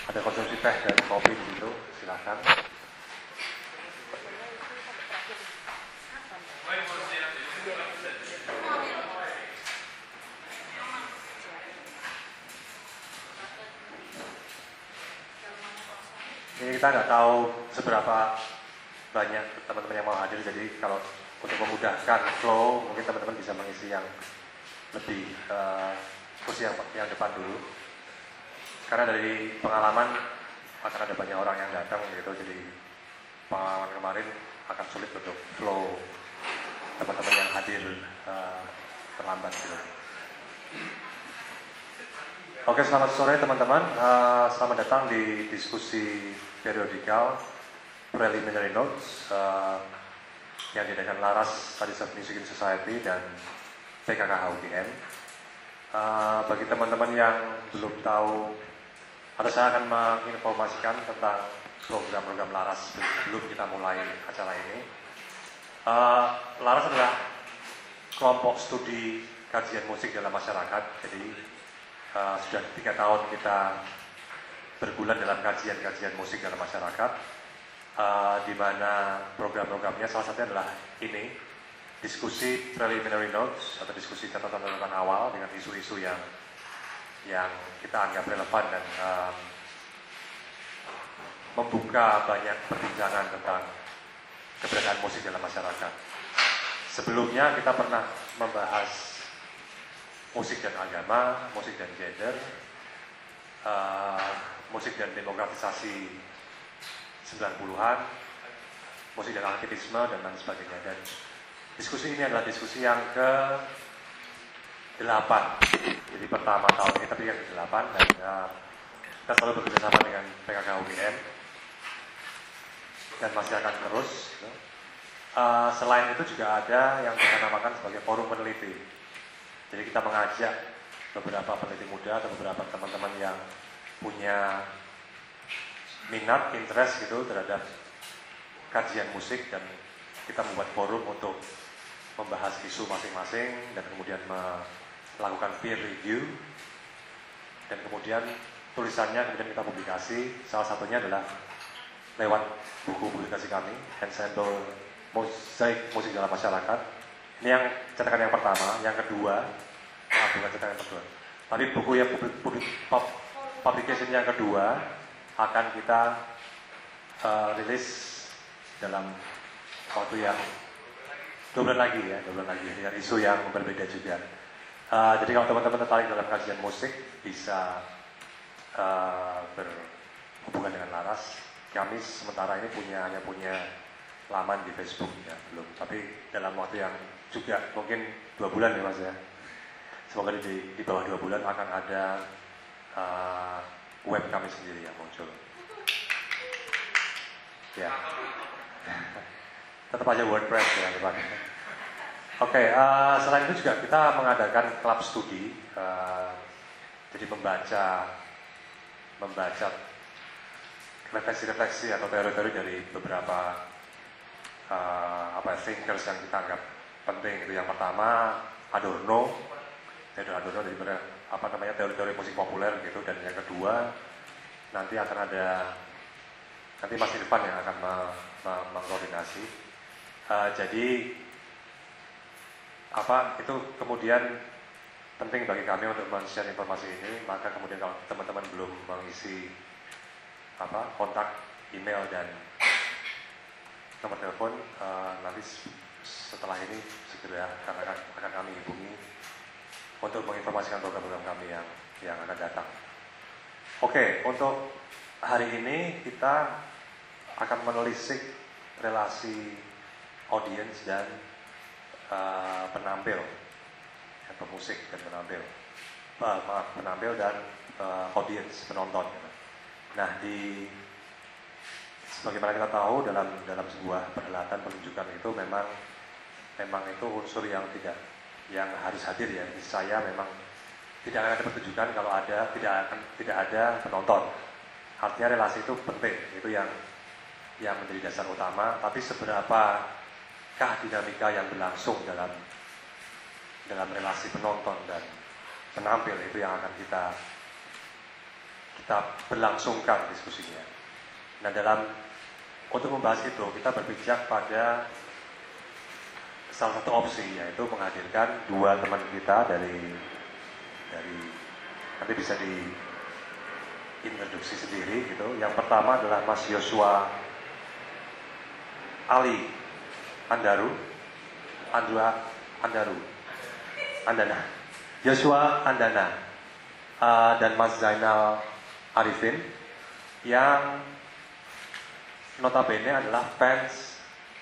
ada konsumsi teh dan kopi di situ, silakan. Ini kita nggak tahu seberapa banyak teman-teman yang mau hadir, jadi kalau untuk memudahkan flow, mungkin teman-teman bisa mengisi yang lebih kursi yang depan dulu. Karena dari pengalaman akan ada banyak orang yang datang gitu, jadi pengalaman kemarin akan sulit untuk flow teman-teman yang hadir terlambat gitu. Oke, selamat sore teman-teman. Selamat datang di diskusi periodikal Preliminary Notes yang diadakan Laras Studies of Music in Society dan PKKH UGM. Bagi teman-teman yang belum tahu, atau saya akan menginformasikan tentang program-program Laras sebelum kita mulai acara ini. Laras adalah kelompok studi kajian musik dalam masyarakat, jadi sudah 3 tahun kita berbulan dalam kajian-kajian musik dalam masyarakat, di mana program-programnya salah satunya adalah ini, diskusi preliminary notes atau diskusi catatan-catatan awal dengan isu-isu yang kita anggap relevan dan membuka banyak perbincangan tentang keberadaan musik dalam masyarakat. Sebelumnya kita pernah membahas musik dan agama, musik dan gender, musik dan demokratisasi 90-an, musik dan aktivisme dan lain sebagainya. Dan diskusi ini adalah diskusi yang ke-8. Jadi pertama tahun ini tapi yang ke-8 dan kita selalu bekerjasama dengan PKKH UGM dan masih akan terus. Selain itu juga ada yang kita namakan sebagai forum peneliti. Jadi kita mengajak beberapa peneliti muda atau beberapa teman-teman yang punya minat, interest gitu terhadap kajian musik, dan kita membuat forum untuk membahas isu masing-masing dan kemudian melakukan peer review dan kemudian tulisannya kemudian kita publikasi. Salah satunya adalah lewat buku publikasi kami, Ensemble Mosaik Musik dalam Masyarakat. Ini yang cetakan yang pertama. Yang kedua, bukan cetakan yang kedua, tapi buku yang publication yang kedua akan kita rilis dalam waktu yang 2 bulan lagi ya, 2 bulan lagi dengan isu yang berbeda juga. Jadi kalau teman-teman tertarik dalam kajian musik bisa berhubungan dengan Laras. Kami sementara ini hanya punya laman di Facebook ya, belum. Tapi dalam waktu yang juga mungkin 2 bulan ya Mas ya. Semoga di bawah 2 bulan akan ada web kami sendiri yang muncul. Ya. Tetap aja WordPress ya depan. Oke, selain itu juga kita mengadakan klub studi, jadi membaca refleksi-refleksi atau teori-teori dari beberapa thinkers yang kita anggap penting. Itu yang pertama Adorno dari teori-teori musik populer gitu, dan yang kedua nanti Mas Irfan yang akan mengkoordinasi. Jadi itu kemudian penting bagi kami untuk men-share informasi ini. Maka kemudian kalau teman-teman belum mengisi kontak email dan nomor telepon, nanti setelah ini segera akan kami hubungi untuk menginformasikan program-program kami yang akan datang. Oke, untuk hari ini kita akan menelisik relasi audiens dan penampil, pemusik dan penampil dan audiens, penonton. Nah, sebagaimana kita tahu dalam sebuah perhelatan pertunjukan itu memang itu unsur yang harus hadir ya. Saya memang tidak akan ada pertunjukan kalau tidak ada penonton. Artinya relasi itu penting, itu yang menjadi dasar utama. Tapi seberapakah dinamika yang berlangsung dalam relasi penonton dan penampil, itu yang akan kita kita berlangsungkan diskusinya. Nah, untuk membahas itu kita berpijak pada salah satu opsi, yaitu menghadirkan dua teman kita dari nanti bisa diintroduksi sendiri gitu. Yang pertama adalah Mas Yosua Ali Andana Yosua Andana dan Mas Zainal Arifin yang notabene adalah fans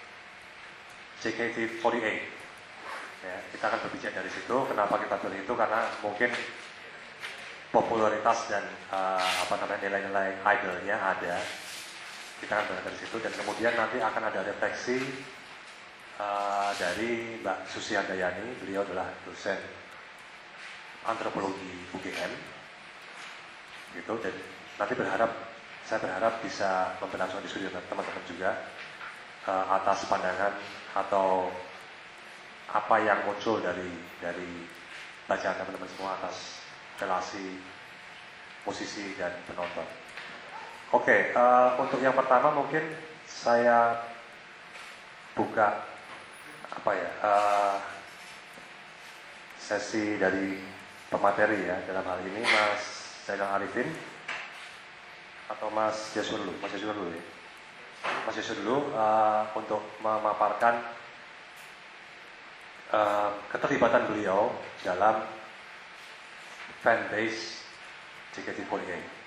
JKT48. Ya, kita akan berbicara dari situ. Kenapa kita pilih itu? Karena mungkin popularitas dan nilai-nilai idolnya ada. Kita akan belajar dari situ, dan kemudian nanti akan ada refleksi dari Mbak Susi Handayani. Beliau adalah dosen antropologi UGM, gitu. Dan nanti saya berharap bisa memperlangsungkan diskusi dengan teman-teman juga atas pandangan atau apa yang muncul dari bacaan teman-teman semua atas relasi musisi dan penonton. Oke, untuk yang pertama mungkin saya buka sesi dari pemateri ya. Dalam hal ini Mas Zainal Arifin atau Mas Yosua dulu, Mas Yosua dulu ya. Mas Yosua dulu untuk memaparkan keterlibatan beliau dalam fanbase JKT48.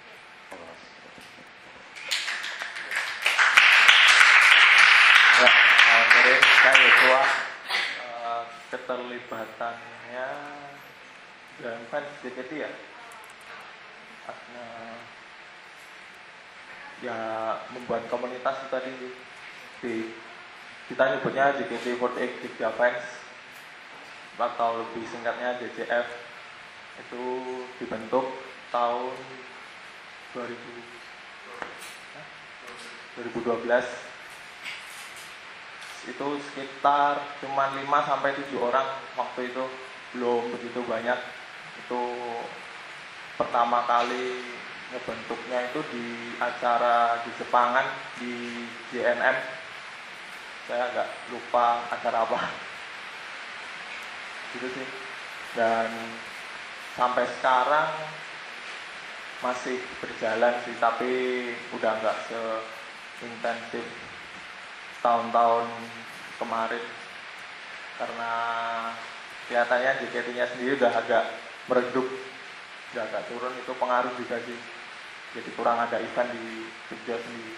Ya, saya Yosua. Keterlibatannya dalam fans JKT ya, karena ya membuat komunitas itu tadi kita nyebutnya JKT48 Jogja Fans atau lebih singkatnya JJF. Itu dibentuk tahun 2012. Itu sekitar cuma 5-7 orang waktu itu, belum begitu banyak. Itu pertama kali ngebentuknya itu di acara di Jepangan di JNM. Saya agak lupa acara apa gitu sih. Dan sampai sekarang masih berjalan sih, tapi udah nggak seintensif tahun-tahun kemarin, karena kelihatannya JKT-nya sendiri udah agak meredup, udah agak turun. Itu pengaruh juga sih, jadi kurang ada event di Jogja sendiri.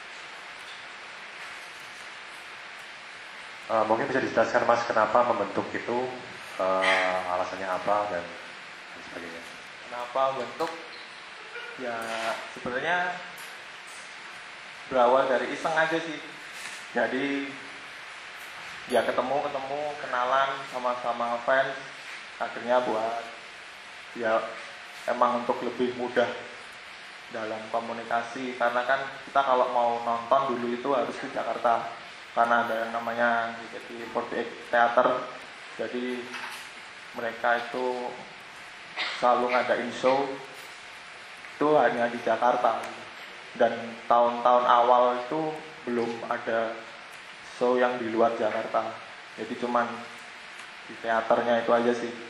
Mungkin bisa dijelaskan Mas kenapa membentuk itu, alasannya apa dan sebagainya. Kenapa bentuk? Ya sebenarnya berawal dari iseng aja sih. Jadi ya ketemu kenalan, sama-sama ngefans, akhirnya buat ya emang untuk lebih mudah dalam komunikasi. Karena kan kita kalau mau nonton dulu itu harus ke Jakarta, karena ada yang namanya JKT48 Theater. Jadi mereka itu selalu ngadain show itu hanya di Jakarta, dan tahun-tahun awal itu belum ada show yang di luar Jakarta, jadi cuman di teaternya itu aja sih.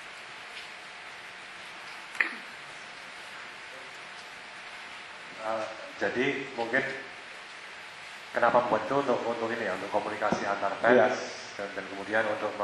Jadi mungkin kenapa membuat itu untuk ini ya, untuk komunikasi antar fans, dan kemudian untuk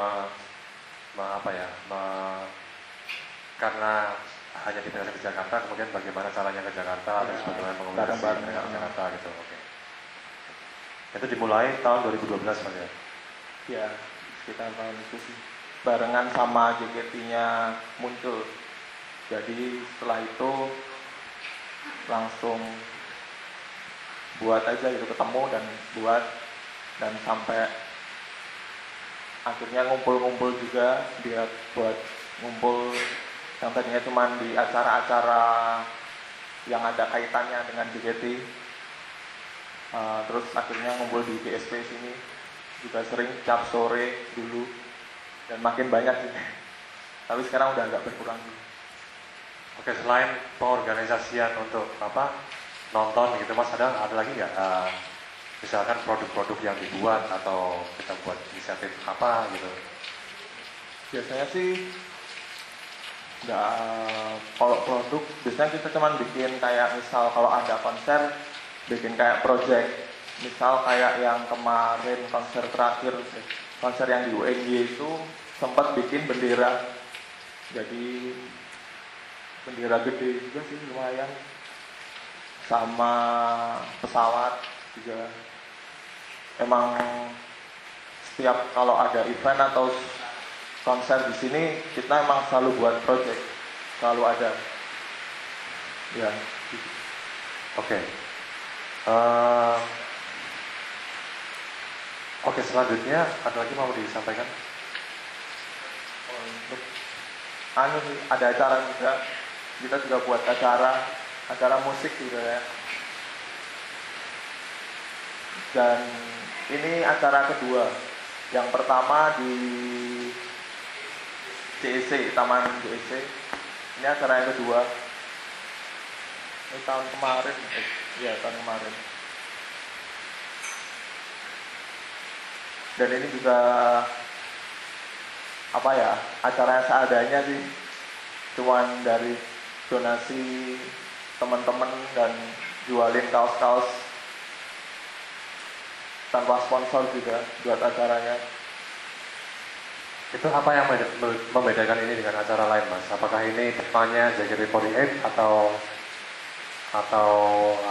karena hanya dipindahkan ke Jakarta, kemudian bagaimana caranya ke Jakarta, terus bagaimana mengomunikasi mereka ke Jakarta gitu. Oke. Itu dimulai tahun 2012 Mas ya? Ya, sekitar tahun itu sih. Barengan sama JKT-nya muncul. Jadi setelah itu langsung buat aja gitu, ketemu dan buat, dan sampai akhirnya ngumpul-ngumpul juga. Dia buat ngumpul yang tadinya cuma di acara-acara yang ada kaitannya dengan JKT, terus akhirnya ngumpul di GSP sini juga sering tiap sore dulu, dan makin banyak sih. Tapi sekarang udah agak berkurang sih. Oke, selain pengorganisasian untuk nonton gitu Mas, ada lagi nggak misalkan produk-produk yang dibuat atau kita buat inisiatif apa gitu? Biasanya sih nggak, kalau produk biasanya kita cuman bikin kayak misal kalau ada konser bikin kayak project, misal kayak yang kemarin konser terakhir, konser yang di UNY itu sempat bikin bendera, jadi bendera gede juga sih lumayan, sama pesawat juga. Emang setiap kalau ada event atau konser di sini kita emang selalu buat project, selalu ada. Ya. Oke. Oke, selanjutnya ada lagi mau disampaikan? Untuk ada acara juga, kita juga buat acara musik juga ya. Dan ini acara kedua. Yang pertama di CEC, Taman CEC. Ini acara yang kedua. Ini tahun kemarin, tahun kemarin. Dan ini juga acara seadanya sih, cuman dari donasi teman-teman dan jualin kaos-kaos tanpa sponsor juga buat acaranya. Itu apa yang membedakan ini dengan acara lain, Mas? Apakah ini temanya JKT48 atau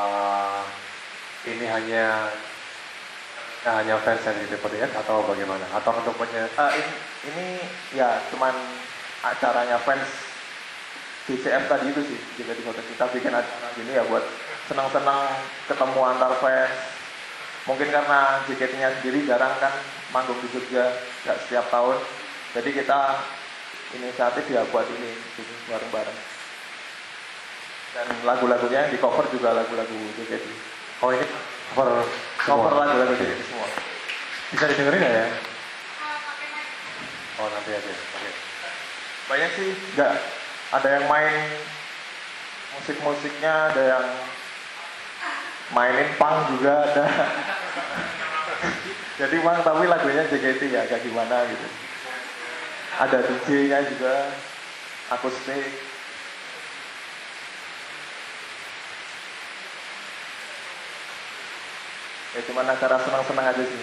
ini hanya fans dari JKT48 atau bagaimana? Atau untuk ini ya cuman acaranya fans DCF tadi itu sih. Jadi kita bikin acara gini ya buat senang-senang ketemu antar fans. Mungkin karena JKT-nya sendiri jarang kan manggung di Jogja, nggak setiap tahun. Jadi kita inisiatif ya buat ini bareng-bareng. Dan lagu-lagunya yang di cover juga lagu-lagu JKT. Oh, ini cover lagu-lagu JKT semua. Bisa didengerin nggak ya? Oh, nanti aja. Oke. Banyak sih, nggak ada yang main musik-musiknya, ada yang mainin punk juga ada. Jadi tapi lagunya JKT ya kayak gimana gitu. Ada DJ-nya juga, akustik. Ya cuma acara senang-senang aja sih.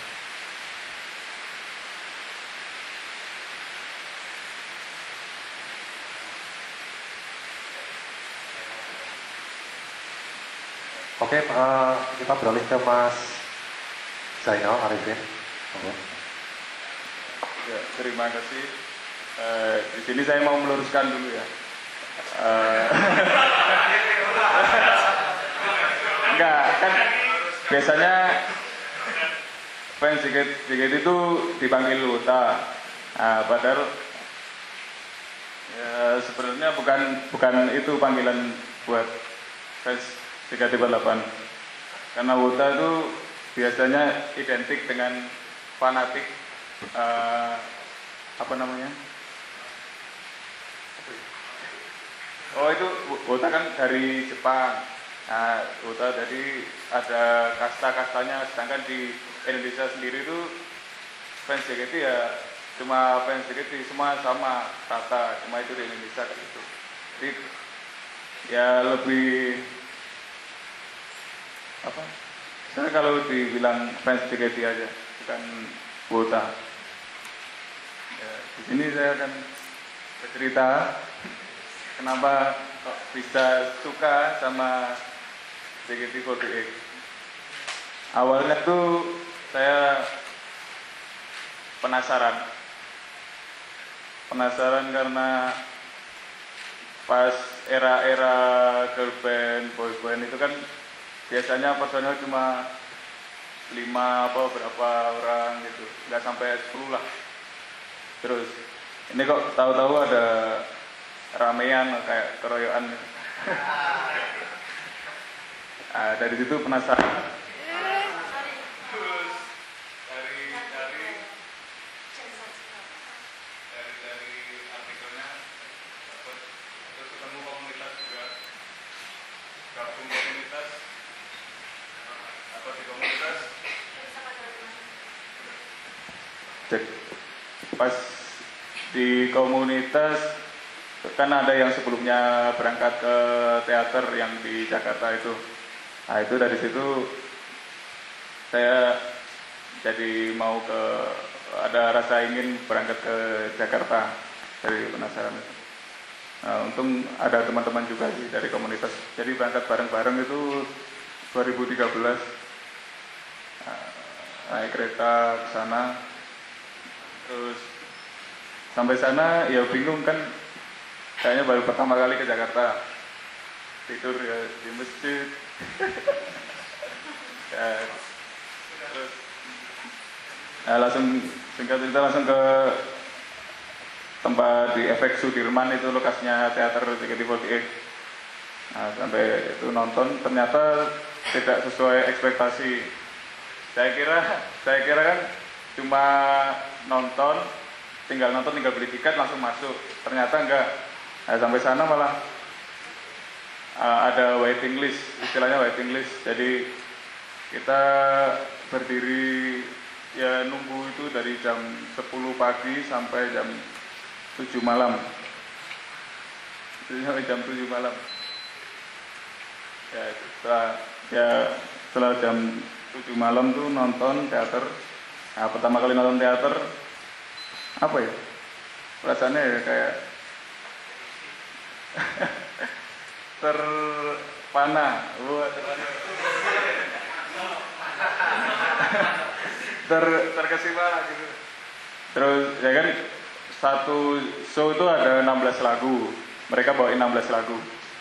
Oke, kita beralih ke Mas Zainal Arifin. Oke. Ya, terima kasih. Di sini saya mau meluruskan dulu ya. Enggak, kan biasanya fans JKT itu dipanggil Luta. Padahal ya, sebenarnya bukan itu panggilan buat fans JKT48. Karena Luta itu biasanya identik dengan fanatik Oh, itu Wota kan dari Jepang. Nah, Wota jadi ada kasta-kastanya, sedangkan di Indonesia sendiri itu fans JKT ya cuma fans JKT, semua sama rata, cuma itu di Indonesia kayak gitu. Jadi ya lebih saya kalau dibilang fans JKT aja, bukan Wota. Ya, di sini saya akan bercerita kenapa kok bisa suka sama JKT48. Awalnya tuh saya penasaran karena pas era-era girl band, boy band itu kan biasanya personel cuma 5 berapa orang gitu, nggak sampai 10 lah. Terus ini kok tahu-tahu ada ramean kayak keroyokan gitu. Dari situ penasaran. Terus dari artikelnya terus ketemu gabung komunitas atau di komunitas. Jadi pas di komunitas kan ada yang sebelumnya berangkat ke teater yang di Jakarta itu. Nah itu dari situ saya jadi mau ada rasa ingin berangkat ke Jakarta dari penasaran itu. Nah, untung ada teman-teman juga sih dari komunitas. Jadi berangkat bareng-bareng itu 2013. Naik kereta ke sana. Terus sampai sana ya bingung kan, kayaknya baru pertama kali ke Jakarta, tidur ya di masjid. Ya, terus langsung singkat cerita langsung ke tempat di Efek Sudirman, itu lokasinya teater JKT48. Nah, sampai itu nonton ternyata tidak sesuai ekspektasi. Saya kira kan cuma tinggal nonton, tinggal beli tiket langsung masuk. Ternyata enggak. Nah, sampai sana malah ada waiting list, istilahnya waiting list. Jadi kita berdiri ya nunggu itu dari jam 10 pagi sampai jam 7 malam. Sampai jam 7 malam. Ya setelah jam 7 malam tuh nonton teater. Nah, pertama kali nonton teater apa ya? Perasaannya ya kayak terpana. Terkesima gitu. Terus ya kan satu show itu ada 16 lagu. Mereka bawain 16 lagu.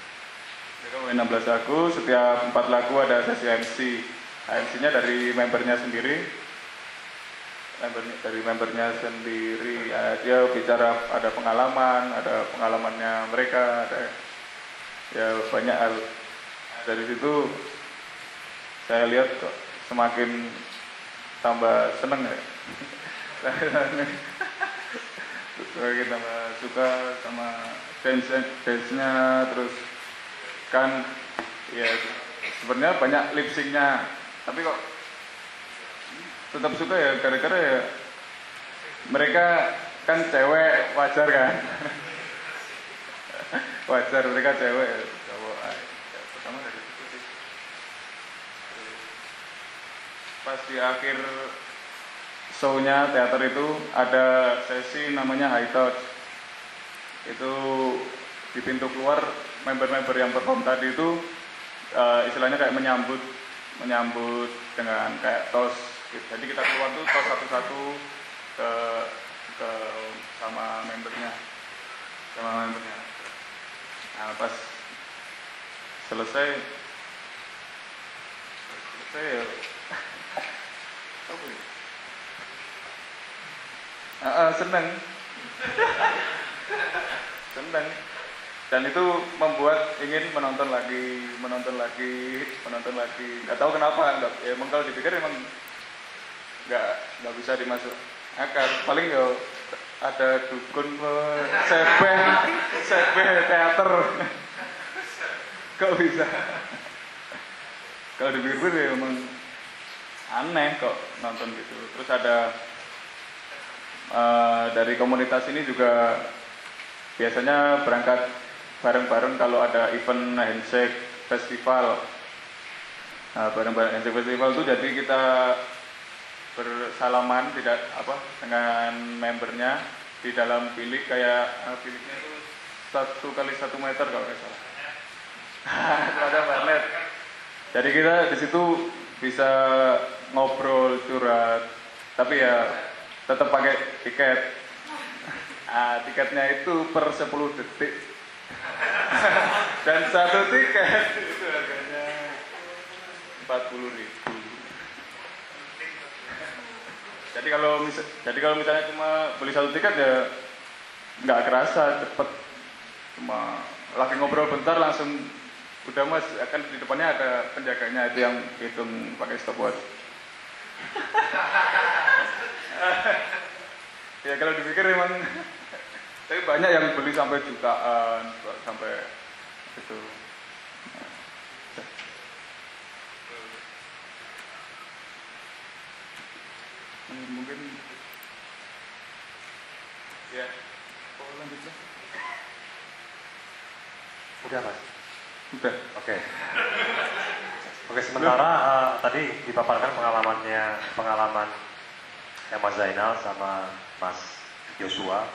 Setiap 4 lagu ada sesi MC. MC-nya dari membernya sendiri. Dia bicara, ada pengalamannya mereka, ada ya banyak hal. Dari situ saya lihat kok semakin tambah seneng ya. Semakin tambah suka sama dance-nya, terus kan ya sebenarnya banyak lip sync-nya, tapi kok tetap suka ya gara-gara ya mereka kan cewek, wajar kan. Wajar mereka cewek, cowok. Ya, pertama dari situ sih. Pas di akhir show-nya teater itu ada sesi namanya high touch. Itu di pintu keluar member-member yang perform tadi itu istilahnya kayak menyambut dengan kayak toast. Jadi kita keluar tuh toast satu-satu ke sama membernya. Nah, pas selesai ya apa ya? Seneng. Dan itu membuat ingin menonton lagi. Nggak tahu kenapa, emang kalau dipikir emang nggak bisa dimasuk akal. Paling ya ada dukun sepeh teater. Kok bisa? Kalau dipikir ya emang aneh kok nonton gitu. Terus ada dari komunitas ini juga biasanya berangkat bareng-bareng kalau ada event handshake festival. Nah, bareng-bareng handshake festival itu jadi kita bersalaman dengan membernya di dalam bilik, kayak biliknya itu 1x1 meter kalau nggak salah. Ada warnet. Jadi kita di situ bisa ngobrol, curhat, tapi ya tetap pakai tiket. Tiketnya itu per 10 detik. Dan satu tiket itu harganya 40.000. Jadi kalau misalnya cuma beli satu tiket ya nggak kerasa cepet, cuma lagi ngobrol bentar langsung udah mas, akan di depannya ada penjaganya itu yang hitung pakai stopwatch. Ya kalau dipikir emang, tapi banyak yang beli sampai jutaan, sampai itu. Udah Mas? Udah. Oke. Oke, sementara tadi dipaparkan pengalaman yang Mas Zainal sama Mas Joshua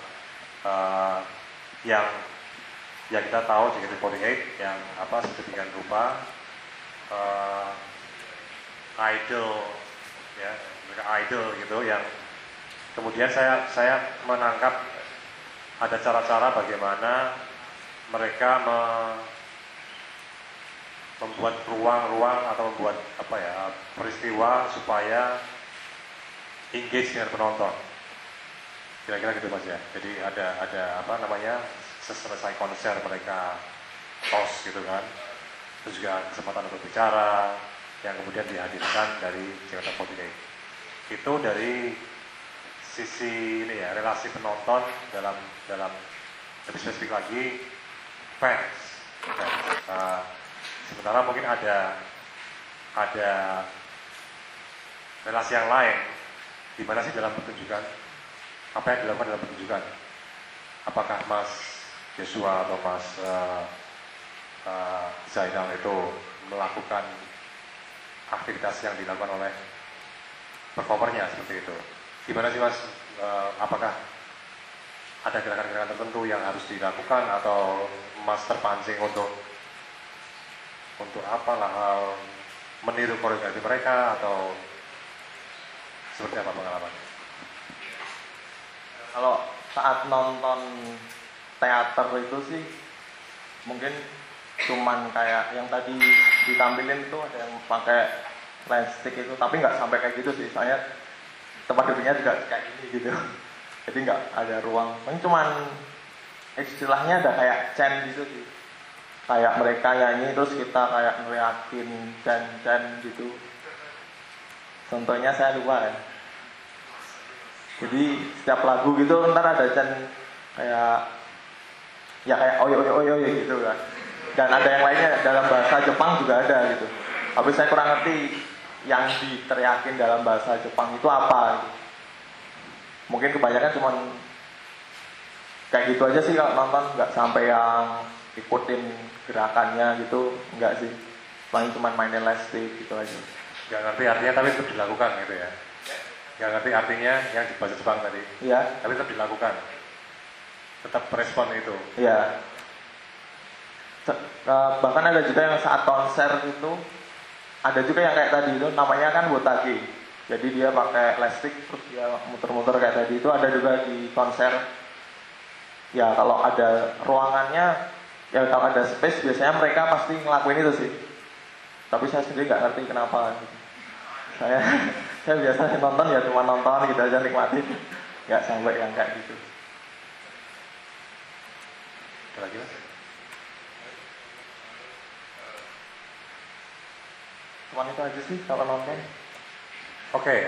yang ya kita tahu JKT48 yang sedemikian rupa idol ya, mereka idol gitu, yang kemudian saya menangkap ada cara-cara bagaimana mereka membuat ruang-ruang atau membuat peristiwa supaya engage dengan penonton. Kira-kira gitu Mas ya. Jadi ada selesai konser mereka tos gitu kan. Terus juga kesempatan untuk bicara yang kemudian dihadirkan dari JKT48. Itu dari sisi ini ya, relasi penonton dalam lebih spesifik lagi fans. Sementara mungkin ada relasi yang lain. Di mana sih dalam pertunjukan? Apa yang dilakukan dalam pertunjukan? Apakah Mas Joshua atau Mas Zainal itu melakukan aktivitas yang dilakukan oleh performernya seperti itu? Gimana sih Mas? Apakah ada gerakan-gerakan tertentu yang harus dilakukan atau Mas terpancing untuk meniru koreografi mereka atau seperti apa pengalamannya? Kalau saat nonton teater itu sih mungkin cuman kayak yang tadi ditampilin itu ada yang pakai plastik itu, tapi nggak sampai kayak gitu sih. Soalnya tempat duduknya juga kayak gini gitu, jadi nggak ada ruang. Paling cuman istilahnya ada kayak chant gitu sih, kayak mereka nyanyi terus kita kayak ngeriakin chant gitu. Contohnya saya lupa ya. Jadi setiap lagu gitu ntar ada chant kayak oyo gitu kan. Dan ada yang lainnya dalam bahasa Jepang juga ada gitu. Tapi saya kurang ngerti yang diteriakin dalam bahasa Jepang itu apa gitu. Mungkin kebanyakan cuman kayak gitu aja sih kalau nonton, nggak sampai yang ikutin gerakannya gitu, enggak sih. Paling cuman mainin elastik gitu aja. Nggak ngerti artinya tapi tetap dilakukan gitu ya. Nggak ngerti artinya yang di bahasa Jepang tadi. Iya. Tapi tetap dilakukan. Tetap respon itu. Iya. Bahkan ada juga yang saat konser itu, ada juga yang kayak tadi itu namanya kan Wotagi. Jadi dia pakai elastik terus dia muter-muter kayak tadi itu, ada juga di konser. Ya kalau ada ruangannya, ya kalau ada space biasanya mereka pasti ngelakuin itu sih. Tapi saya sendiri nggak ngerti kenapa. Saya biasanya nonton ya cuma nonton gitu aja, nikmatin. Nggak sampai yang kayak gitu. Lagi Mas? Cuman itu aja sih kalau nonton. Oke,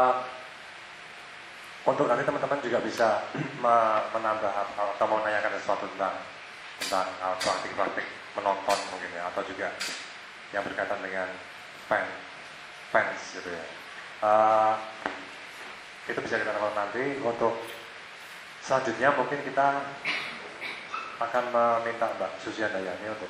untuk nanti teman-teman juga bisa menambah atau menanyakan sesuatu tentang praktik-praktik menonton mungkin ya, atau juga yang berkaitan dengan fans gitu ya. Itu bisa kita lakukan nanti. Untuk selanjutnya mungkin kita akan meminta Mbak Susiana Dayani untuk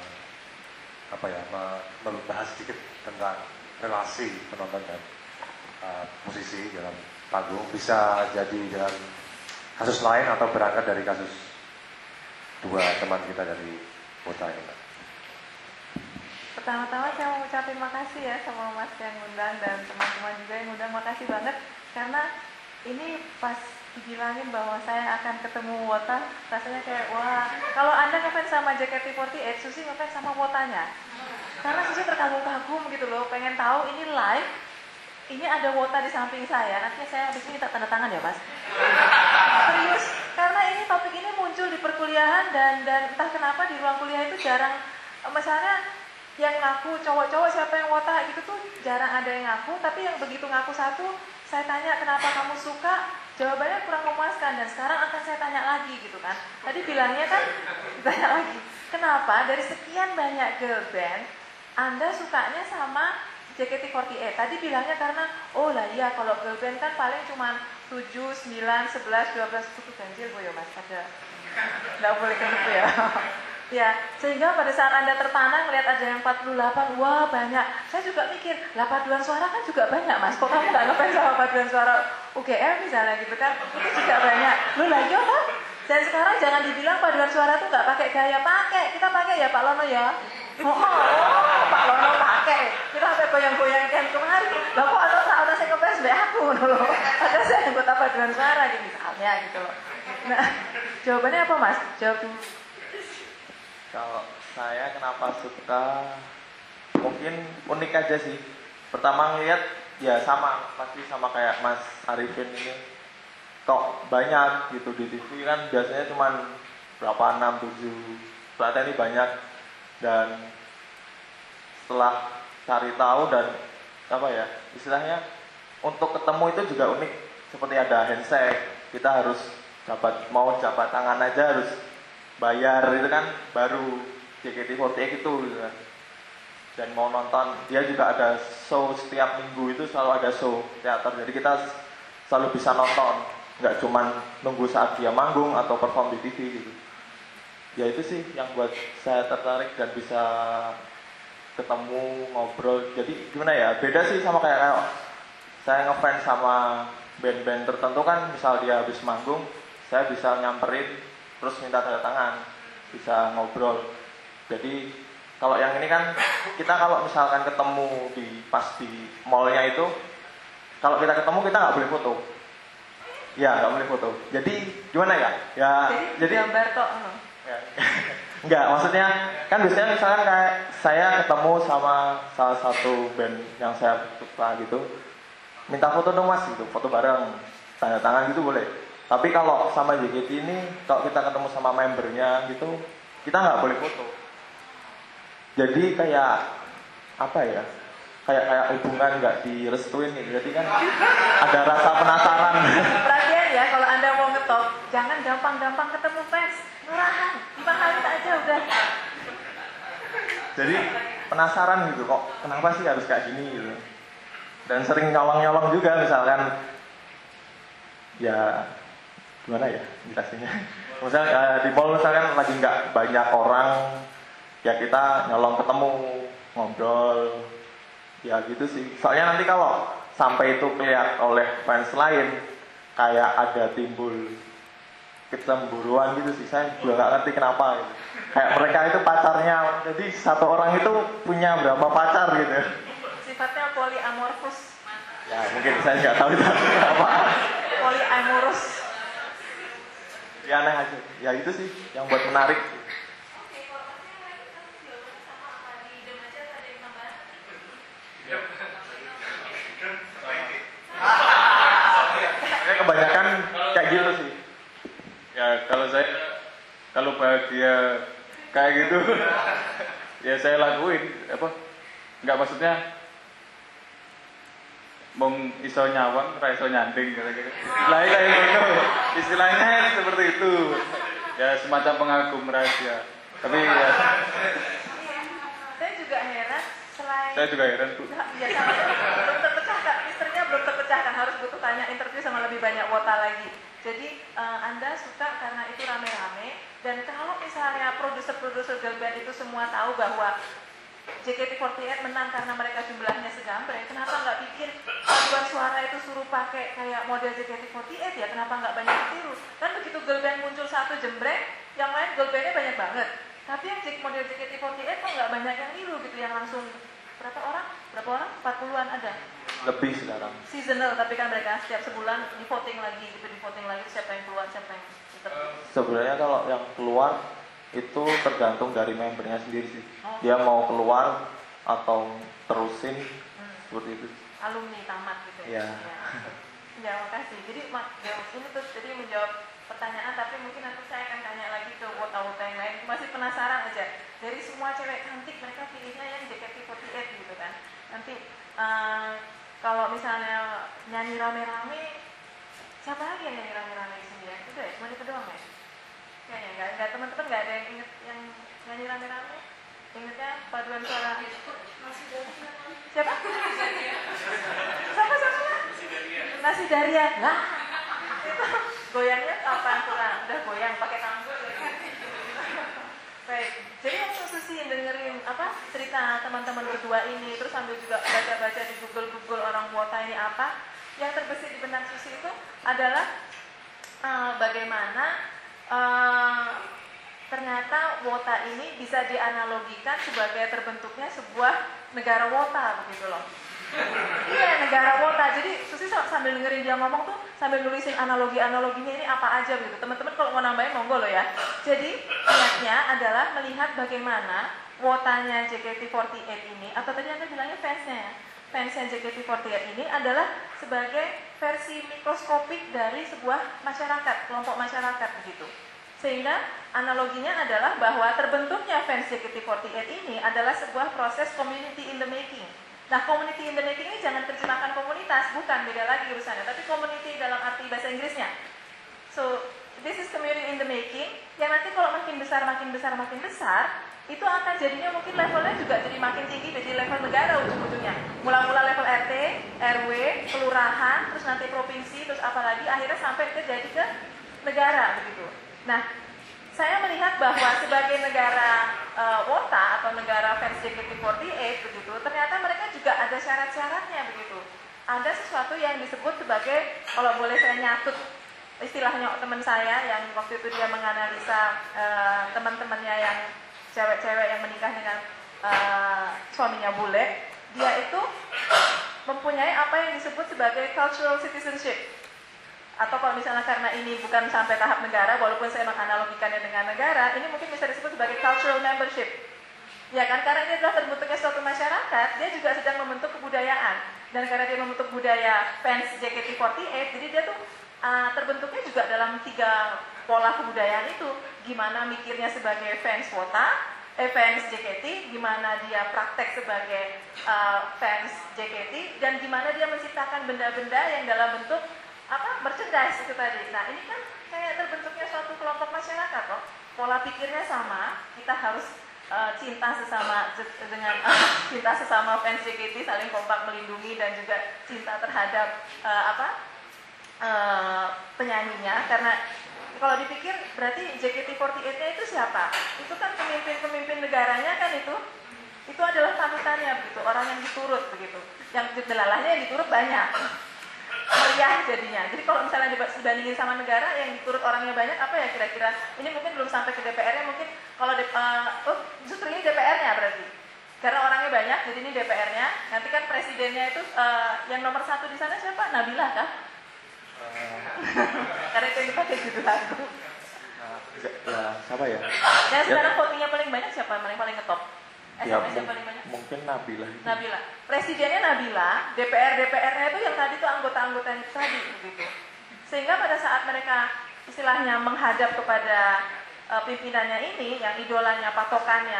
membahas sedikit tentang relasi penonton dan musisi dalam panggung. Bisa jadi dalam kasus lain atau berangkat dari kasus dua teman kita dari Kota ini. Pertama-tama saya mau ucapin makasih ya sama Mas yang ngundang dan teman-teman juga yang ngundang. Makasih banget karena ini pas dibilangin bahwa saya akan ketemu Wota, rasanya kayak wah. Kalau Anda ngefans sama JKT48, Susi ngefans sama Wotanya. Karena Susi terkagum-kagum gitu loh, pengen tahu ini live. Ini ada Wota di samping saya. Nanti saya habis ini minta tanda tangan ya, Mas. Serius, karena ini topik ini muncul di perkuliahan dan entah kenapa di ruang kuliah itu jarang, misalnya yang ngaku cowok-cowok siapa yang Wota gitu tuh jarang ada yang ngaku. Tapi yang begitu ngaku satu, saya tanya kenapa kamu suka, jawabannya kurang memuaskan. Dan sekarang akan saya tanya lagi gitu kan. Tadi bilangnya kan tanya lagi, kenapa dari sekian banyak girl band Anda sukanya sama JKT48? Tadi bilangnya karena oh lah iya kalau girl band kan paling cuma 7, 9, 11, 12 cukup ganjil Bu ya Mas, ada nggak boleh ketemu ya. Ya, sehingga pada saat Anda terpana melihat ada yang 48, wah banyak. Saya juga mikir, lah paduan suara kan juga banyak mas. Kok kamu nggak ngefans sama paduan suara UGM misalnya gitu kan? Itu juga banyak. Loh lah iya kan? Dan sekarang jangan dibilang paduan suara tuh nggak pakai gaya, pakai. Kita pakai ya Pak Lono ya. Oh, Pak Lono pakai. Kita sampai goyang-goyangkan kemarin. Lah kok ada saya ngefans mbak aku loh. Ada saya anggota paduan suara gitu misalnya gitu loh. Nah, jawabannya apa mas? Jawab dulu. Kalau saya kenapa suka, mungkin unik aja sih. Pertama ngeliat ya sama, pasti sama kayak Mas Arifin ini. Kok banyak gitu di TV kan biasanya cuma berapa 6, 7. Ternyata ini banyak. Dan setelah cari tahu dan apa ya istilahnya untuk ketemu itu juga unik. Seperti ada handshake, kita harus mau jabat tangan aja harus bayar, itu kan baru JKT48 itu gitu kan. Dan mau nonton, dia juga ada show setiap minggu, itu selalu ada show teater, jadi kita selalu bisa nonton, nggak cuman nunggu saat dia manggung atau perform di TV gitu. Ya itu sih yang buat saya tertarik dan bisa ketemu, ngobrol. Jadi gimana ya, beda sih sama kayak saya ngefans sama band-band tertentu kan, misal dia habis manggung, saya bisa nyamperin terus minta tanda tangan, bisa ngobrol. Jadi kalau yang ini kan kita kalau misalkan ketemu pas di mallnya itu, kalau kita ketemu kita nggak boleh foto. Ya nggak boleh foto. Jadi gimana ya? Ya jadi gambar kok. Ya. Enggak, maksudnya kan biasanya misalkan kayak saya ketemu sama salah satu band yang saya suka gitu, minta foto dong mas gitu, foto bareng, tanda tangan gitu boleh. Tapi kalau sama JKT ini, kalau kita ketemu sama membernya gitu, kita nggak boleh foto. Jadi kayak apa ya? Kayak hubungan nggak direstuin gitu. Jadi kan ada rasa penasaran. Perhatian ya, kalau Anda mau ngetop, jangan gampang-gampang ketemu fans. Murahan, dipahalin aja udah. Jadi penasaran gitu, kok kenapa sih harus kayak gini gitu. Dan sering nyolong-nyolong juga misalkan. Ya gimana ya jelasinnya? Misalnya di mall misalkan lagi nggak banyak orang, ya kita nyolong ketemu, ngobrol, ya gitu sih. Soalnya nanti kalau sampai itu kelihatan oleh fans lain, kayak ada timbul kecemburuan gitu sih. Saya juga nggak ngerti kenapa gitu. Kayak mereka itu pacarnya, jadi satu orang itu punya berapa pacar gitu. Sifatnya polyamorphous. Ya mungkin saya nggak tahu itu apa. Polyamorous. Ya aneh aja. Ya itu sih yang buat menarik. Ya kebanyakan kayak gitu sih. Ya kalau bahagia kayak gitu ya saya lakuin apa? Enggak maksudnya mong iso nyawang, ra iso nyanding gitu. Lah kayak gitu. Istilahnya seperti itu. Ya semacam pengagum rahasia. Tapi ya Saya juga heran selain saya juga heran Bu. Ya sama belum terpecahkan, istrinya belum terpecahkan, harus butuh tanya interview sama lebih banyak wota lagi. Jadi Anda suka karena itu rame-rame, dan kalau misalnya produser-produser girl band itu semua tahu bahwa JKT48 menang karena mereka jumlahnya segambreng, kenapa nggak pikir paduan suara itu suruh pakai kayak model JKT48 ya, kenapa nggak banyak ditiru? Kan begitu girl band muncul satu jembreng, yang lain girl bandnya banyak banget. Tapi yang model JKT48 kok nggak banyak yang niru gitu, yang langsung berapa orang? 40-an ada? Lebih sekarang. Seasonal, tapi kan mereka setiap sebulan di voting lagi siapa yang keluar, siapa yang Sebenarnya kalau yang keluar itu tergantung dari membernya sendiri sih. Dia mau keluar atau terusin seperti itu. alumni tamat gitu ya. Ya, makasih. Jadi ini tuh jadi menjawab pertanyaan, tapi mungkin nanti saya akan tanya lagi ke wota-wota yang lain. Masih penasaran aja. Dari semua cewek cantik mereka pilihnya yang JKT48 gitu kan. Nanti kalau misalnya nyanyi rame-rame, siapa lagi yang nyanyi rame-rame di sini ya? Udah ya, cuma itu doang ya? Kayaknya nggak teman-teman nggak ada yang inget yang nyanyi rame-rame? Ingetnya paduan suara siapa? Siapa? Nasi Daria. Lah, itu goyangnya apa kurang? Udah goyang pakai tanggul. Baik, jadi waktu Susi dengerin cerita teman-teman berdua ini, terus sambil juga baca-baca di Google orang Wota ini apa, yang terbesit di benak Susi itu adalah bagaimana ternyata Wota ini bisa dianalogikan sebagai terbentuknya sebuah negara Wota begitu loh. Iya, negara Wota. Jadi Susi sambil dengerin dia ngomong tuh sambil nulisin analoginya ini apa aja gitu. Teman-teman kalau mau nambahin monggo loh ya. Jadi niatnya adalah melihat bagaimana Wotanya JKT48 ini, atau tadi Anda bilangnya fansnya JKT48 ini adalah sebagai versi mikroskopik dari sebuah masyarakat, kelompok masyarakat begitu. Sehingga analoginya adalah bahwa terbentuknya fans JKT48 ini adalah sebuah proses community in the making. Nah, community in the making ini jangan terjemahkan komunitas, bukan, beda lagi urusannya, tapi community dalam arti bahasa Inggrisnya. So, this is community in the making, yang nanti kalau makin besar, itu akan jadinya mungkin levelnya juga jadi makin tinggi, jadi level negara ujung-ujungnya. Mula-mula level RT, RW, kelurahan, terus nanti provinsi, terus apalagi akhirnya sampai jadi ke negara begitu. Nah, saya melihat bahwa sebagai negara Wota atau negara fans JKT48 begitu, ternyata mereka juga ada syarat-syaratnya begitu. Ada sesuatu yang disebut sebagai, kalau boleh saya nyatut istilahnya teman saya yang waktu itu dia menganalisa teman-temannya yang cewek-cewek yang menikah dengan suaminya bule, dia itu mempunyai apa yang disebut sebagai cultural citizenship. Atau kalau misalnya karena ini bukan sampai tahap negara, walaupun saya menganalogikannya dengan negara, ini mungkin bisa disebut sebagai cultural membership. Ya kan, karena ini adalah terbentuknya suatu masyarakat, dia juga sedang membentuk kebudayaan. Dan karena dia membentuk budaya fans JKT48, jadi dia tuh terbentuknya juga dalam 3 pola kebudayaan itu. Gimana mikirnya sebagai fans Wota, fans JKT, gimana dia praktek sebagai fans JKT, dan gimana dia menciptakan benda-benda yang dalam bentuk merchandise itu tadi. Nah, ini kan kayak terbentuknya suatu kelompok masyarakat loh. Pola pikirnya sama, kita harus cinta sesama fans JKT, saling kompak melindungi, dan juga cinta terhadap penyanyinya. Karena kalau dipikir berarti JKT48-nya itu siapa? Itu kan pemimpin negaranya kan itu adalah panutannya begitu, orang yang diturut begitu. Yang delalahnya yang diturut banyak. Meriah jadinya. Jadi kalau misalnya dibandingin sama negara yang diturut orangnya banyak, apa ya kira-kira? Ini mungkin belum sampai ke DPR-nya, mungkin kalau justru ini DPR-nya berarti. Karena orangnya banyak, jadi ini DPR-nya. Nanti kan presidennya itu yang nomor 1 di sana siapa? Nabila kah? Karena itu yang dipakai judul lagu. Siapa ya? Dan sekarang votingnya paling banyak siapa? Paling ngetop? SMS yang paling banyak? Mungkin Nabila. Nabila. Presidennya Nabila, DPR-nya itu yang tadi itu anggota-anggotanya itu tadi begitu. Sehingga pada saat mereka istilahnya menghadap kepada pimpinannya ini, yang idolanya, patokannya,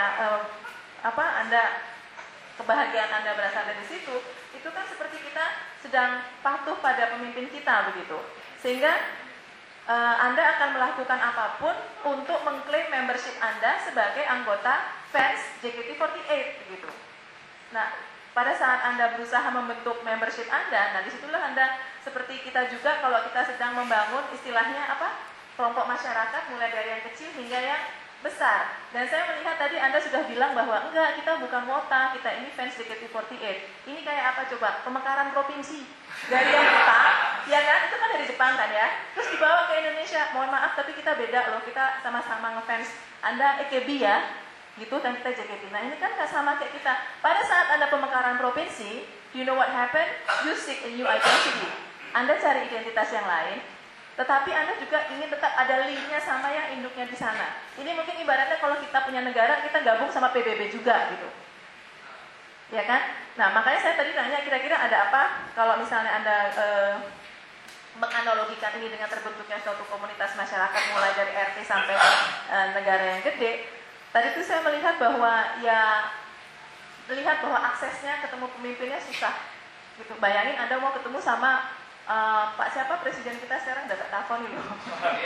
kebahagiaan Anda berasal dari situ, itu kan seperti kita sedang patuh pada pemimpin kita begitu. Sehingga Anda akan melakukan apapun untuk mengklaim membership Anda sebagai anggota fans JKT48 begitu. Nah, pada saat Anda berusaha membentuk membership Anda, nah disitulah Anda seperti kita juga kalau kita sedang membangun istilahnya kelompok masyarakat mulai dari yang kecil hingga yang besar. Dan saya melihat tadi Anda sudah bilang bahwa enggak, kita bukan Wota, kita ini fans JKT48. Ini kayak apa coba? Pemekaran provinsi. Dari yang Jepang, ya kan? Itu kan dari Jepang kan ya? Terus dibawa ke Indonesia. Mohon maaf tapi kita beda loh, kita sama-sama ngefans. Anda EKB ya, gitu, dan kita JKT. Nah ini kan gak sama kayak kita. Pada saat Anda pemekaran provinsi, you know what happened? You seek a new identity. Anda cari identitas yang lain, tetapi Anda juga ingin tetap ada link-nya sama yang induknya di sana. Ini mungkin ibaratnya kalau kita punya negara, kita gabung sama PBB juga gitu. Ya kan? Nah, makanya saya tadi nanya kira-kira ada apa kalau misalnya Anda menganalogikan ini dengan terbentuknya suatu komunitas masyarakat mulai dari RT sampai negara yang gede. Tadi itu saya melihat bahwa aksesnya ketemu pemimpinnya susah. Gitu. Bayangin Anda mau ketemu sama Pak siapa presiden kita sekarang, udah tak telepon nih loh.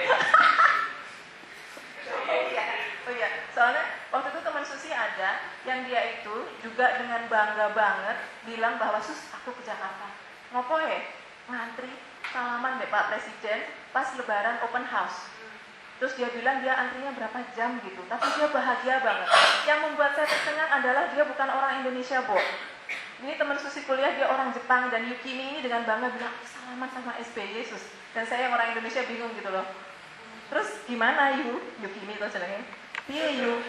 Oh iya, soalnya waktu itu teman Susi ada yang dia itu juga dengan bangga banget bilang bahwa Sus, aku ke Jakarta. Ngopo ya? Ngantri salaman deh Pak Presiden pas lebaran open house. Terus dia bilang dia antrinya berapa jam gitu, tapi dia bahagia banget. Yang membuat saya tercengang adalah dia bukan orang Indonesia, Bo. Ini teman Susi kuliah, dia orang Jepang, dan Yukimi ini dengan bangga bilang, salaman sama SB Yesus. Dan saya yang orang Indonesia bingung gitu loh. Terus gimana Yukimi itu senangnya? Piye Yu?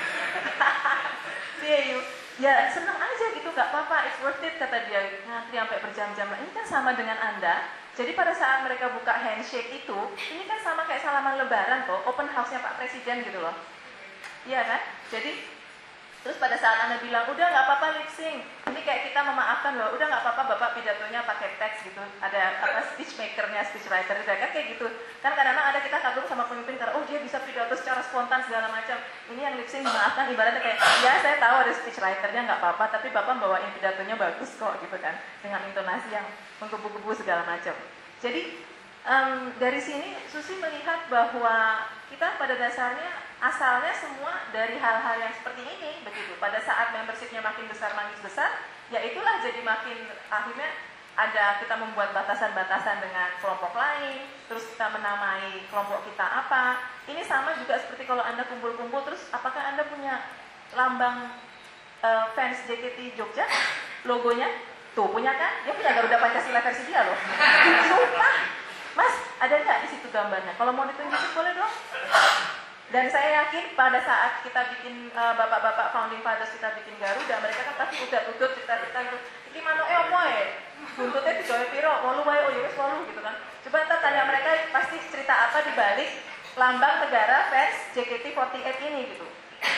Piye Yu? Ya senang aja gitu, gak apa-apa, it's worth it, kata dia. Ngantri sampai berjam-jam. Ini kan sama dengan Anda. Jadi pada saat mereka buka handshake itu, ini kan sama kayak salaman lebaran kok, open house-nya Pak Presiden gitu loh. Iya kan? Jadi terus pada saat Anda bilang, udah gak apa-apa lip sync, ini kayak kita memaafkan loh, udah gak apa-apa Bapak pidatonya pakai teks gitu, ada apa speech maker-nya, speech writer, kan kayak gitu. Kan kadang-kadang ada kita kagum sama pemimpin karena oh dia bisa pidato secara spontan segala macam. Ini yang lip sync memaafkan ibaratnya kayak, ya saya tahu ada speech writer-nya gak apa-apa, tapi Bapak bawain pidatonya bagus kok gitu kan, dengan intonasi yang menggebu-gebu segala macam. Jadi dari sini Susi melihat bahwa kita pada dasarnya asalnya semua dari hal-hal yang seperti ini begitu. Pada saat membershipnya makin besar, ya itulah jadi makin akhirnya ada kita membuat batasan-batasan dengan kelompok lain, terus kita menamai kelompok kita apa. Ini sama juga seperti kalau Anda kumpul-kumpul, terus apakah Anda punya lambang fans JKT Jogja, logonya? Tuh punya kan? Dia punya Garuda Pancasila versi dia loh. Sumpah, Mas, ada nggak di situ gambarnya? Kalau mau ditunjukin boleh dong. Dan saya yakin pada saat kita bikin bapak-bapak founding fathers kita bikin Garuda, mereka kan pasti udah tutut cerita-cerita gitu. Iki mano opo buntutnya digawe piro, 8 wae oh ya wis 8 gitu kan. Coba ntar tanya mereka pasti cerita apa di balik lambang negara fans JKT48 ini gitu.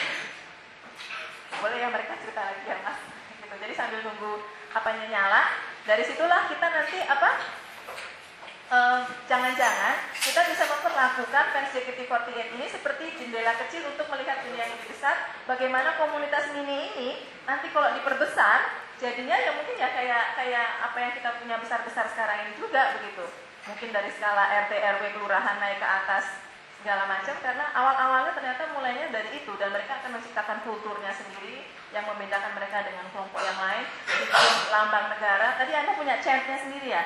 Boleh ya mereka cerita lagi ya Mas. Gitu. Jadi sambil nunggu apanya nyala, dari situlah kita nanti apa? Jangan-jangan kita bisa memperlakukan fans JKT48 ini seperti jendela kecil untuk melihat dunia yang lebih besar. Bagaimana komunitas mini ini nanti kalau diperbesar, jadinya ya mungkin ya kayak apa yang kita punya besar-besar sekarang ini juga begitu. Mungkin dari skala RT RW kelurahan naik ke atas segala macam, karena awal-awalnya ternyata mulainya dari itu, dan mereka akan menciptakan kulturnya sendiri yang membedakan mereka dengan kelompok yang lain. Bikin lambang negara. Tadi Anda punya chant-nya sendiri ya?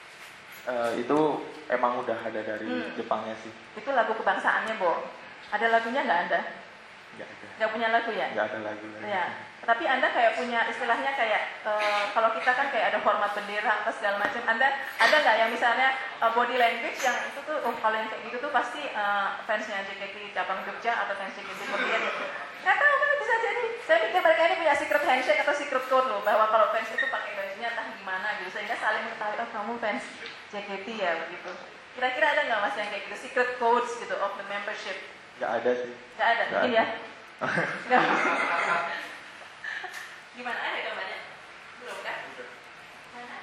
Itu emang udah ada dari Jepangnya sih. Itu lagu kebangsaannya, Bo. Ada lagunya nggak Anda? Nggak ada. Nggak punya lagu ya? Nggak ada lagu. Ya. Tapi Anda kayak punya istilahnya kayak kalau kita kan kayak ada hormat bendera atau segala macam. Anda ada nggak yang misalnya body language yang itu tuh kalau yang kayak gitu tuh pasti fansnya JKT cabang Jogja atau fans JKT48 gitu. Nggak tahu kan bisa jadi. Saya pikir mereka ini punya secret handshake atau secret code loh, bahwa kalau fans itu pakai bajunya entah gimana gitu, sehingga saling mengetahui oh kamu fans JKT ya begitu. Kira-kira ada nggak Mas yang kayak gitu secret codes gitu of the membership? Nggak ada sih. Nggak ada, mungkin ya. Nggak. Gimana ada gambarnya? Belum kan? Mana?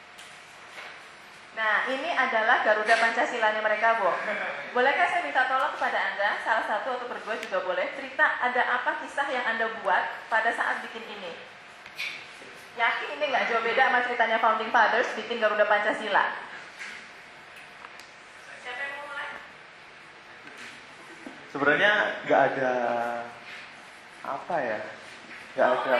Nah, ini adalah Garuda Pancasilanya mereka, Bo. Bolehkah saya minta tolong kepada Anda, salah satu atau berdua juga boleh, cerita ada apa kisah yang Anda buat pada saat bikin ini? Yakin ini nggak jauh beda sama ceritanya Founding Fathers bikin Garuda Pancasila? Siapa yang mau mulai? Sebenarnya nggak ada apa ya? Nggak ada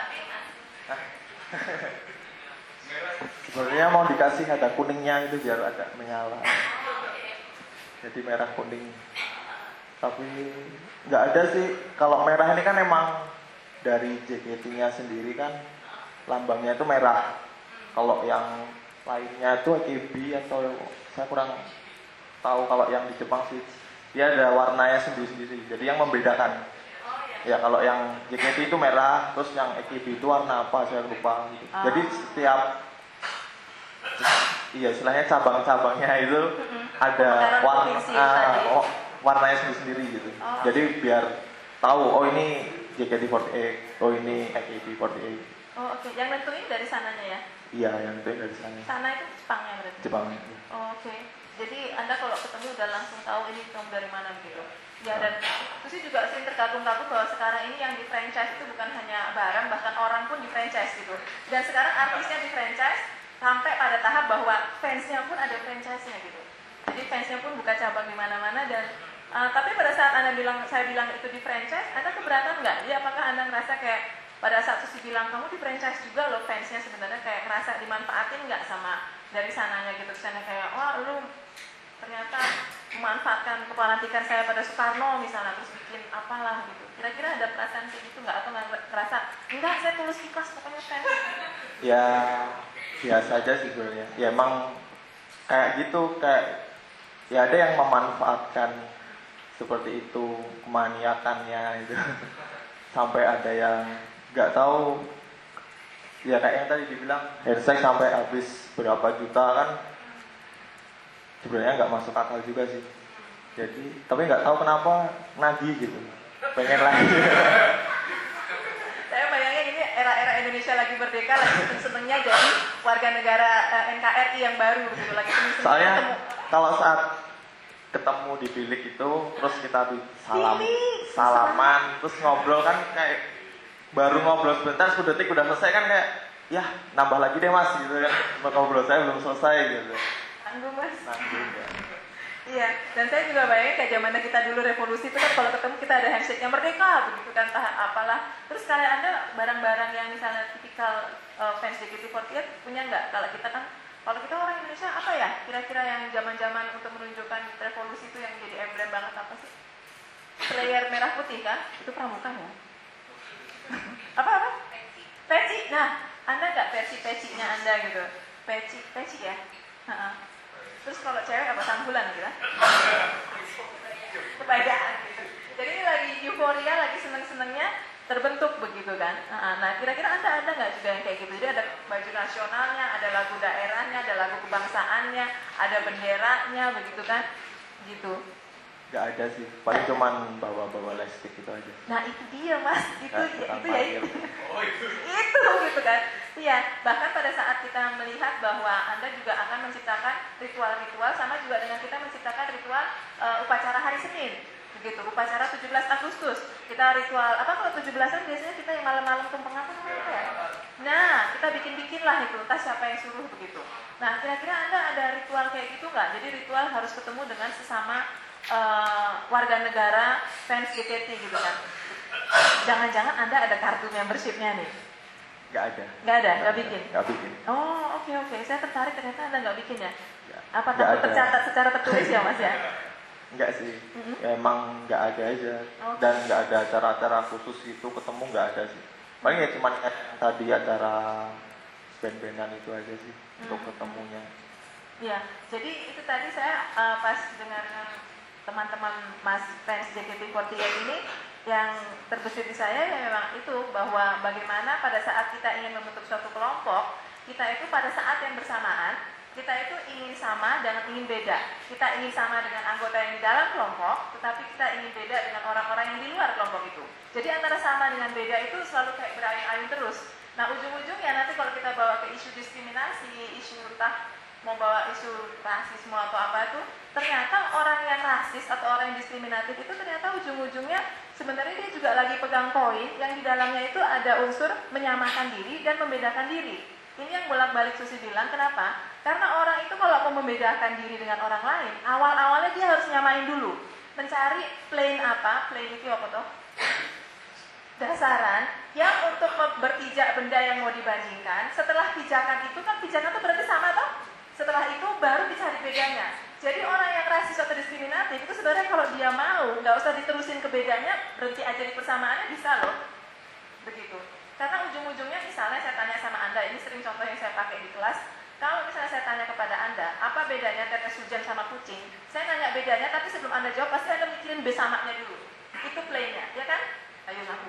sebenarnya mau dikasih ada kuningnya itu biar agak menyala. Jadi merah kuning. Tapi nggak ada sih. Kalau merah ini kan emang dari JKT-nya sendiri kan lambangnya itu merah. Kalau yang lainnya itu AKB atau saya kurang tahu. Kalau yang di Jepang sih dia ada warnanya sendiri-sendiri. Jadi yang membedakan. Ya kalau yang JKT itu merah, terus yang AKB itu warna apa saya lupa gitu. Jadi setiap istilahnya cabang-cabangnya itu ada warnanya sendiri-sendiri gitu. Jadi biar tahu oh ini JKT48, oh ini AKB48. Oh oke, yang nentuin dari sananya ya? Iya, yang nentuin dari sana. Sana itu Jepangnya berarti? Jepangnya. Oh, oke. Jadi Anda kalau ketemu udah langsung tahu ini kamu dari mana gitu. Ya, dan terus juga sering terkagum-kagum bahwa sekarang ini yang di franchise itu bukan hanya barang, bahkan orang pun di franchise gitu. Dan sekarang artisnya di franchise sampai pada tahap bahwa fansnya pun ada franchise-nya gitu. Jadi fansnya pun buka cabang di mana-mana. Dan tapi pada saat saya bilang itu di franchise, Anda keberatan nggak? Jadi apakah Anda ngerasa kayak pada saat Susi bilang kamu di franchise juga loh, fansnya sebenarnya kayak ngerasa dimanfaatin nggak sama dari sananya gitu, kesannya kayak wah lu ternyata memanfaatkan kepelantikan saya pada Soekarno misalnya, terus bikin apalah gitu. Kira-kira ada perasaan kayak gitu nggak? Atau nggak ngerasa, enggak saya tulus ikhlas pokoknya fans? Ya biasa aja sih sebenarnya. Ya emang kayak gitu, kayak ya ada yang memanfaatkan seperti itu kemaniakannya itu sampai ada yang nggak tahu ya, kayak yang tadi dibilang handshake sampai habis berapa juta kan, sebenarnya nggak masuk akal juga sih. Jadi tapi nggak tahu kenapa nagih gitu, pengen lagi. Saya bayangin ini era-era Indonesia lagi merdeka, lagi seneng-senengnya jadi warga negara NKRI yang baru gitu, lagi seneng-senengnya Soalnya ketemu. kalau saat ketemu di bilik itu terus kita salaman terus ngobrol kan, kayak baru ngobrol sebentar 10 detik udah selesai kan, kayak ya nambah lagi deh mas gitu kan, ngobrol saya belum selesai gitu. Tanggung mas. Nanggung ya. Iya, dan saya juga bayangin kayak zaman kita dulu revolusi itu kan kalau ketemu kita ada handshake yang merdeka begitu kan, entah apalah. Terus kalian ada barang-barang yang misalnya tipikal fans JKT48 punya nggak? Kalau kita orang Indonesia apa ya? Kira-kira yang zaman-zaman untuk menunjukkan revolusi itu yang jadi emblem banget apa sih? Slayer merah putih kan? Itu pramuka ya? Apa? Peci. Nah, Anda nggak peci-pecinya Anda gitu? Peci ya? Terus kalau cewek apa, sanggulan gitu kan? Kebagaan gitu. Jadi ini lagi euforia, lagi seneng-senengnya terbentuk begitu kan. Nah kira-kira Anda ada nggak juga yang kayak gitu? Jadi ada baju nasionalnya, ada lagu daerahnya, ada lagu kebangsaannya, ada benderanya begitu kan? Gitu. Gak ada sih, paling cuman bawa-bawa lipstick itu aja. Nah itu dia mas, itu gitu kan. Iya, bahkan pada saat kita melihat bahwa Anda juga akan menciptakan ritual-ritual, sama juga dengan kita menciptakan ritual upacara hari Senin, begitu, upacara 17 Agustus. Kita ritual, apa kalau 17-an biasanya kita yang malam-malam tumpeng apa namanya ya? Nah, kita bikin-bikin lah itu, entah siapa yang suruh begitu. Nah, kira-kira Anda ada ritual kayak gitu nggak? Jadi ritual harus ketemu dengan sesama warga negara fans JKT gitu kan. Jangan-jangan Anda ada kartu membership-nya nih? Nggak ada, nggak bikin? Nggak bikin. Oh, oke. Saya tertarik, ternyata Anda nggak bikin ya? Apa Nggak takut ada. tercatat secara tertulis ya mas ya? Enggak sih, ya, emang nggak ada aja. Okay. Dan nggak ada acara-acara khusus gitu ketemu, nggak ada sih. Paling ya cuma tadi acara band-bandan itu aja sih untuk ketemunya. Ya, jadi itu tadi saya pas dengan teman-teman mas fans JKT48 ini, yang terbesit di saya ya memang itu, bahwa bagaimana pada saat kita ingin membentuk suatu kelompok, kita itu pada saat yang bersamaan, kita itu ingin sama dan ingin beda. Kita ingin sama dengan anggota yang di dalam kelompok, tetapi kita ingin beda dengan orang-orang yang di luar kelompok itu. Jadi antara sama dengan beda itu selalu kayak berayun-ayun terus. Nah ujung-ujungnya nanti kalau kita bawa ke isu diskriminasi, isu entah mau bawa isu rasisme atau apa itu, ternyata orang yang rasis atau orang yang diskriminatif itu ternyata ujung-ujungnya sebenarnya dia juga lagi pegang koin yang di dalamnya itu ada unsur menyamakan diri dan membedakan diri. Ini yang bolak-balik Susi bilang, kenapa? Karena orang itu kalau mau membedakan diri dengan orang lain, awal-awalnya dia harus nyamain dulu, mencari plane apa, plane itu apa toh? Dasaran yang untuk berpijak benda yang mau dibandingkan. Setelah pijakan itu kan, pijakan itu berarti sama toh? Setelah itu baru dicari bedanya. Jadi orang yang rasis atau diskriminatif itu sebenarnya kalau dia mau, nggak usah diterusin ke bedanya, berhenti aja di persamaannya bisa loh. Begitu. Karena ujung-ujungnya misalnya saya tanya sama Anda, ini sering contoh yang saya pakai di kelas, kalau misalnya saya tanya kepada Anda, apa bedanya tetes hujan sama kucing? Saya nanya bedanya, tapi sebelum Anda jawab, pasti Anda mikirin besamaknya dulu. Itu play-nya, ya kan? Ayo ngaku.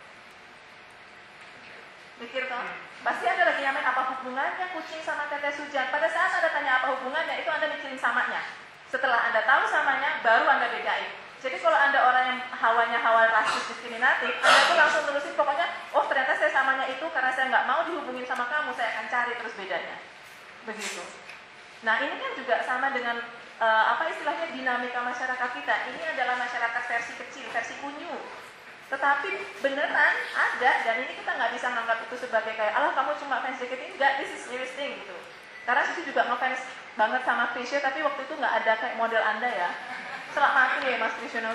Mikir toh? Pasti Anda lagi nyamain apa hubungannya kucing sama tetes hujan. Pada saat Anda tanya apa hubungannya, itu Anda mikirin samanya. Setelah Anda tahu samanya, baru Anda bedain. Jadi kalau Anda orang yang hawanya hawa rasis diskriminatif, Anda tuh langsung terusin pokoknya, oh ternyata saya samanya itu karena saya nggak mau dihubungin sama kamu, saya akan cari terus bedanya. Begitu. Nah ini kan juga sama dengan apa istilahnya dinamika masyarakat kita. Ini adalah masyarakat versi kecil, versi unyu. Tetapi beneran ada, dan ini kita nggak bisa menganggap itu sebagai kayak, alah kamu cuma fans JKT, enggak, this is serious thing gitu. Karena Susi juga ngefans banget sama Krisya, tapi waktu itu nggak ada kayak model Anda ya. Selak mati ya Mas Krisya,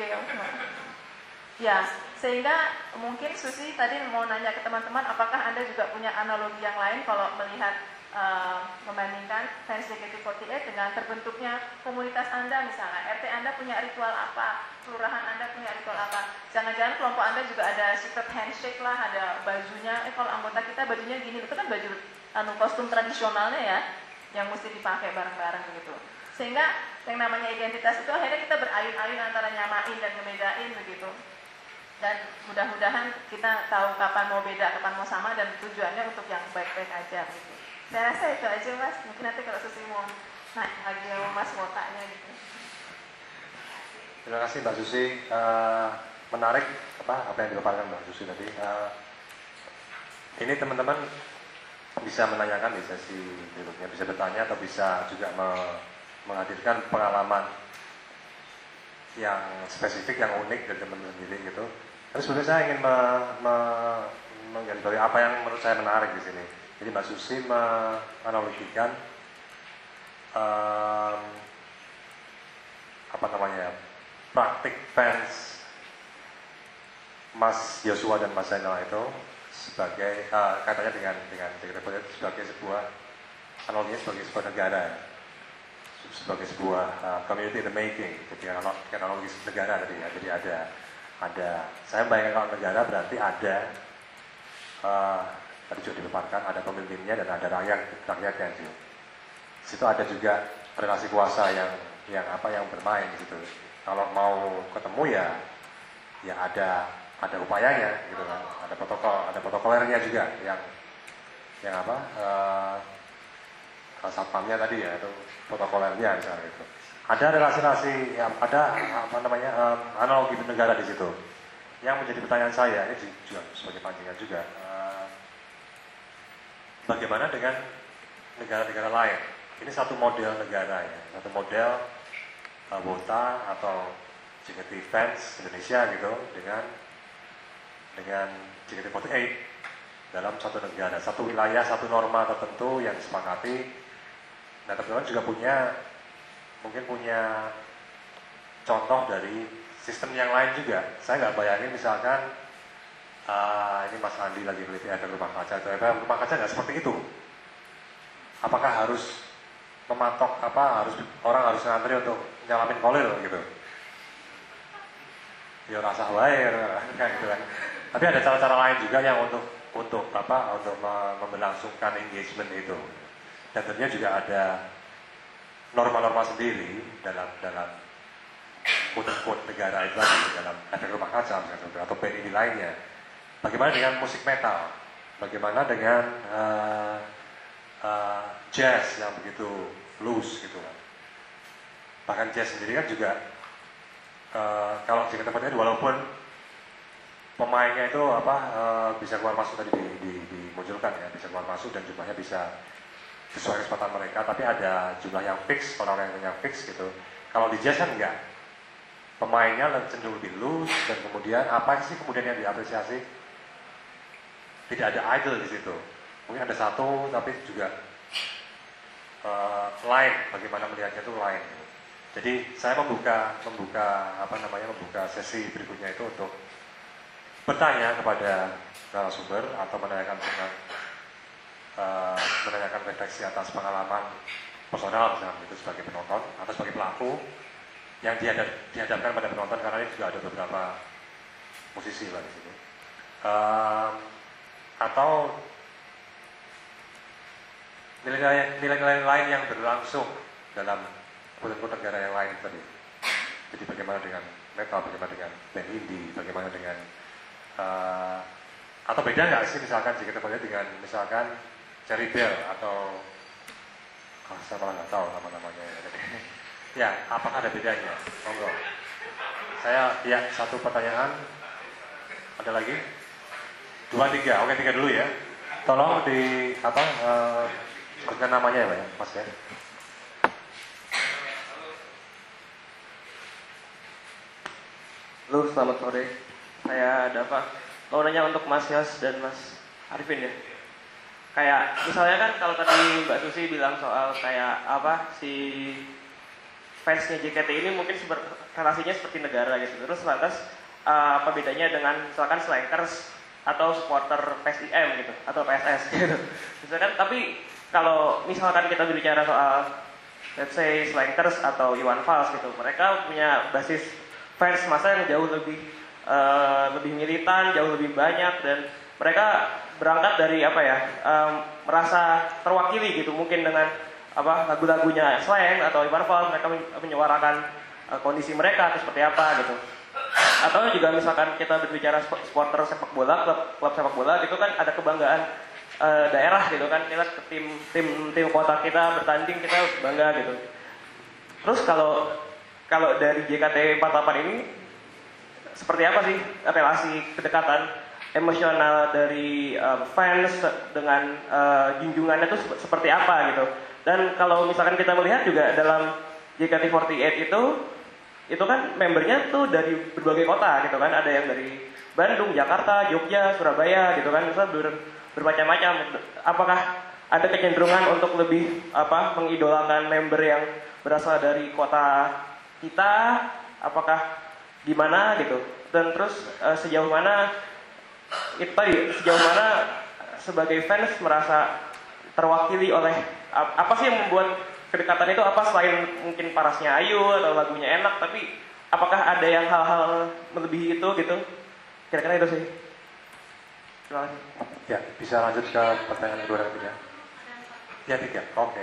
ya, sehingga mungkin Susi tadi mau nanya ke teman-teman, apakah Anda juga punya analogi yang lain kalau melihat membandingkan fans JKT48 dengan terbentuknya komunitas Anda misalnya, RT Anda punya ritual apa, kelurahan Anda punya ritual apa, jangan-jangan kelompok Anda juga ada secret handshake lah, ada bajunya, kalau anggota kita bajunya gini, itu kan baju kostum tradisionalnya ya, yang mesti dipakai bareng-bareng begitu. Sehingga yang namanya identitas itu akhirnya kita berayun-ayun antara nyamain dan ngebedain begitu. Dan mudah-mudahan kita tahu kapan mau beda, kapan mau sama, dan tujuannya untuk yang baik-baik aja gitu. Saya rasa itu aja Mas, mungkin nanti kalau Susi mau naik lagi Mas wotanya gitu. Terima kasih Mbak Susi. Menarik apa yang dipaparkan Mbak Susi tadi. Ini teman-teman bisa menanyakan di sesi berikutnya, bisa bertanya atau bisa juga menghadirkan pengalaman yang spesifik, yang unik dari teman-teman sendiri gitu. Tapi sebenarnya saya ingin menggarisbawahi apa yang menurut saya menarik di sini. Jadi Mbak Susi menganalogikan praktik fans Mas Joshua dan Mas Zainal itu sebagai katanya dengan sebagai sebuah analoginya sebagai sebuah negara, sebagai sebuah community in the making, jadi analogi negara tadi ya. Jadi ada saya bayangkan kalau negara berarti ada tadi juga dipaparkan, ada pemimpinnya dan ada rakyatnya juga. Di situ ada juga relasi kuasa yang bermain di situ. Kalau mau ketemu ya ada upayanya gitu kan. Ada protokolernya juga yang satpamnya tadi ya, itu protokolernya misalnya gitu. Ada relasi-relasi yang ada analogi negara di situ. Yang menjadi pertanyaan saya ini juga sebagai pancingan juga. Bagaimana dengan negara-negara lain? Ini satu model negara ya, satu model WOTA atau JKT Fans Indonesia gitu dengan JKT48 dalam satu negara, satu wilayah, satu norma tertentu yang disepakati. Nah, teman-teman juga mungkin punya contoh dari sistem yang lain juga. Saya nggak bayangin misalkan ini Mas Andi lagi meliti efek rumah kaca, rumah kaca nggak seperti itu. Apakah harus mematok orang harus ngantri untuk nyalamin kolil gitu? Ya rasa wae kayak gitu kan. Tapi ada cara-cara lain juga yang untuk memberlangsungkan engagement itu. Dan tentunya juga ada norma-norma sendiri dalam quote-unquote negara itu dalam efek rumah kaca misalnya, atau band ini lainnya. Bagaimana dengan musik metal? Bagaimana dengan jazz yang begitu loose gitu kan? Bahkan jazz sendiri kan juga kalau JKT48 walaupun pemainnya itu bisa keluar masuk tadi dimunculkan ya, bisa keluar masuk dan jumlahnya bisa sesuai kesempatan mereka, tapi ada jumlah yang fix, orang yang fix gitu. Kalau di jazz kan enggak, pemainnya cenderung lebih loose dan kemudian apa sih kemudian yang diapresiasi? Tidak ada idol di situ. Mungkin ada satu, tapi juga lain. Bagaimana melihatnya itu lain. Jadi saya membuka sesi berikutnya itu untuk bertanya kepada narasumber atau menanyakan refleksi atas pengalaman personal misalnya itu sebagai penonton atau sebagai pelaku yang dihadapkan pada penonton, karena ini juga ada beberapa musisi lah di situ. Atau nilai-nilai lain yang berlangsung dalam quote-unquote negara yang lain tadi. Jadi bagaimana dengan metal, bagaimana dengan band indie, bagaimana dengan atau beda nggak sih misalkan jika kita lihat dengan misalkan Cherry Bell atau saya malah nggak tahu nama-namanya ya, apakah ada bedanya? Monggo. Saya satu pertanyaan, ada lagi? 2, 3, oke 3 dulu ya. Tolong sebutkan namanya ya Pak ya, Mas ya. Halo, selamat sore. Saya ada mau nanya untuk Mas Yos dan Mas Arifin ya. Kayak misalnya kan kalau tadi Mbak Susi bilang soal kayak si fansnya JKT ini mungkin relasinya seperti negara gitu. Terus lantas apa bedanya dengan misalkan slankers atau supporter PSIM gitu atau PSS gitu. Misalkan tapi kalau misalkan kita berbicara soal let's say Slankers atau Iwan Fals gitu, mereka punya basis fans masa yang jauh lebih militan, jauh lebih banyak, dan mereka berangkat dari apa ya, merasa terwakili gitu mungkin dengan apa lagu-lagunya Slank atau Iwan Fals, mereka menyuarakan kondisi mereka atau seperti apa gitu. Atau juga misalkan kita berbicara supporter sepak bola, klub sepak bola gitu kan ada kebanggaan daerah gitu kan, kita tim kota kita bertanding kita bangga gitu. Terus kalau dari JKT48 ini seperti apa sih relasi kedekatan emosional dari fans dengan junjungannya itu seperti apa gitu? Dan kalau misalkan kita melihat juga dalam JKT48 itu kan membernya tuh dari berbagai kota gitu kan, ada yang dari Bandung, Jakarta, Jogja, Surabaya gitu kan, misalnya bermacam-macam. Apakah ada kecenderungan untuk lebih mengidolakan member yang berasal dari kota kita? Apakah gimana gitu? Dan terus sejauh mana sebagai fans merasa terwakili oleh apa sih yang membuat kedekatan itu, apa selain mungkin parasnya Ayu atau lagunya enak, tapi apakah ada yang hal-hal melebihi itu gitu? Kira-kira itu sih. Terima kasih. Ya, bisa lanjut ke pertanyaan kedua dan ketiga. Ya, tiga. Oke.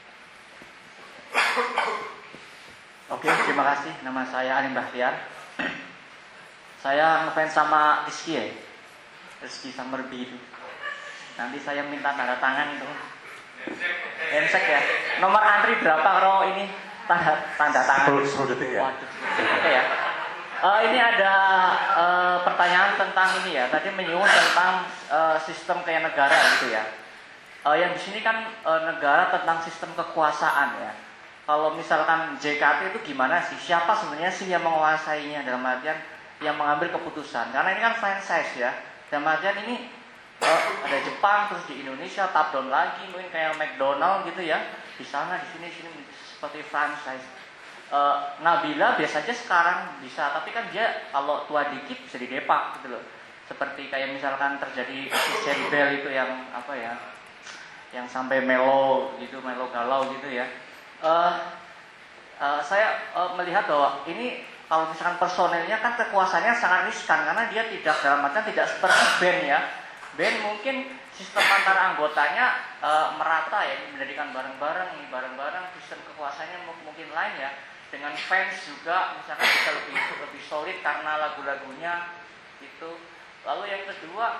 Oke, terima kasih. Nama saya Alim Bahtiar. Saya ngefans sama Rizky ya. Rizky Summerby itu. Nanti saya minta tanda tangan itu. Handshake ya. Nomor antri berapa kalau ini tanda tangan? 10 detik ya. Waduh, oke ya. Ini ada pertanyaan tentang ini ya. Tadi menyinggung tentang sistem kayak negara gitu ya. Yang di sini kan negara tentang sistem kekuasaan ya. Kalau misalkan JKT itu gimana sih? Siapa sebenarnya sih yang menguasainya, dalam artian yang mengambil keputusan? Karena ini kan franchise ya. Dalam artian ini ada Jepang, terus di Indonesia top down lagi, mungkin kayak McDonald gitu ya. Di sana, di sini seperti franchise. Nabila biasanya sekarang bisa, tapi kan dia kalau tua dikit bisa didepak gitu loh. Seperti kayak misalkan terjadi Cherry Bell itu yang apa ya, yang sampai melo galau gitu ya. Saya melihat bahwa ini kalau misalkan personelnya kan kekuasaannya sangat riskan, karena dia tidak dalam artian tidak seperti band ya. Band mungkin sistem antara anggotanya merata ya, mendirikan bareng-bareng, sistem kekuasaannya mungkin lain ya. Dengan fans juga misalkan bisa lebih solid karena lagu-lagunya itu. Lalu yang kedua,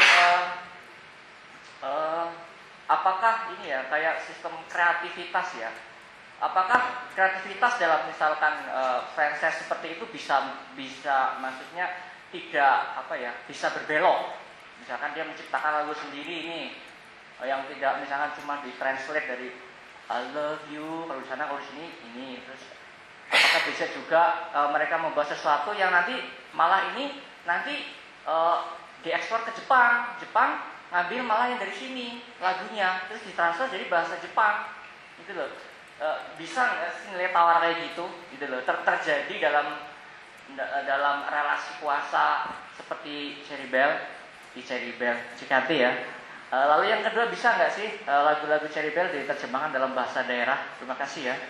apakah ini ya kayak sistem kreativitas ya? Apakah kreativitas dalam misalkan franchise seperti itu bisa maksudnya tidak bisa berbelok? Misalkan dia menciptakan lagu sendiri ini yang tidak misalkan cuma ditranslate dari I love you kalau di sana, kalau di sini ini. Terus apakah bisa juga mereka membuat sesuatu yang nanti malah ini nanti diekspor ke Jepang ngambil malah yang dari sini lagunya, terus ditransfer jadi bahasa Jepang gitu loh. Bisa nggak sih nilai tawar kayak gitu loh terjadi dalam relasi kuasa seperti Cherry Bell JKT ya. Lalu yang kedua, bisa nggak sih lagu-lagu Cherry Bell diterjemahkan dalam bahasa daerah? Terima kasih ya.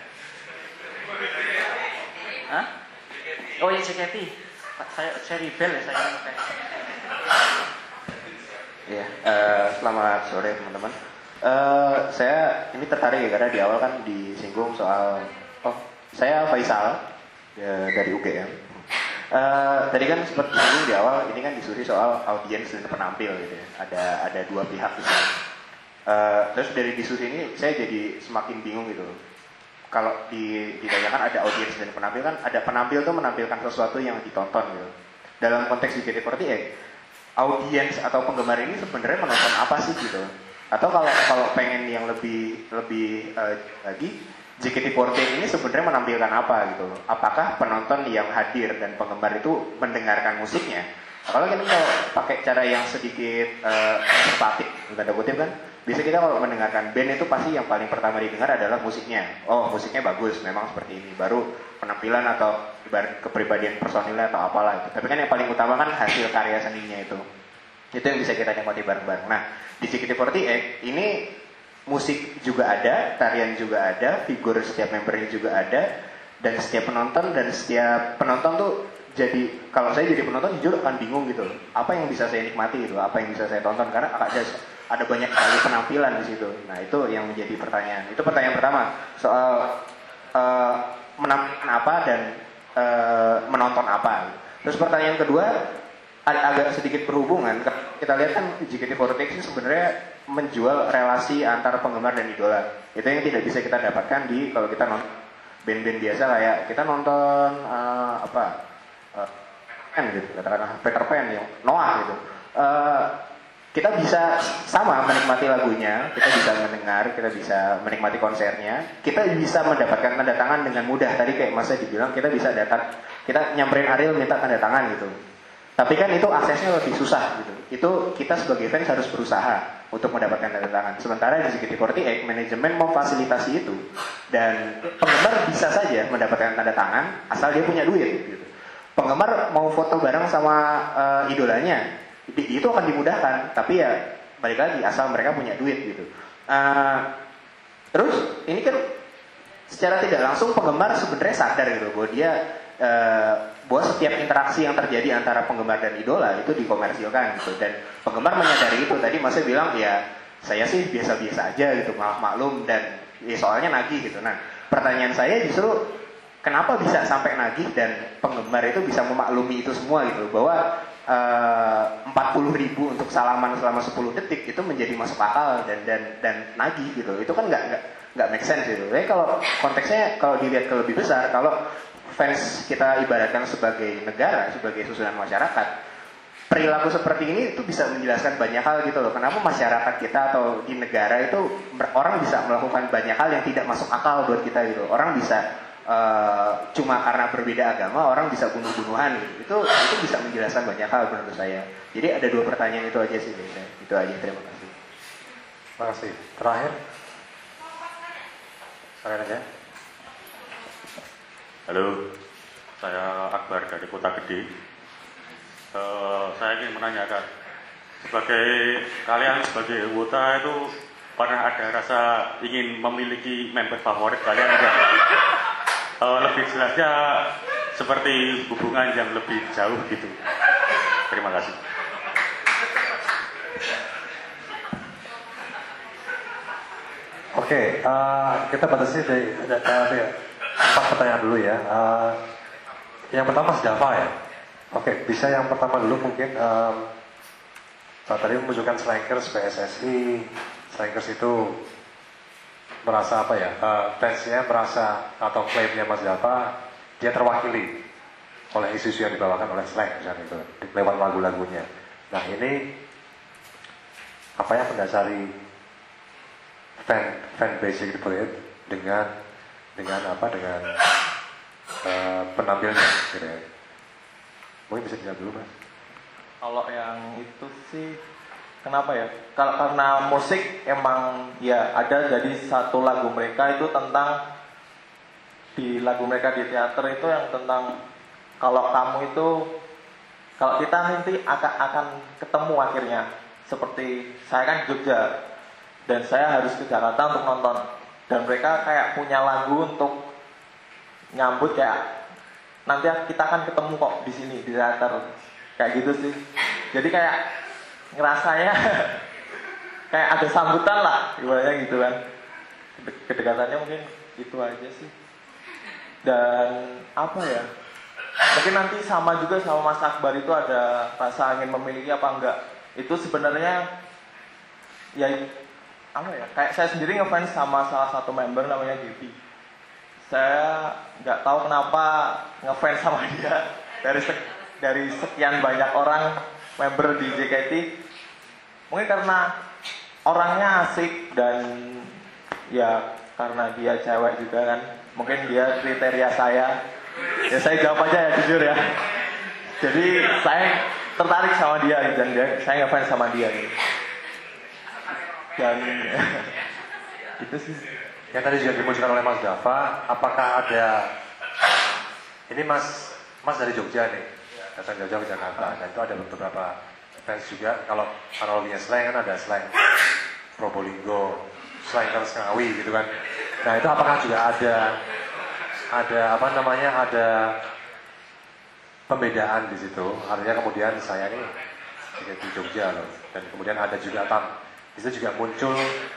Hah? Oh ya JKT. Saya Cherry Bell ya saya. Ya, selamat sore teman-teman. Saya ini tertarik ya karena di awal kan disinggung soal saya Faisal dari UGM. Tadi kan sempat disinggung di awal ini kan diskusi soal audiens dan penampil gitu ya. Ada dua pihak di sini. Terus dari diskusi ini saya jadi semakin bingung gitu. Kalau ditanyakan ada audiens dan penampil, kan ada penampil tuh menampilkan sesuatu yang ditonton gitu. Dalam konteks JKT48, audiens atau penggemar ini sebenarnya menonton apa sih gitu? Atau kalau pengen yang lebih lagi, JKT48 ini sebenarnya menampilkan apa gitu? Apakah penonton yang hadir dan penggemar itu mendengarkan musiknya? Kalau kita pakai cara yang sedikit statik, tanda kutip kan, biasa kita kalau mendengarkan band itu pasti yang paling pertama didengar adalah musiknya. Oh, musiknya bagus, memang seperti ini. Baru penampilan atau kepribadian personilnya atau apalah itu. Tapi kan yang paling utama kan hasil karya seninya itu. Itu yang bisa kita nikmati bareng-bareng. Nah, di JKT48 ini musik juga ada, tarian juga ada, figur setiap membernya juga ada, dan setiap penonton tuh jadi, kalau saya jadi penonton jujur akan bingung gitu, apa yang bisa saya nikmati gitu, apa yang bisa saya tonton, karena ada banyak sekali penampilan di situ. Nah itu yang menjadi pertanyaan. Itu pertanyaan pertama soal menampilkan apa dan menonton apa. Terus pertanyaan kedua agak sedikit berhubungan. Kita lihat kan JKT48 ini sebenarnya menjual relasi antara penggemar dan idola. Itu yang tidak bisa kita dapatkan kalau kita nonton band-band biasa, kayak kita nonton gitu, katakanlah Peter Pan yang Noah gitu. Kita bisa sama menikmati lagunya, kita bisa mendengar, kita bisa menikmati konsernya, kita bisa mendapatkan tanda tangan dengan mudah. Tadi kayak Mas dibilang kita bisa kita nyamperin Ariel minta tanda tangan gitu. Tapi kan itu aksesnya lebih susah gitu. Itu kita sebagai fans harus berusaha untuk mendapatkan tanda tangan. Sementara di JKT48 manajemen memfasilitasi itu, dan penggemar bisa saja mendapatkan tanda tangan asal dia punya duit gitu. Penggemar mau foto bareng sama idolanya, itu akan dimudahkan. Tapi ya balik lagi asal mereka punya duit gitu. Terus ini kan secara tidak langsung penggemar sebenarnya sadar gitu bahwa dia bahwa setiap interaksi yang terjadi antara penggemar dan idola itu dikomersilkan gitu, dan penggemar menyadari itu. Tadi Mas bilang ya saya sih biasa-biasa aja gitu, malah maklum, dan ya soalnya nagih gitu. Nah pertanyaan saya justru kenapa bisa sampai nagih dan penggemar itu bisa memaklumi itu semua gitu, bahwa 40.000 untuk salaman selama 10 detik itu menjadi masuk akal dan nagih gitu. Itu kan nggak make sense gitu. Jadi kalau konteksnya kalau dilihat ke lebih besar, kalau fans kita ibaratkan sebagai negara, sebagai susunan masyarakat, perilaku seperti ini itu bisa menjelaskan banyak hal gitu loh. Kenapa masyarakat kita atau di negara itu orang bisa melakukan banyak hal yang tidak masuk akal buat kita gitu. Orang bisa cuma karena berbeda agama orang bisa bunuh-bunuhan gitu. Itu bisa menjelaskan banyak hal menurut saya. Jadi ada 2 pertanyaan itu aja sih biasanya. Itu aja, terima kasih. Terima kasih. Terakhir, kalian aja. Halo, saya Akbar dari Kota Gede. Saya ingin menanyakan, kalian sebagai anggota itu pernah ada rasa ingin memiliki member favorit kalian enggak? Lebih jelasnya seperti hubungan yang lebih jauh gitu. Terima kasih. Oke, kita batasi dari 4 pertanyaan dulu ya. Yang pertama Mas Dava ya. Oke, bisa yang pertama dulu mungkin. Tadi menunjukkan Slankers PSSI. Slankers itu merasa apa ya? Fansnya merasa atau klaimnya Mas Dava dia terwakili oleh isu-isu yang dibawakan oleh Slank misalnya itu lewat lagu-lagunya. Nah ini apa yang mendasari fanbase gitu dengan penampilnya gitu ya. Mungkin bisa dijawab dulu Mas. Kalau yang itu sih kenapa ya? Karena musik emang ya ada, jadi satu lagu mereka itu tentang, di lagu mereka di teater itu yang tentang kalau kita nanti akan ketemu akhirnya. Seperti saya kan Jogja dan saya harus ke Jakarta untuk nonton, dan mereka kayak punya lagu untuk nyambut kayak nanti kita akan ketemu kok di sini di teater, kayak gitu sih. Jadi kayak ngerasanya kayak ada sambutan lah ibaratnya gitu kan. Kedekatannya mungkin itu aja sih. Dan apa ya, mungkin nanti sama juga sama Mas Akbar itu ada rasa ingin memiliki apa enggak. Itu sebenarnya ya apa ya, kayak saya sendiri ngefans sama salah satu member namanya Gaby. Saya nggak tahu kenapa ngefans sama dia dari sekian banyak orang member di JKT. Mungkin karena orangnya asik dan ya karena dia cewek juga kan. Mungkin dia kriteria saya. Ya saya jawab aja ya jujur ya. Jadi saya tertarik sama dia dan saya ngefans sama dia gitu. Dan itu sih. Yang tadi juga dimunculkan oleh Mas Dava, apakah ada ini Mas dari Jogja nih, datang jauh-jauh ke Jakarta, dan itu ada beberapa fans juga. Kalau analoginya Slank kan ada Slank Probolinggo, Slankers Ngawi gitu kan. Nah itu apakah juga ada pembedaan di situ? Artinya kemudian saya ini di Jogja loh, dan kemudian ada juga di situ juga muncul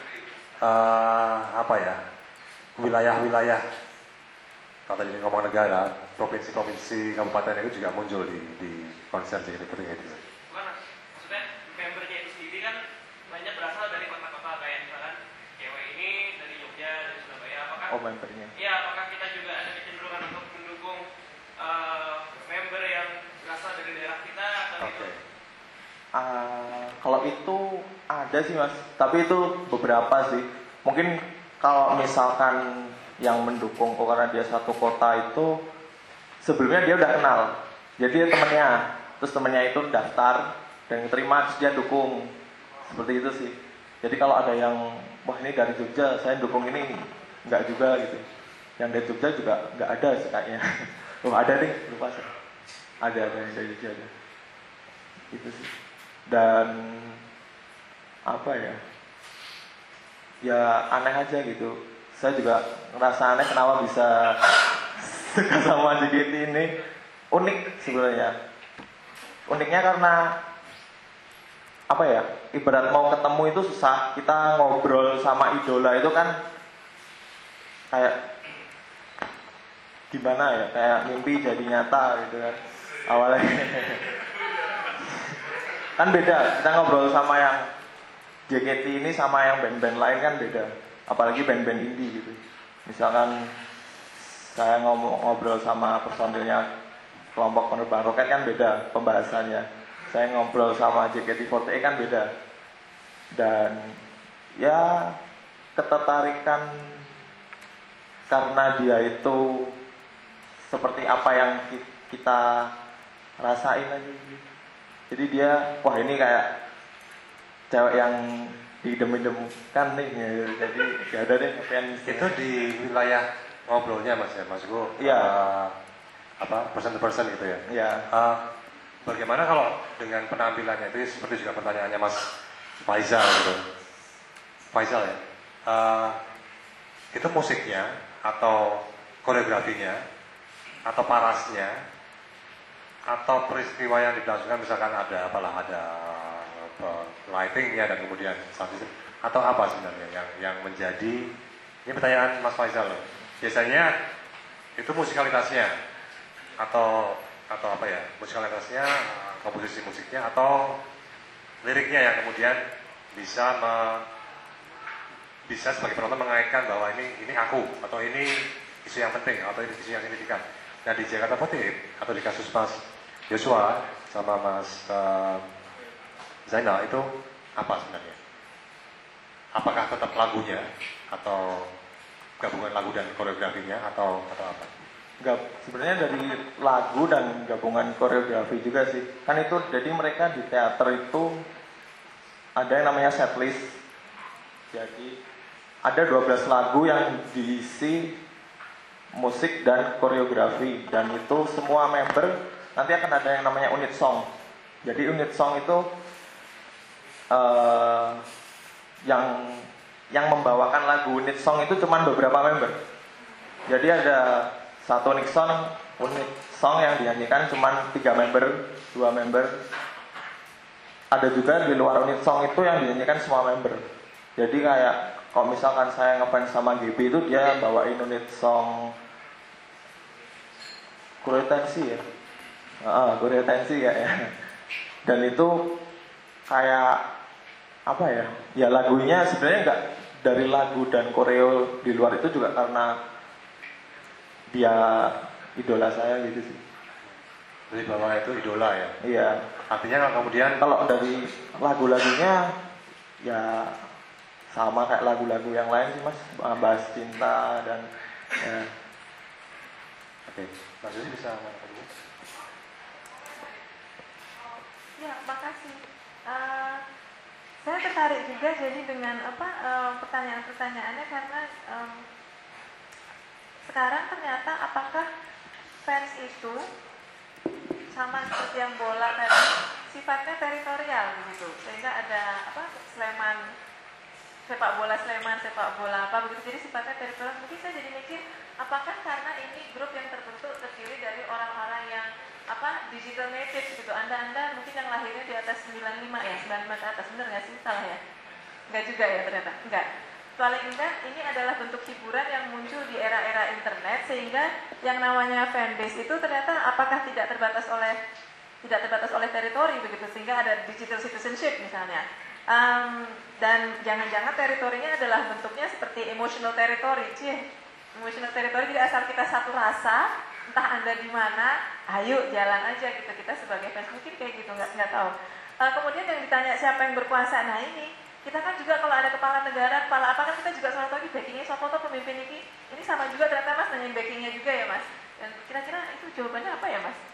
wilayah-wilayah, kalau tadi ngomong negara, provinsi-provinsi, kabupaten itu juga muncul di konser JKT48 itu. Maksudnya membernya itu sendiri kan banyak berasal dari kota-kota, kayak misalkan cewek ini dari Jogja, dari Surabaya, apakah? Oh, membernya. Iya, apakah kita juga ada kecenderungan untuk mendukung member yang berasal dari daerah kita atau gitu? Kalau itu ada sih mas, tapi itu beberapa sih. Mungkin kalau misalkan yang mendukung karena dia satu kota itu sebelumnya dia udah kenal, jadi dia temennya, terus temennya itu daftar dan terima, terus dia dukung, seperti itu sih. Jadi kalau ada yang wah ini dari Jogja, saya dukung ini, enggak juga gitu. Yang dari Jogja juga enggak ada sih kayaknya. Oh ada nih, lupa sih. Ada yang dari Jogja ada. Itu sih. Dan apa ya? Ya aneh aja gitu. Saya juga ngerasa aneh kenapa bisa suka sama JKT ini. Unik sebenarnya. Uniknya karena apa ya? Ibarat mau ketemu itu susah. Kita ngobrol sama idola itu kan kayak gimana ya? Kayak mimpi jadi nyata gitu kan. Awalnya kan beda. Kita ngobrol sama yang JKT ini sama yang band-band lain kan beda. Apalagi band-band indie gitu. Misalkan saya ngobrol sama personilnya kelompok penerbang roket kan beda pembahasannya. Saya ngobrol sama JKT48 kan beda. Dan ya ketertarikan karena dia itu seperti apa yang kita rasain aja gitu. Jadi dia, wah ini kayak cewek yang diidem-idemkan nih ya. Jadi gak ada deh fans. Itu di wilayah ngobrolnya mas ya, mas Gu? Iya. Person to person gitu ya? Iya. Bagaimana kalau dengan penampilannya itu seperti juga pertanyaannya mas Faisal gitu. Faisal ya, itu musiknya atau koreografinya atau parasnya atau peristiwa yang dilangsungkan, misalkan ada lightingnya dan kemudian sound system, atau apa sebenarnya yang menjadi, ini pertanyaan Mas Faisal loh. Biasanya itu musikalitasnya atau apa ya, musikalitasnya, komposisi musiknya atau liriknya yang kemudian bisa sebagai penonton mengaitkan bahwa ini aku, atau ini isu yang penting, atau ini isu yang signifikan. Nah di JKT48 atau di kasus Mas Joshua sama Mas Zainal itu apa sebenarnya? Apakah tetap lagunya atau gabungan lagu dan koreografinya atau apa? Sebenarnya dari lagu dan gabungan koreografi juga sih. Kan itu jadi mereka di teater itu ada yang namanya setlist. Jadi ada 12 lagu yang diisi musik dan koreografi, dan itu semua member nanti akan ada yang namanya unit song. Jadi unit song itu yang membawakan lagu unit song itu cuma beberapa member. Jadi ada satu unit song yang dinyanyikan cuma 3 member, 2 member. Ada juga di luar unit song itu yang dinyanyikan semua member. Jadi kayak kalau misalkan saya ngefans sama GB itu dia bawain unit song Kuretensi ya. Kuretensi ya. Dan itu kayak apa ya? Ya lagunya sebenarnya enggak dari lagu dan koreo di luar itu juga karena dia idola saya gitu sih. Jadi bahwa itu idola ya? Iya. Artinya kalau kemudian kalau dari lagu-lagunya ya sama kayak lagu-lagu yang lain sih mas, bahas cinta dan ya. Oke, Mas Yudi bisa ngomong dulu? Ya, makasih. Saya tertarik juga jadi dengan pertanyaan-pertanyaannya karena sekarang ternyata apakah fans itu sama seperti yang bola tadi sifatnya teritorial begitu, sehingga ada Sleman sepak bola Sleman, sepak bola apa begitu, jadi sifatnya teritorial. Mungkin saya jadi mikir, apakah karena ini grup yang terbentuk terdiri dari orang-orang yang digital native gitu, anda mungkin yang lahirnya di atas 95 ya, 95 ke atas, bener nggak sih? Salah ya? Nggak juga ya ternyata, enggak. Paling enggak ini adalah bentuk hiburan yang muncul di era-era internet, sehingga yang namanya fanbase itu ternyata apakah tidak terbatas oleh teritori begitu, sehingga ada digital citizenship misalnya. Dan jangan-jangan teritorinya adalah bentuknya seperti emotional territory, emotional territory. Jadi asal kita satu rasa, entah anda di mana, ayo jalan aja gitu, kita sebagai fans mungkin kayak gitu, nggak tahu. Kemudian yang ditanya siapa yang berkuasa, nah ini kita kan juga kalau ada kepala negara, kepala apa kan kita juga selalu tahu backingnya siapa tuh pemimpin ini sama juga ternyata Mas nanyain backingnya juga ya Mas. Dan kira-kira itu jawabannya apa ya Mas?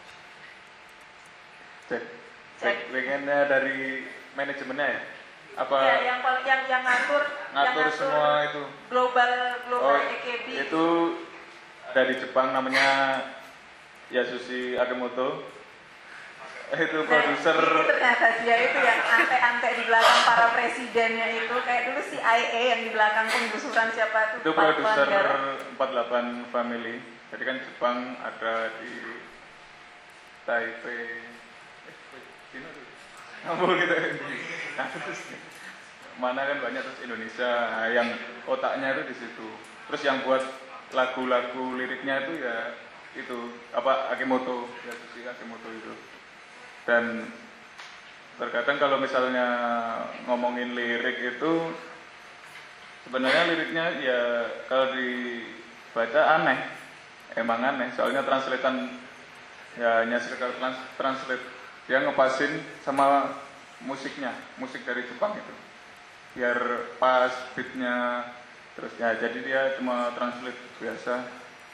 Cek. Backingnya dari manajemennya ya? Apa? Ya, yang ngatur semua itu. Global EKB. Itu dari Jepang namanya Yasushi Akimoto. Itu produser. Ternyata dia itu yang ante-ante di belakang para presidennya itu, kayak dulu CIA yang di belakang penggusuran siapa tuh. Itu produser 48 Family. Jadi kan Jepang ada di Taipei. Cina tuh. Apa gitu. Mana kan banyak, terus Indonesia, yang otaknya itu di situ. Terus yang buat lagu-lagu liriknya itu ya itu Akimoto, Yasushi Akimoto itu. Dan terkadang kalau misalnya ngomongin lirik itu sebenarnya liriknya ya kalau dibaca aneh, emang aneh. Soalnya translatean ya hanya sekedar translate, dia ngepasin sama musiknya, musik dari Jepang itu biar pas beatnya, terus ya jadi dia cuma translate biasa.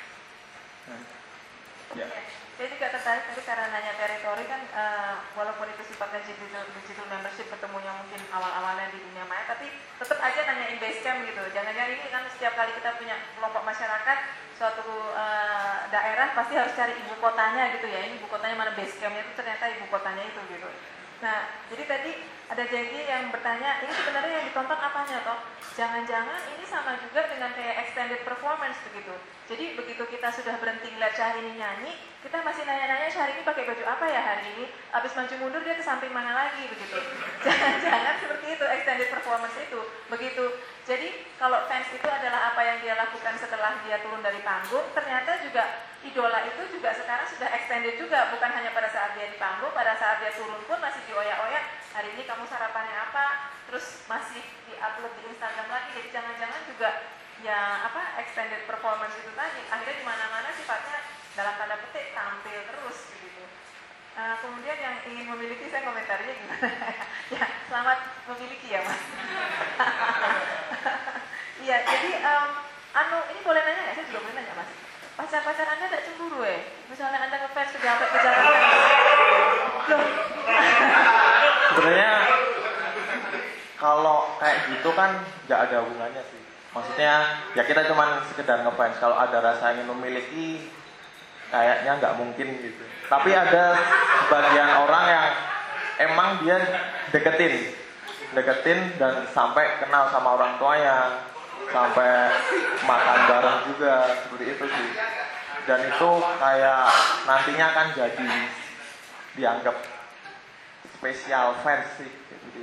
Ya. Saya juga tertarik tadi karena nanya teritori kan, walaupun itu sifatnya digital membership, ketemunya mungkin awal-awalnya di dunia maya, tapi tetap aja nanyain base camp gitu. Jangan-jangan ini kan setiap kali kita punya kelompok masyarakat suatu daerah pasti harus cari ibu kotanya gitu ya. Ini ibu kotanya mana, base campnya itu ternyata ibu kotanya itu gitu. Nah, jadi tadi ada Jengki yang bertanya, ini sebenarnya yang ditonton apanya toh? Jangan-jangan ini sama juga dengan kayak extended performance begitu. Jadi begitu kita sudah berhenti ngeliat Syahrini nyanyi, kita masih nanya-nanya Syahrini pakai baju apa ya hari ini? Abis maju mundur dia ke samping mana lagi begitu. Jangan-jangan seperti itu extended performance itu. Begitu. Jadi kalau fans itu adalah apa yang dia lakukan setelah dia turun dari panggung, ternyata juga idola itu juga sekarang sudah extended juga, bukan hanya pada saat dia di panggung, pada saat dia turun pun masih dioyak-oyak, hari ini kamu sarapannya apa, terus masih di-upload di Instagram lagi. Jadi jangan-jangan juga ya extended performance itu tadi akhirnya di mana-mana sifatnya dalam tanda petik tampil terus begitu. Kemudian yang ingin memiliki, saya komentarnya gimana? Ya, selamat memiliki ya Mas. Iya, jadi ini boleh nanya nggak? Saya juga boleh nanya Mas. Pacar-pacar Anda tidak cemburu ya? Misalnya Anda ngefans sudah sampai ke jalan. Loh. Sebenarnya kalau kayak gitu kan nggak ada hubungannya sih. Maksudnya ya kita cuma sekedar ngefans. Kalau ada rasa ingin memiliki, kayaknya nggak mungkin gitu. Tapi ada sebagian orang yang emang dia deketin dan sampai kenal sama orang tuanya, sampai makan bareng juga, seperti itu sih. Dan itu kayak nantinya kan jadi dianggap spesial fans sih, gitu.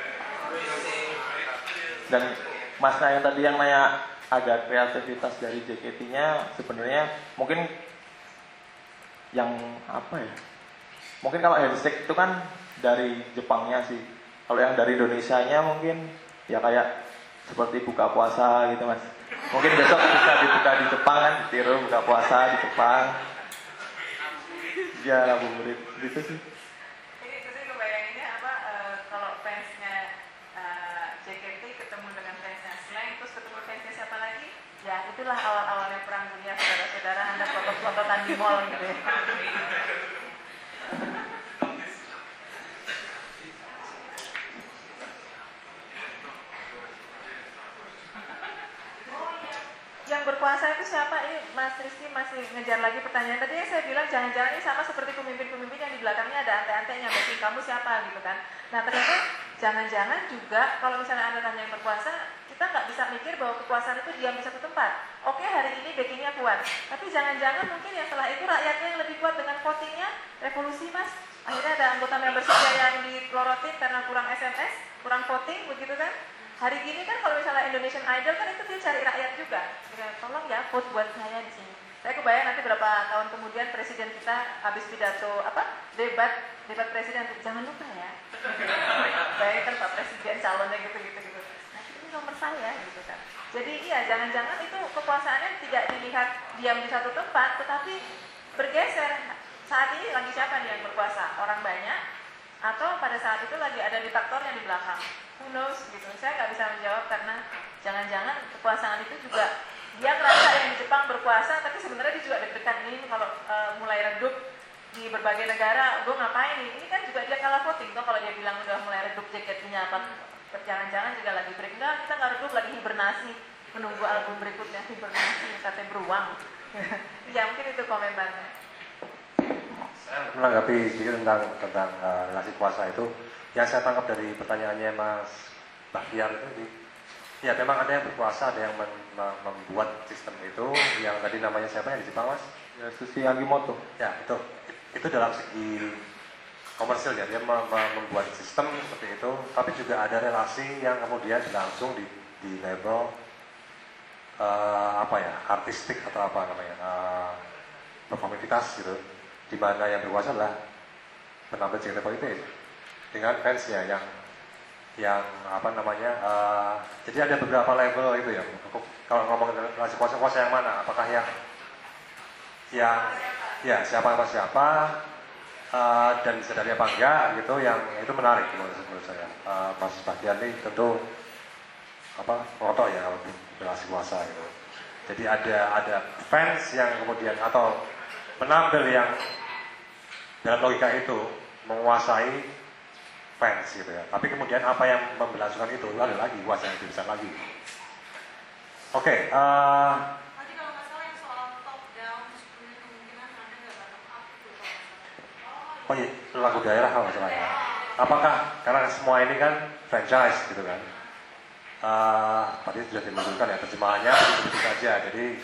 Dan Masnya yang tadi yang nanya ada kreativitas dari JKT-nya, sebenarnya mungkin yang apa ya? Mungkin kalau handshake itu kan dari Jepangnya sih. Kalau yang dari Indonesianya mungkin ya kayak seperti buka puasa gitu Mas. Mungkin besok bisa dibuka di Jepang kan, ditiru buka puasa di Jepang. Ya ngabuburit gitu sih. Ini saya kebayanginnya kalau fansnya JKT ketemu dengan fansnya Slang, terus ketemu fansnya siapa lagi? Ya itulah awal-awalnya perang dunia, saudara-saudara Anda foto-fototan di mall gitu ya. Yang berkuasa itu siapa? Ini Mas Rizky masih ngejar lagi pertanyaan. Tadi yang saya bilang jangan-jangan ini sama seperti pemimpin-pemimpin yang di belakangnya ada ante-antenya, backing kamu siapa gitu kan. Nah ternyata jangan-jangan juga kalau misalnya Anda tanya yang berkuasa, Kita nggak bisa mikir bahwa kekuasaan itu diam di satu tempat. Oke, hari ini backingnya kuat, tapi jangan-jangan mungkin yang setelah itu rakyatnya yang lebih kuat dengan votingnya, revolusi mas. Akhirnya ada anggota membershipnya yang dipelorotin karena kurang SMS, kurang voting, begitu kan. Hari ini kan kalau misalnya Indonesian Idol kan itu dia cari rakyat juga. Tolong ya vote buat saya di sini. Saya kebayang nanti berapa tahun kemudian presiden kita habis pidato debat presiden, jangan lupa ya. Bayangkan Pak Presiden calonnya gitu. Nah, ini nomor saya gitu kan. Jadi iya, jangan-jangan itu kekuasaannya tidak dilihat diam di satu tempat, tetapi bergeser. Saat ini lagi siapa nih yang berkuasa? Orang banyak atau pada saat itu lagi ada diktatornya di belakang? Who knows gitu. Saya nggak bisa menjawab karena jangan-jangan kekuasaan itu juga dia merasa yang di Jepang berkuasa, tapi sebenarnya dia juga deg-degan ini kalau mulai redup di berbagai negara, gue ngapain nih? Ini kan juga dia kalah voting toh kalau dia bilang udah mulai redup jaketnya apa? Jangan-jangan juga lagi break. Enggak, kita nggak redup, lagi hibernasi, menunggu album berikutnya, hibernasi katanya beruang. Ya mungkin itu komentarnya. Saya menanggapi sedikit tentang relasi kuasa itu. Yang saya tangkap dari pertanyaannya Mas Bahtiar itu, ya memang ada yang berkuasa, ada yang membuat sistem itu. Yang tadi namanya siapa yang di Jepang mas? Ya, Susi Agimoto. Ya itu dalam segi komersil ya, dia membuat sistem seperti itu. Tapi juga ada relasi yang kemudian langsung di level artistik atau apa namanya, performativitas gitu. Di mana yang berkuasa adalah penampil JKT48 dengan fansnya yang apa namanya, jadi ada beberapa level itu ya. Kalau ngomong relasi kuasa yang mana? Apakah yang siapa sama siapa dan sadari apa enggak gitu, yang itu menarik menurut saya. Mas Bahtiar ini tentu foto ya relasi kuasa gitu. Jadi ada fans yang kemudian atau penampil yang dalam logika itu menguasai fans gitu ya. Tapi kemudian apa yang membelangsungkan itu ada lagi kuasa yang lebih besar lagi. Oke. Tadi kalau nggak salah yang soal top down sebelumnya kemungkinan ada nggak bottom up itu Oh iya, lagu daerah kalau nggak salah ya. Apakah karena semua ini kan franchise gitu kan? Tadi sudah dimunculkan ya terjemahannya begitu saja. Jadi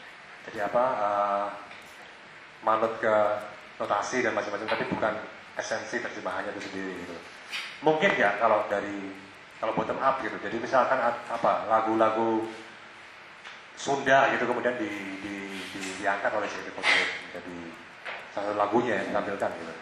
manut ke notasi dan macam-macam, tapi bukan esensi terjemahannya itu sendiri gitu. Mungkin ya kalau bottom up gitu. Jadi misalkan lagu-lagu Sunda gitu kemudian diangkat oleh JKT48 jadi salah satu lagunya yang ditampilkan gitu.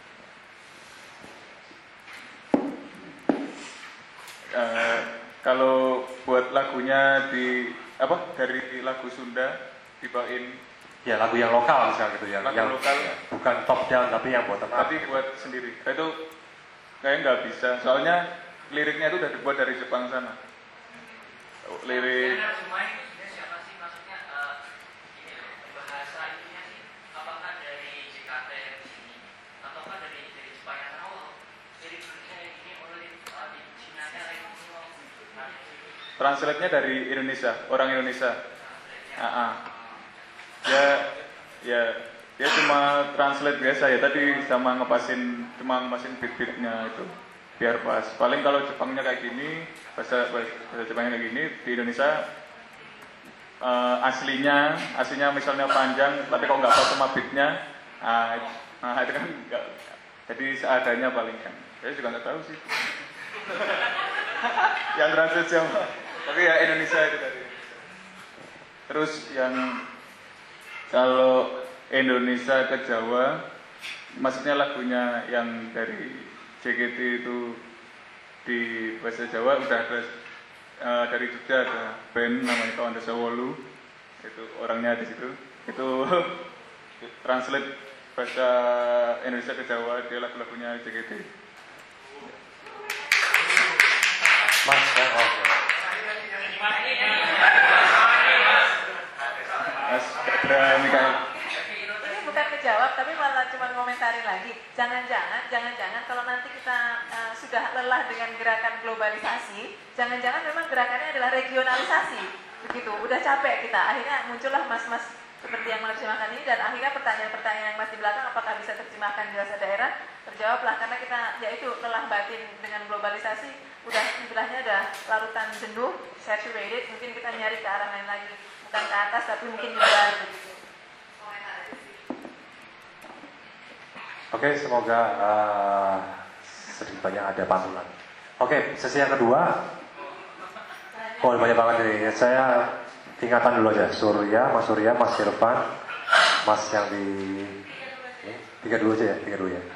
Kalau buat lagunya dari lagu Sunda dibawain ya lagu yang lokal misalnya gitu ya, yang lokal ya, bukan top down tapi yang bottom up. Tapi buat sendiri itu kayak nggak bisa, soalnya liriknya itu udah dibuat dari Jepang sana. Lirik siapa sih maksudnya bahasa ininya sih, apakah dari JKT di sini ataukah dari Jepang yang sana? Lirik-liriknya yang ini oleh di Cina-nya translate-nya dari Indonesia, orang Indonesia. Dia cuma translate biasa ya, tadi cuma ngepasin beat-beatnya itu biar pas. Paling kalau Jepangnya kayak gini, bahasa Jepangnya kayak gini, di Indonesia aslinya misalnya panjang, tapi kok nggak pas sama beatnya, itu kan nggak. Jadi seadanya paling kan. Saya juga nggak tahu sih. Yang translate siapa? Tapi ya Indonesia itu tadi. Terus yang kalau Indonesia ke Jawa, maksudnya lagunya yang dari JKT itu di bahasa Jawa udah ada dari Jogja ada band namanya Kawan Desa Wolu, itu orangnya di situ. Itu translate bahasa Indonesia ke Jawa, dia lagu-lagunya JKT. Mas, Ini bukan kejawab, tapi malah cuma ngomentarin lagi. Jangan-jangan kalau nanti kita sudah lelah dengan gerakan globalisasi, jangan-jangan memang gerakannya adalah regionalisasi. Begitu, udah capek kita. Akhirnya muncullah mas-mas seperti yang menerjemahkan ini, dan akhirnya pertanyaan-pertanyaan yang masih di belakang apakah bisa terjemahkan di bahasa daerah terjawablah, karena kita yaitu lelah batin dengan globalisasi udah istilahnya udah larutan jenuh, saturated, mungkin kita nyari ke arah lain lagi, bukan ke atas tapi mungkin di bawah begitu. Oke, semoga sedikit banyak ada pantulan. Oke, sesi yang kedua. Oh, banyak banget ini. Saya tingkatan dulu aja. Surya, Mas Irfan, Mas yang di 32 aja ya, 32 ya.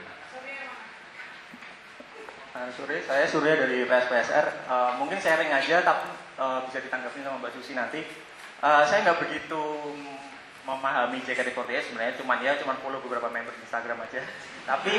Saya Surya dari PSPSR. Mungkin sharing aja, tapi bisa ditanggapi sama Mbak Susi nanti. Saya nggak begitu memahami JKT48 sebenarnya, cuma follow beberapa member di Instagram aja. Tapi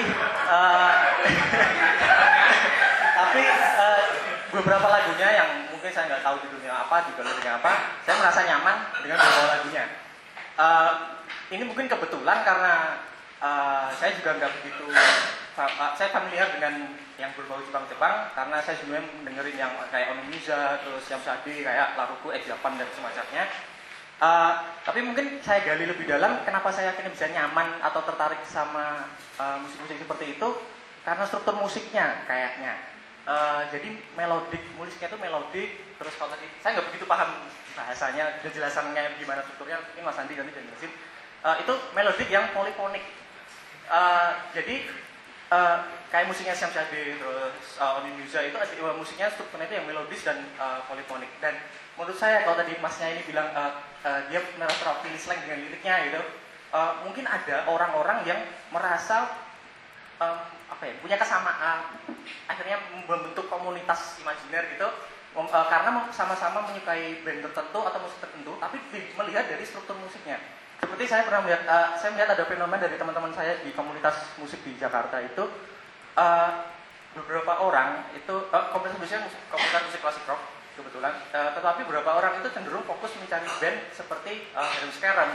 beberapa lagunya yang mungkin saya nggak tahu judulnya apa, judulnya apa, saya merasa nyaman dengan beberapa lagunya. Ini mungkin kebetulan karena saya juga nggak begitu, saya familiar dengan yang berbau Jepang-Jepang karena saya sebenarnya dengerin yang kayak Onimusa, terus yang Sade, kayak Laruku, X-Japan dan semacamnya. Tapi mungkin saya gali lebih dalam kenapa saya akhirnya bisa nyaman atau tertarik sama musik-musik seperti itu, karena struktur musiknya kayaknya. Jadi musiknya itu melodik, terus kalau tadi saya nggak begitu paham bahasanya, penjelasannya gimana strukturnya, mungkin Mas Andi nanti jelasin. Itu melodik yang polifonik. Jadi kayak musiknya Syam Sade, terus Onimusa itu musiknya strukturnya itu yang melodis dan polifonik. Dan menurut saya kalau tadi Masnya ini bilang dia terwakili slang dengan liriknya gitu, mungkin ada orang-orang yang merasa punya kesamaan, akhirnya membentuk komunitas imajiner gitu, karena sama-sama menyukai band tertentu atau musik tertentu, tapi melihat dari struktur musiknya. Seperti saya pernah melihat, saya melihat ada fenomena dari teman-teman saya di komunitas musik di Jakarta itu, beberapa orang itu komunitas musik klasik rock kebetulan, tetapi beberapa orang itu cenderung fokus mencari band seperti Heron Scaran,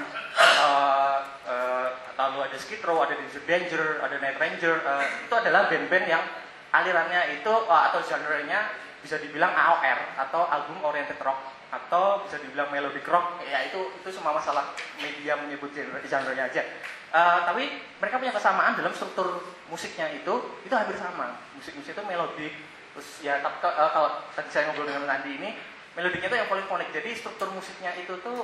lalu ada Skid Row, ada Danger, ada Night Ranger. Itu adalah band-band yang alirannya itu atau genre-nya bisa dibilang AOR atau album oriented rock, atau bisa dibilang melodic rock. Ya itu semua masalah media menyebut genre-nya aja. Tapi mereka punya kesamaan dalam struktur musiknya itu hampir sama. Musik-musik itu melodik. Terus ya kalau tadi saya ngobrol dengan Andi ini, melodiknya itu yang polifonik. Jadi struktur musiknya itu tuh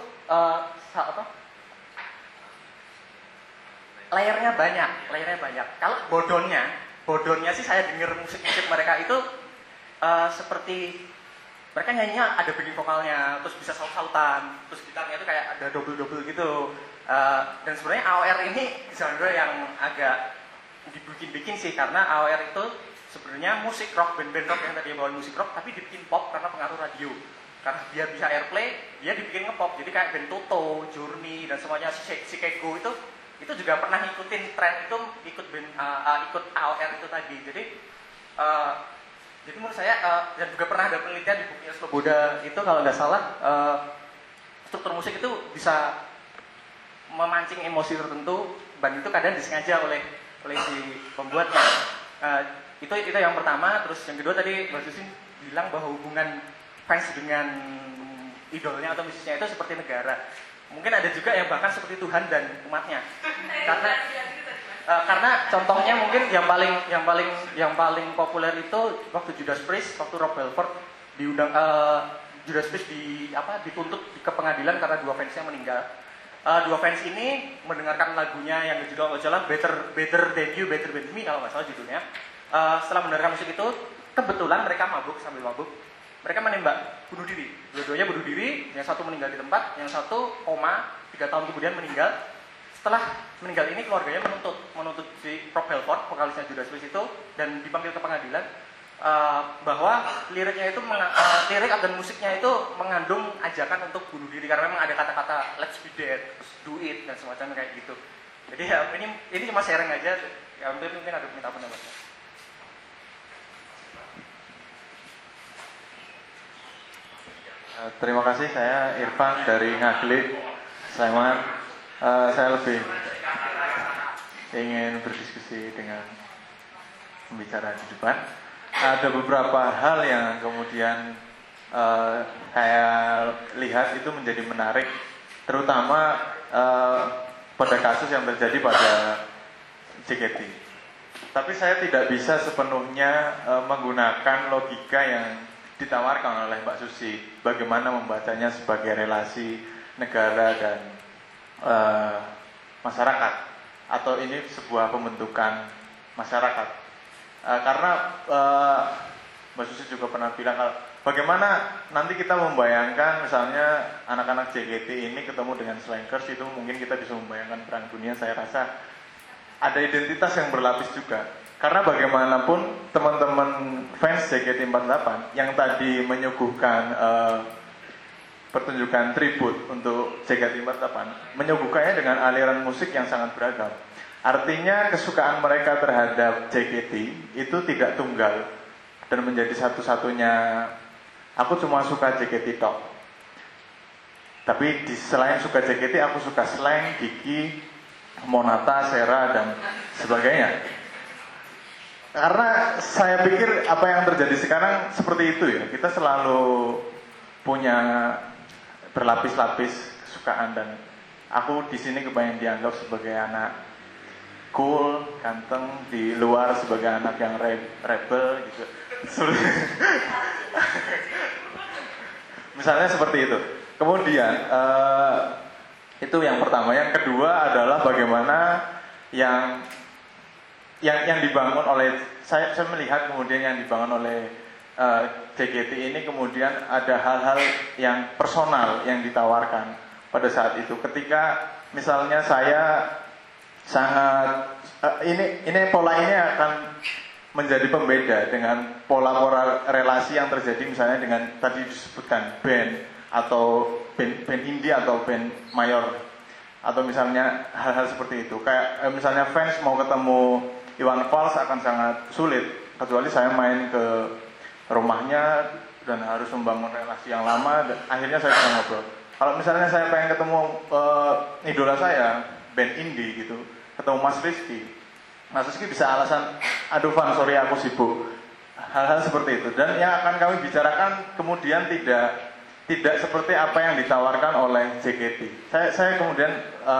layernya banyak. Kalau bodonnya sih saya denger musik-musik mereka itu seperti mereka nyanyinya ada backing vokalnya, terus bisa saut-sautan, terus gitarnya itu kayak ada double-double gitu. Dan sebenarnya AOR ini genre yang agak dibikin-bikin sih, karena AOR itu sebenarnya musik rock, band-band rock yang tadi bawain musik rock, tapi dibikin pop karena pengaruh radio. Karena dia bisa airplay, dia dibikin ngepop. Jadi kayak band Toto, Journey, dan semuanya, Chicago itu juga pernah ngikutin tren itu, ikut AOR itu tadi. Jadi menurut saya, dan juga pernah ada penelitian di bukunya Sloboda itu kalau nggak salah, struktur musik itu bisa memancing emosi tertentu, dan itu kadang disengaja oleh si pembuatnya. Itu yang pertama. Terus yang kedua tadi Mbak Susi bilang bahwa hubungan fans dengan idolnya atau musisinya itu seperti negara. Mungkin ada juga yang bahkan seperti Tuhan dan umatnya. Karena contohnya mungkin yang paling populer itu waktu Judas Priest, waktu Rob Halford diundang, Judas Priest dituntut ke pengadilan karena dua fansnya meninggal. Dua fans ini mendengarkan lagunya yang berjudul Better Than You, Better Than Me kalau nggak salah judulnya. Setelah mendengarkan musik itu, kebetulan mereka sambil mabuk, mereka menembak, bunuh diri. Dua-duanya bunuh diri, yang satu meninggal di tempat, yang satu koma, 3 tahun kemudian meninggal. Setelah meninggal ini keluarganya menuntut si Rob Halford, vokalisnya Judas Priest itu, dan dipanggil ke pengadilan bahwa liriknya itu lirik dan musiknya itu mengandung ajakan untuk bunuh diri, karena memang ada kata-kata let's be dead, do it, dan semacamnya kayak gitu. Jadi ya, ini cuma sharing aja, ya mungkin ada minta pendapatnya. Terima kasih, saya Irfan dari Ngaglik, Sleman. Saya lebih ingin berdiskusi dengan pembicara di depan. Ada beberapa hal yang kemudian saya lihat itu menjadi menarik, terutama pada kasus yang terjadi pada JKT. Tapi saya tidak bisa sepenuhnya menggunakan logika yang ditawarkan oleh Mbak Susi, bagaimana membacanya sebagai relasi negara dan masyarakat, atau ini sebuah pembentukan masyarakat. Karena Mbak Susi juga pernah bilang bagaimana nanti kita membayangkan misalnya anak-anak JKT ini ketemu dengan Slankers, itu mungkin kita bisa membayangkan perang dunia. Saya rasa ada identitas yang berlapis juga. Karena bagaimanapun teman-teman fans JKT48 yang tadi menyuguhkan pertunjukan tribut untuk JKT48 menyuguhkannya dengan aliran musik yang sangat beragam. Artinya kesukaan mereka terhadap JKT itu tidak tunggal dan menjadi satu-satunya aku cuma suka JKT tok. Tapi selain suka JKT aku suka Slank, Kiki, Monata, Sera dan sebagainya. Karena saya pikir apa yang terjadi sekarang seperti itu ya. Kita selalu punya berlapis-lapis kesukaan dan aku di sini kebanyakan dianggap sebagai anak cool, ganteng, di luar sebagai anak yang rebel gitu. Misalnya seperti itu. Kemudian itu yang pertama. Yang kedua adalah bagaimana yang dibangun oleh saya melihat kemudian yang dibangun oleh JKT ini kemudian ada hal-hal yang personal yang ditawarkan pada saat itu. Ketika misalnya saya sangat ini pola ini akan menjadi pembeda dengan pola-pola relasi yang terjadi misalnya dengan tadi disebutkan band atau band indie atau band mayor, atau misalnya hal-hal seperti itu. Kayak misalnya fans mau ketemu Iwan Fals akan sangat sulit kecuali saya main ke rumahnya dan harus membangun relasi yang lama dan akhirnya saya bisa ngobrol. Kalau misalnya saya pengen ketemu idola saya band indie gitu, ketemu Mas Rizky bisa alasan, aduh Van, sorry aku sibuk. Hal-hal seperti itu. Dan yang akan kami bicarakan kemudian tidak seperti apa yang ditawarkan oleh JKT. Saya kemudian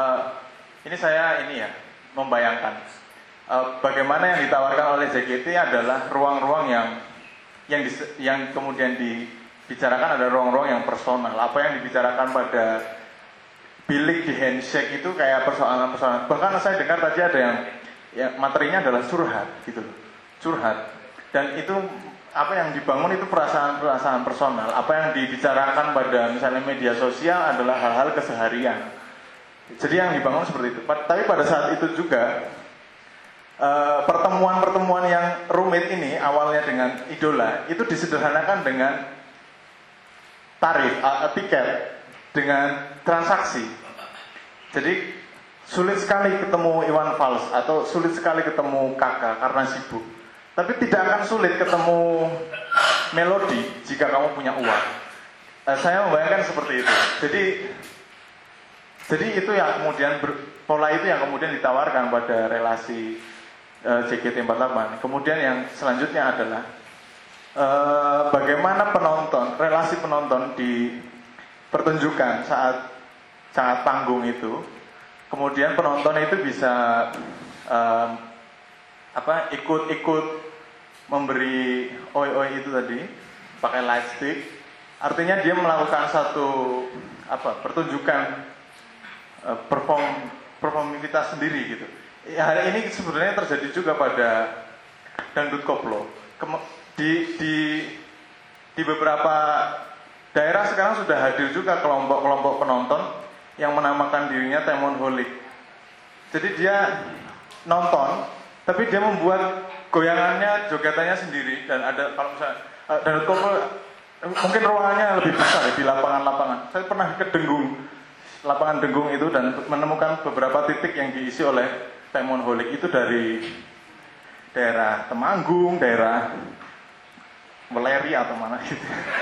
ini membayangkan bagaimana yang ditawarkan oleh JKT adalah ruang-ruang yang kemudian dibicarakan ada ruang-ruang yang personal. Apa yang dibicarakan pada bilik di handshake itu kayak persoalan-persoalan. Bahkan saya dengar tadi ada yang materinya adalah curhat gitu loh. Curhat. Dan itu apa yang dibangun itu perasaan-perasaan personal. Apa yang dibicarakan pada misalnya media sosial adalah hal-hal keseharian. Jadi yang dibangun seperti itu. Tapi pada saat itu juga pertemuan-pertemuan yang rumit ini awalnya dengan idola itu disederhanakan dengan tarif, tiket, dengan transaksi. Jadi sulit sekali ketemu Iwan Fals atau sulit sekali ketemu Kakak karena sibuk. Tapi tidak akan sulit ketemu Melody jika kamu punya uang. Saya membayangkan seperti itu. Jadi itu yang kemudian pola itu yang kemudian ditawarkan pada relasi JKT48. Kemudian yang selanjutnya adalah bagaimana relasi penonton di pertunjukan saat panggung itu. Kemudian penonton itu bisa ikut memberi oi itu tadi pakai light stick. Artinya dia melakukan satu pertunjukan performivitas sendiri gitu. Hari ini sebenarnya terjadi juga pada dangdut koplo. Di beberapa daerah sekarang sudah hadir juga kelompok-kelompok penonton yang menamakan dirinya Temonholik. Jadi dia nonton, tapi dia membuat goyangannya, jogetannya sendiri. Dan ada kalau misalnya dangdut koplo mungkin ruangannya lebih besar di lapangan-lapangan. Saya pernah ke lapangan Denggung itu dan menemukan beberapa titik yang diisi oleh Temonholik itu dari daerah Temanggung, daerah Weleri atau mana gitu.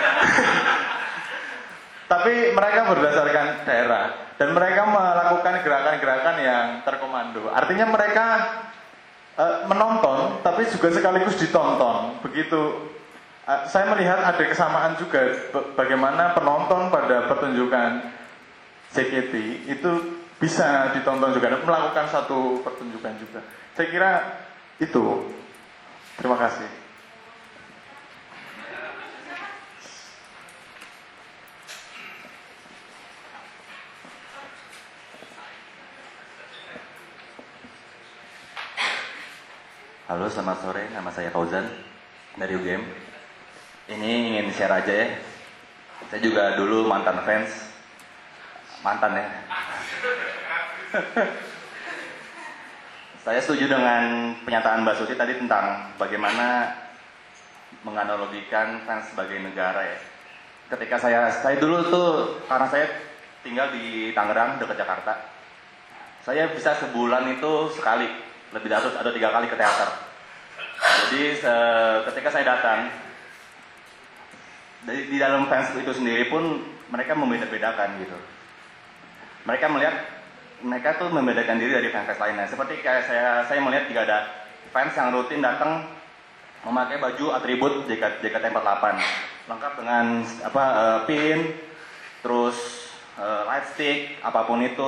Tapi mereka berdasarkan daerah dan mereka melakukan gerakan-gerakan yang terkomando. Artinya mereka menonton tapi juga sekaligus ditonton. Begitu saya melihat ada kesamaan juga bagaimana penonton pada pertunjukan JKT itu bisa ditonton juga dan melakukan satu pertunjukan juga. Saya kira itu. Terima kasih. Halo, selamat sore. Nama saya Fauzan dari UGM. Ini ingin share aja ya. Saya juga dulu mantan fans. Mantan ya. Saya setuju dengan pernyataan Mbak Susi tadi tentang bagaimana menganalogikan fans sebagai negara ya. Ketika saya dulu tuh, karena saya tinggal di Tangerang dekat Jakarta, saya bisa sebulan itu sekali, lebih dari ada 3 kali ke teater. Jadi ketika saya datang, di dalam fans itu sendiri pun mereka membeda-bedakan gitu. Mereka tuh membedakan diri dari fans lainnya. Seperti kayak saya melihat jika ada fans yang rutin datang memakai baju atribut JKT48, lengkap dengan pin, terus lightstick, apapun itu,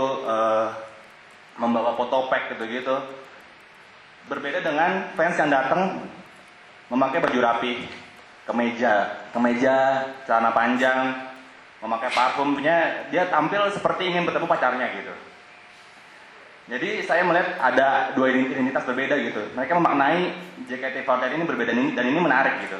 membawa photopack gitu-gitu. Berbeda dengan fans yang datang memakai baju rapi, kemeja, celana panjang, memakai parfumnya, dia tampil seperti ingin bertemu pacarnya gitu. Jadi saya melihat ada 2 identitas berbeda gitu. Mereka memaknai JKT48 ini berbeda dan ini menarik gitu.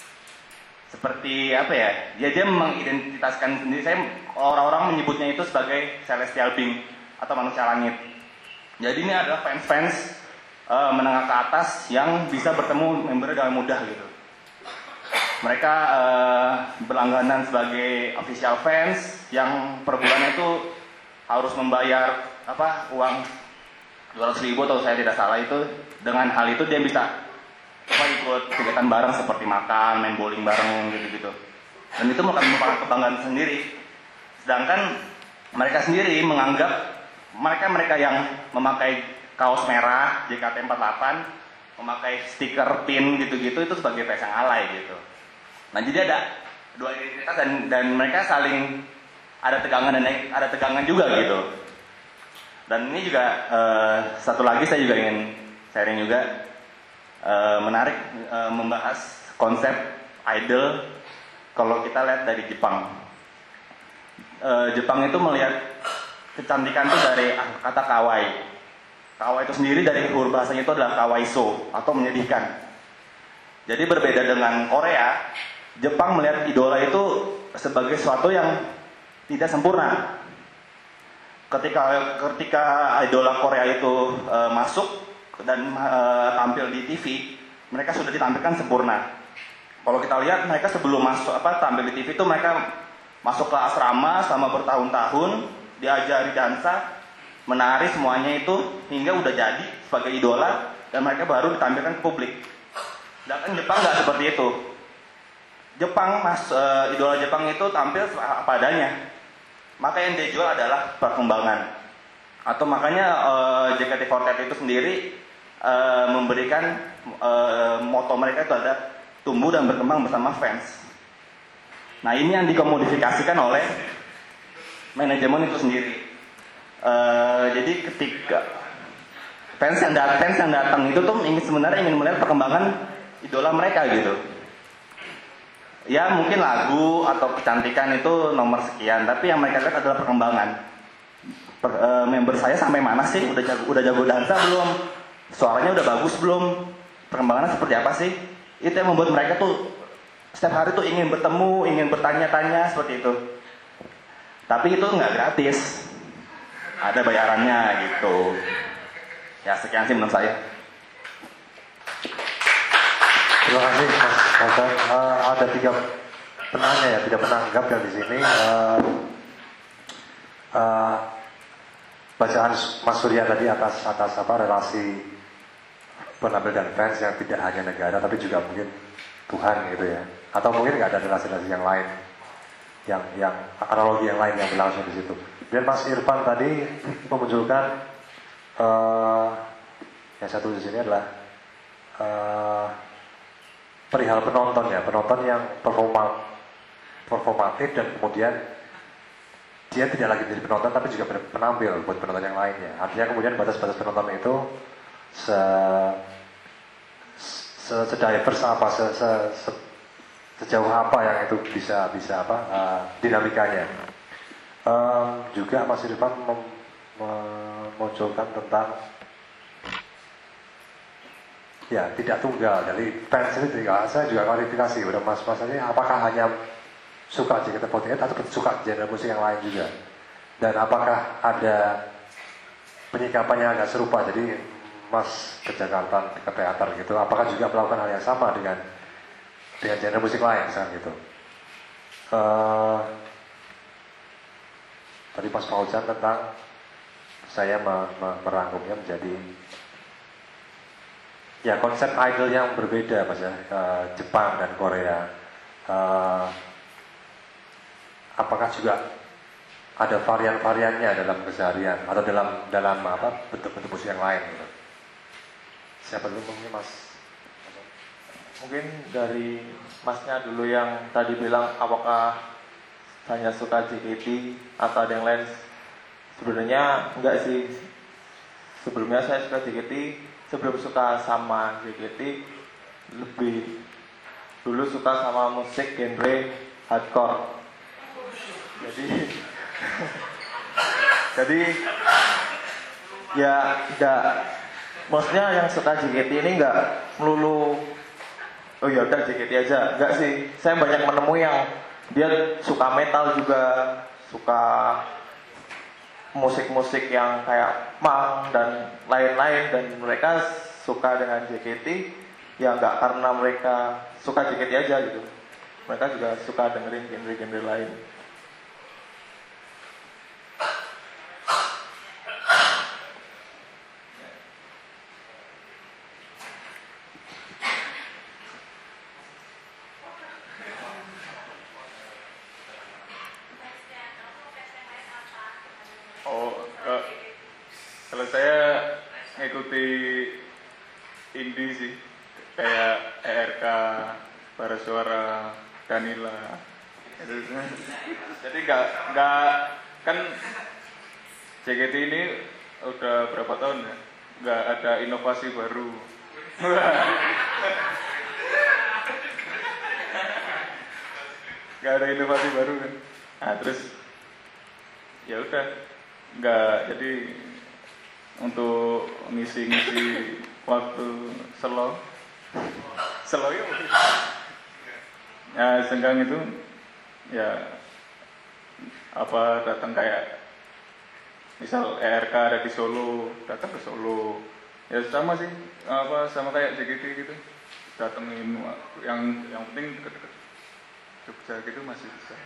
Seperti apa ya? Dia mengidentitaskan sendiri. Orang-orang menyebutnya itu sebagai celestial being atau manusia langit. Jadi ini adalah fans-fans menengah ke atas yang bisa bertemu membernya dengan mudah gitu. Mereka berlangganan sebagai official fans yang per bulannya itu harus membayar uang 200.000 atau saya tidak salah itu. Dengan hal itu dia bisa ikut kegiatan bareng seperti makan, main bowling bareng gitu-gitu. Dan itu merupakan kebanggaan sendiri. Sedangkan mereka sendiri menganggap mereka yang memakai kaos merah JKT48, memakai stiker pin gitu-gitu itu sebagai fans yang alay gitu. Nah, jadi ada 2 identitas dan mereka saling ada tegangan juga gitu. Dan ini juga satu lagi saya juga ingin sharing juga, menarik membahas konsep idol. Kalau kita lihat dari Jepang, Jepang itu melihat kecantikan itu dari kata kawaii. Kawaii itu sendiri dari huruf bahasanya itu adalah kawaiso atau menyedihkan. Jadi berbeda dengan Korea, Jepang melihat idola itu sebagai sesuatu yang tidak sempurna. Ketika idola Korea itu masuk dan tampil di TV, mereka sudah ditampilkan sempurna. Kalau kita lihat mereka sebelum tampil di TV itu mereka masuk ke asrama selama bertahun-tahun, diajari dansa, menari semuanya itu hingga udah jadi sebagai idola dan mereka baru ditampilkan ke publik. Sedangkan Jepang nggak seperti itu. Idola Jepang itu tampil apa adanya. Maka yang dia jual adalah perkembangan. Atau makanya JKT48 itu sendiri memberikan moto mereka itu ada tumbuh dan berkembang bersama fans. Nah, ini yang dikomodifikasikan oleh manajemen itu sendiri. Jadi ketika fans yang datang itu tuh sebenarnya ingin melihat perkembangan idola mereka gitu. Ya mungkin lagu atau kecantikan itu nomor sekian, tapi yang mereka lihat adalah perkembangan. Member saya sampai mana sih? Udah jago dansa belum? Suaranya udah bagus belum? Perkembangannya seperti apa sih? Itu yang membuat mereka tuh setiap hari tuh ingin bertemu, ingin bertanya-tanya seperti itu. Tapi itu nggak gratis, ada bayarannya gitu. Ya sekian sih menurut saya. Terima kasih Mas Fauzan. Ada 3 penanya ya, 3 penanggap yang di sini. Bacaan Mas Surya tadi atas relasi penampil dan fans yang tidak hanya negara tapi juga mungkin Tuhan gitu ya. Atau mungkin nggak ada relasi-relasi yang lain, yang analogi yang lain yang berlangsung di situ. Dan Mas Irfan tadi memunculkan yang satu di sini adalah perihal penonton ya, penonton yang performatif dan kemudian dia tidak lagi menjadi penonton tapi juga penampil buat penonton yang lainnya. Artinya kemudian batas-batas penonton itu se-diverse apa, sejauh apa yang itu bisa apa dinamikanya. Juga Mas Irfan memunculkan tentang ya tidak tunggal. Jadi fans itu juga, saya juga klarifikasi udah Mas ini apakah hanya suka JKT48 atau suka genre musik yang lain juga, dan apakah ada penyikapannya agak serupa, jadi Mas ke Jakarta ke teater gitu, apakah juga melakukan hal yang sama dengan genre musik lain misalnya gitu. Tadi Mas Fauzan tentang saya merangkumnya menjadi ya konsep idol yang berbeda Mas ya, Jepang dan Korea. Apakah juga ada varian-variannya dalam keseharian atau dalam apa bentuk-bentuk musik yang lain gitu. Siapa dulu mungkin Mas? Mungkin dari Masnya dulu yang tadi bilang apakah hanya suka JKT atau ada yang lain. Sebenarnya enggak sih. Sebelumnya saya suka JKT, sebelum suka sama JKT lebih dulu suka sama musik genre hardcore. Jadi ya enggak, maksudnya yang suka JKT ini enggak melulu oh ya udah JKT aja, enggak sih. Saya banyak menemui yang dia suka metal juga, suka musik-musik yang kayak punk dan lain-lain, dan mereka suka dengan JKT ya enggak karena mereka suka JKT aja gitu. Mereka juga suka dengerin genre-genre lain. Kalau saya ngikuti indie sih, kayak ERK, Bara Suara, Danila. Jadi nggak kan JKT ini udah berapa tahun ya, nggak ada inovasi baru. Nggak ada inovasi baru kan. Nah terus ya udah nggak, jadi untuk ngisi-ngisi waktu slow ya senggang itu ya apa datang kayak misal ERK ada di Solo, datang ke Solo ya sama sih apa sama kayak JKT gitu, datengin yang penting deket-deket Jogja gitu masih bisa.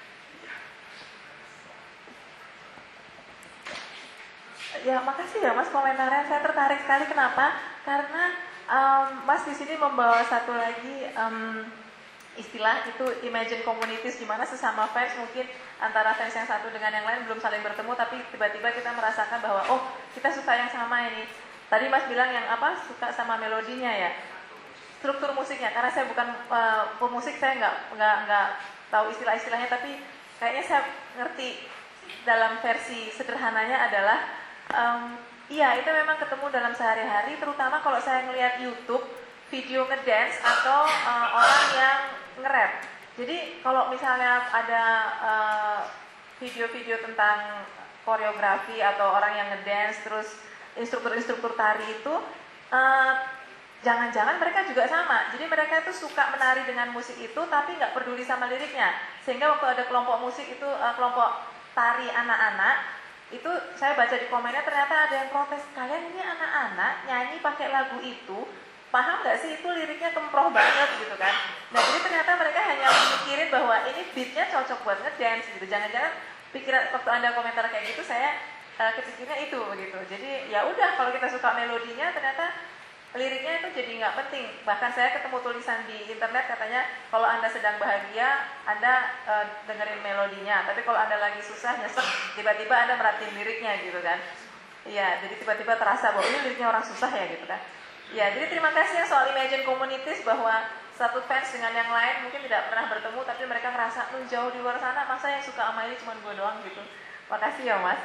Ya, makasih ya Mas komentarnya. Saya tertarik sekali. Kenapa? Karena Mas di sini membawa satu lagi istilah itu imagine communities, di mana sesama fans mungkin antara fans yang satu dengan yang lain belum saling bertemu, tapi tiba-tiba kita merasakan bahwa oh kita suka yang sama ini. Tadi Mas bilang yang apa suka sama melodinya ya, struktur musiknya. Karena saya bukan pemusik, saya nggak tahu istilah-istilahnya, tapi kayaknya saya ngerti dalam versi sederhananya adalah iya itu memang ketemu dalam sehari-hari, terutama kalau saya ngelihat YouTube video ngedance atau orang yang nge-rap. Jadi kalau misalnya ada video-video tentang koreografi atau orang yang ngedance, terus instruktur-instruktur tari itu jangan-jangan mereka juga sama. Jadi mereka itu suka menari dengan musik itu tapi nggak peduli sama liriknya. Sehingga waktu ada kelompok musik itu kelompok tari anak-anak itu, saya baca di komennya ternyata ada yang protes, kalian ini anak-anak nyanyi pakai lagu itu, paham nggak sih itu liriknya kemproh banget gitu kan. Nah jadi ternyata mereka hanya mikirin bahwa ini beatnya cocok buat ngedance gitu. Jangan-jangan pikiran waktu Anda komentar kayak gitu saya kepikirnya itu begitu. Jadi ya udah, kalau kita suka melodinya ternyata liriknya itu jadi nggak penting. Bahkan saya ketemu tulisan di internet katanya kalau Anda sedang bahagia Anda dengerin melodinya, tapi kalau Anda lagi susah nyesek tiba-tiba Anda merhatiin liriknya gitu kan. Iya, jadi tiba-tiba terasa bahwa ini liriknya orang susah ya gitu kan. Ya, jadi terima kasih ya soal imagine communities, bahwa satu fans dengan yang lain mungkin tidak pernah bertemu, tapi mereka merasa jauh di luar sana, masa yang suka sama ini cuma gue doang gitu. Makasih ya Mas.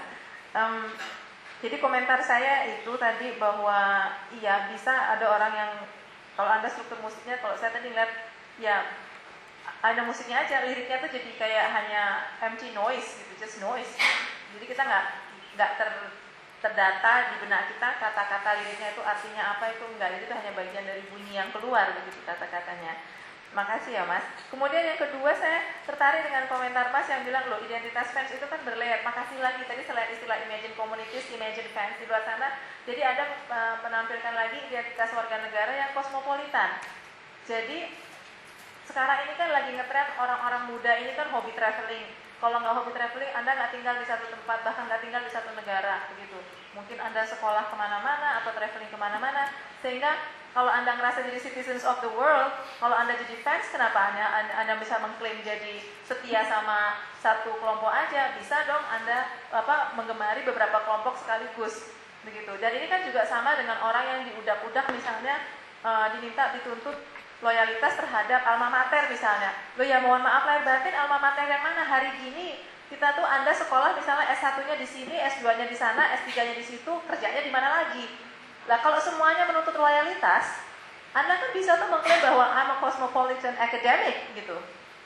Jadi komentar saya itu tadi bahwa iya bisa ada orang yang kalau Anda struktur musiknya, kalau saya tadi lihat ya ada musiknya aja, liriknya tuh jadi kayak hanya empty noise gitu, just noise. Jadi kita nggak terdata di benak kita kata-kata liriknya itu artinya apa, itu enggak, itu hanya bagian dari bunyi yang keluar begitu kata-katanya. Makasih ya Mas. Kemudian yang kedua, saya tertarik dengan komentar Mas yang bilang loh identitas fans itu kan berlayer. Makasih lagi tadi selain istilah imagine communities, imagine fans di luar sana, jadi ada menampilkan lagi identitas warga negara yang kosmopolitan. Jadi sekarang ini kan lagi ngetren orang-orang muda ini kan hobi traveling. Kalau nggak hobi traveling, Anda nggak tinggal di satu tempat, bahkan nggak tinggal di satu negara, begitu. Mungkin Anda sekolah kemana-mana atau traveling kemana-mana, sehingga kalau Anda ngerasa jadi citizens of the world, kalau Anda jadi fans, kenapa Anda bisa mengklaim jadi setia sama satu kelompok aja? Bisa dong Anda menggemari beberapa kelompok sekaligus, begitu. Dan ini kan juga sama dengan orang yang diudak-udak misalnya dituntut loyalitas terhadap alma mater misalnya. Loh ya mohon maaf lahir batin, alma mater yang mana? Hari gini kita tuh Anda sekolah misalnya S1-nya di sini, S2-nya di sana, S3-nya di situ, kerjanya di mana lagi? Lah kalau semuanya menuntut loyalitas, Anda kan bisa tuh mengklaim bahwa I'm a cosmopolitan academic gitu.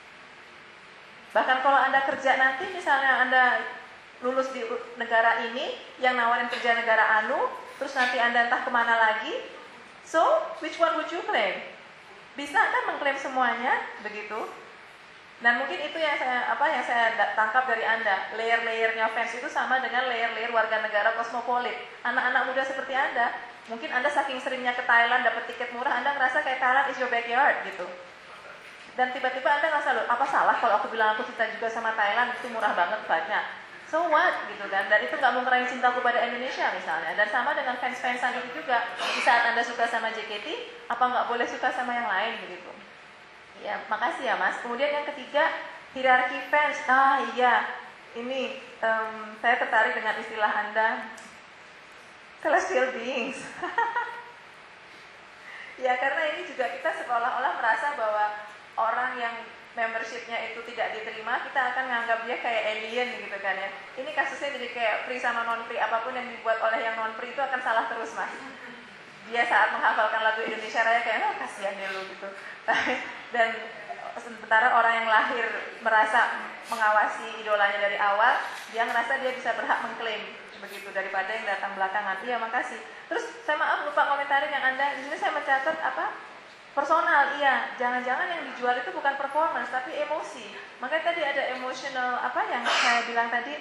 Bahkan kalau Anda kerja nanti misalnya Anda lulus di negara ini, yang nawarin kerja negara anu, terus nanti Anda entah kemana lagi, so which one would you claim? Bisa kan mengklaim semuanya begitu. Dan mungkin itu yang saya tangkap dari Anda, layer-layernya fans itu sama dengan layer-layer warga negara kosmopolit. Anak-anak muda seperti Anda, mungkin Anda saking seringnya ke Thailand dapat tiket murah, Anda ngerasa kayak Thailand is your backyard gitu. Dan tiba-tiba Anda ngerasa loh, apa salah kalau aku bilang aku cinta juga sama Thailand, itu murah banget vibe-nya. So what gitu kan, dan itu nggak mengurangin cintaku pada Indonesia misalnya. Dan sama dengan fans-fansan itu juga, di saat Anda suka sama JKT, apa nggak boleh suka sama yang lain begitu. Ya, makasih ya Mas. Kemudian yang ketiga, hierarki fans. Iya, ini saya tertarik dengan istilah Anda, celestial beings. Ya, karena ini juga kita seolah-olah merasa bahwa orang yang membershipnya itu tidak diterima, kita akan menganggap dia kayak alien gitu kan ya. Ini kasusnya jadi kayak free sama non-free, apapun yang dibuat oleh yang non-free itu akan salah terus Mas. Dia saat menghafalkan lagu Indonesia Raya kayak, kasihan dia lu gitu. Dan sementara orang yang lahir merasa mengawasi idolanya dari awal, dia ngerasa dia bisa berhak mengklaim begitu daripada yang datang belakangan. Iya, makasih. Terus saya maaf lupa komentarin yang Anda, di sini saya mencatat personal, iya. Jangan-jangan yang dijual itu bukan performance tapi emosi. Makanya tadi ada emotional yang saya bilang tadi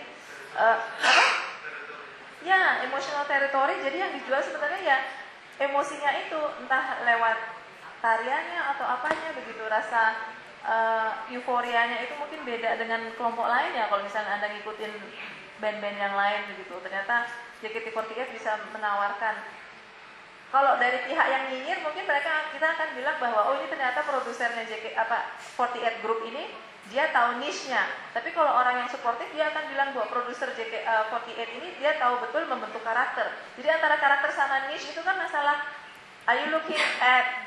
Ya, emotional territory. Jadi yang dijual sebenarnya ya emosinya itu, entah lewat tariannya atau apanya begitu, rasa euforianya itu mungkin beda dengan kelompok lain ya. Kalau misalnya Anda ngikutin band-band yang lain begitu, ternyata JKT48 bisa menawarkan. Kalau dari pihak yang nyinyir, mungkin kita akan bilang bahwa ini ternyata produsernya 48 Group ini dia tahu niche-nya. Tapi kalau orang yang supportive, dia akan bilang bahwa produser JKT48 ini dia tahu betul membentuk karakter. Jadi antara karakter sama niche itu kan masalah, are you looking at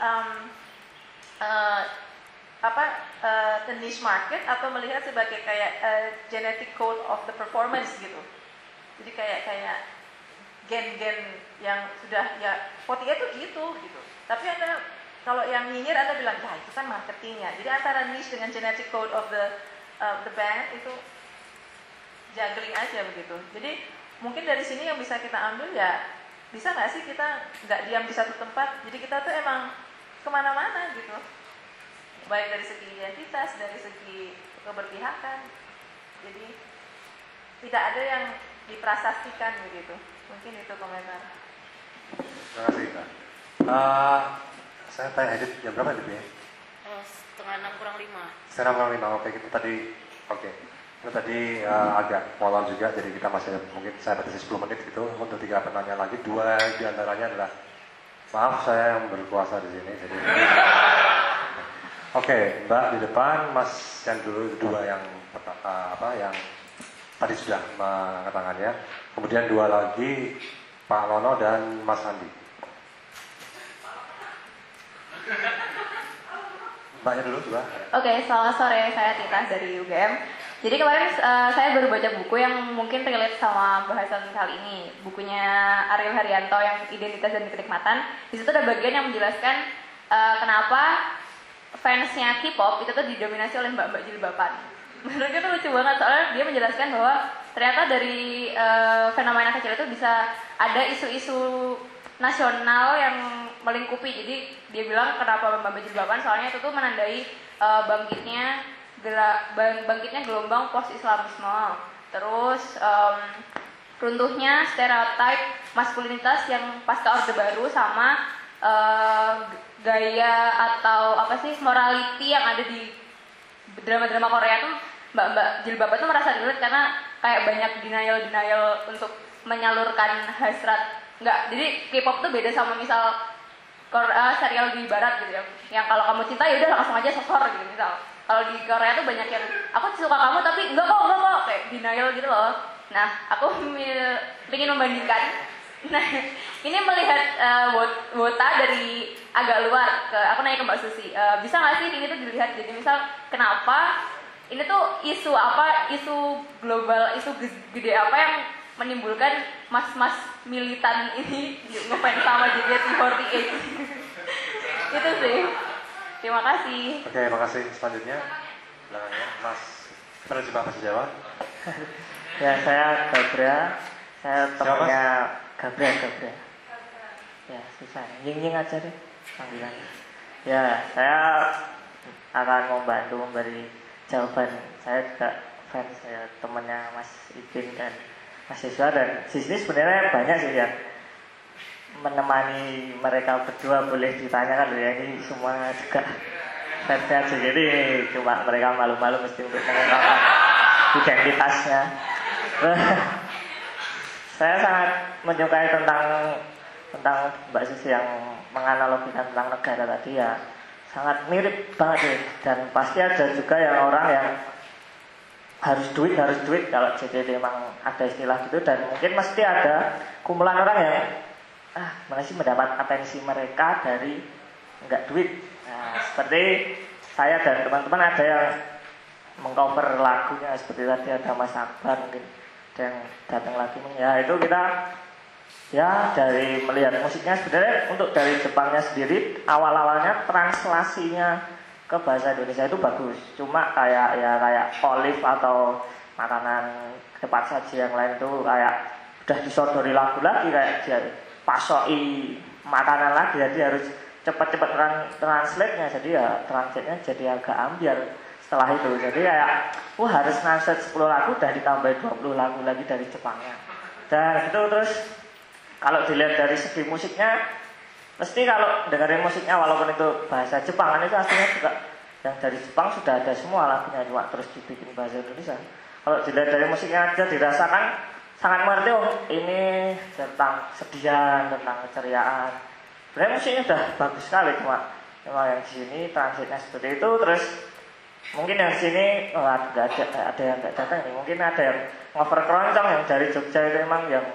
the niche market atau melihat sebagai kayak genetic code of the performance gitu. Jadi kayak gen-gen yang sudah ya 48 tuh gitu. Tapi Anda kalau yang nyinyir Anda bilang ya itu kan marketingnya. Jadi antara niche dengan genetic code of the band itu juggling aja begitu. Jadi mungkin dari sini yang bisa kita ambil ya, bisa nggak sih kita nggak diam di satu tempat. Jadi kita tuh emang kemana-mana gitu. Baik dari segi identitas, dari segi keberpihakan. Jadi tidak ada yang diprasastikan begitu. Mungkin itu komentar. Terima kasih Kak. Saya tanya Edit jam berapa Edit ya? 5:30 kurang 5. 5:30, oke. Kita tadi kita tadi agak molor juga, jadi kita masih mungkin saya batasi 10 menit gitu untuk 3 pertanyaan lagi. 2 diantaranya adalah maaf saya yang berkuasa di sini. Jadi oke, Mbak di depan, Mas yang dulu 2 yang yang tadi sudah mengangkat tangannya. Kemudian 2 lagi, Pak Lono dan Mas Andi. Mbaknya dulu coba. Oke, selamat sore, saya Tita dari UGM. Jadi kemarin saya baru baca buku yang mungkin relate sama bahasan kali ini. Bukunya Ariel Haryanto yang Identitas dan Kenikmatan. Di situ ada bagian yang menjelaskan kenapa fansnya K-pop itu tuh didominasi oleh mbak-mbak jilbaban. Menurutnya tuh lucu banget, soalnya dia menjelaskan bahwa ternyata dari fenomena kecil itu bisa ada isu-isu nasional yang melingkupi. Jadi dia bilang kenapa mbak-mbak jilbaban, soalnya itu tuh menandai bangkitnya gelombang post-Islamisme, terus runtuhnya stereotip maskulinitas yang pasca Orde Baru, sama gaya atau apa sih morality yang ada di drama-drama Korea tuh mbak-mbak jilbaban tuh merasa relate karena kayak banyak denial untuk menyalurkan hasrat. Enggak, jadi K-pop tuh beda sama misal serial di barat gitu ya, yang kalau kamu cinta ya udah langsung aja sosor gitu misal. Kalau di Korea tuh banyak yang aku suka kamu tapi enggak kok kayak denial gitu loh. Nah, aku ingin membandingkan. Nah, ini melihat wota dari agak luar. Aku nanya ke Mbak Susi, bisa nggak sih ini tuh dilihat jadi misal kenapa ini tuh isu global, isu gede apa yang menimbulkan mas-mas militan ini ngefans sama JKT48. Itu sih. Terima kasih. Oke, makasih. Selanjutnya belakangnya Mas penerjemah bahasa Jawa. Ya, saya Gabra. Saya temannya Gabra. Ya, susah. Ying aja deh panggilannya. Ya, saya akan membantu memberi jawaban. Saya juga fans, saya temannya Mas Ipin dan Mas Siswa, dan di sini sebenarnya banyak sih yang menemani mereka berdua. Boleh ditanyakan ya, ini semua juga fansnya aja, jadi cuma mereka malu-malu mesti untuk mengungkapkan identitasnya. Saya sangat menyukai tentang Mbak Susi yang menganalogikan tentang negara tadi, ya sangat mirip banget sih. Dan pasti ada juga yang orang yang harus duit kalau JKT memang ada istilah gitu, dan mungkin mesti ada kumpulan orang yang mana sih mendapat atensi mereka dari enggak duit. Nah, seperti saya dan teman-teman ada yang mengcover lagunya, seperti tadi ada Mas Akbar mungkin yang datang lagi. Ya itu kita ya dari melihat musiknya sebenarnya untuk dari Jepangnya sendiri awal-awalnya translasinya ke bahasa Indonesia itu bagus. Cuma kayak olive atau makanan cepat saji yang lain itu kayak udah disodori lagu lagi, kayak dia pasoi makanan lagi, jadi harus cepat-cepat translate-nya, jadi ya translate-nya jadi agak ambiar setelah itu. Jadi kayak harus translate 10 lagu udah ditambah 20 lagu lagi dari Jepangnya. Dan itu terus kalau dilihat dari segi musiknya, mesti kalau dengerin musiknya walaupun itu bahasa Jepang kan itu aslinya juga yang dari Jepang sudah ada semua lagunya, cuma terus dibikin bahasa Indonesia. Kalau dilihat dari musiknya aja dirasakan sangat mengerti, ini tentang kesedihan, tentang keceriaan. Sebenarnya musiknya udah bagus sekali, cuma memang yang di sini transitnya seperti itu. Terus mungkin yang sini ada yang nggak datang nih, mungkin ada yang ngover keroncong yang dari Jogja itu emang yang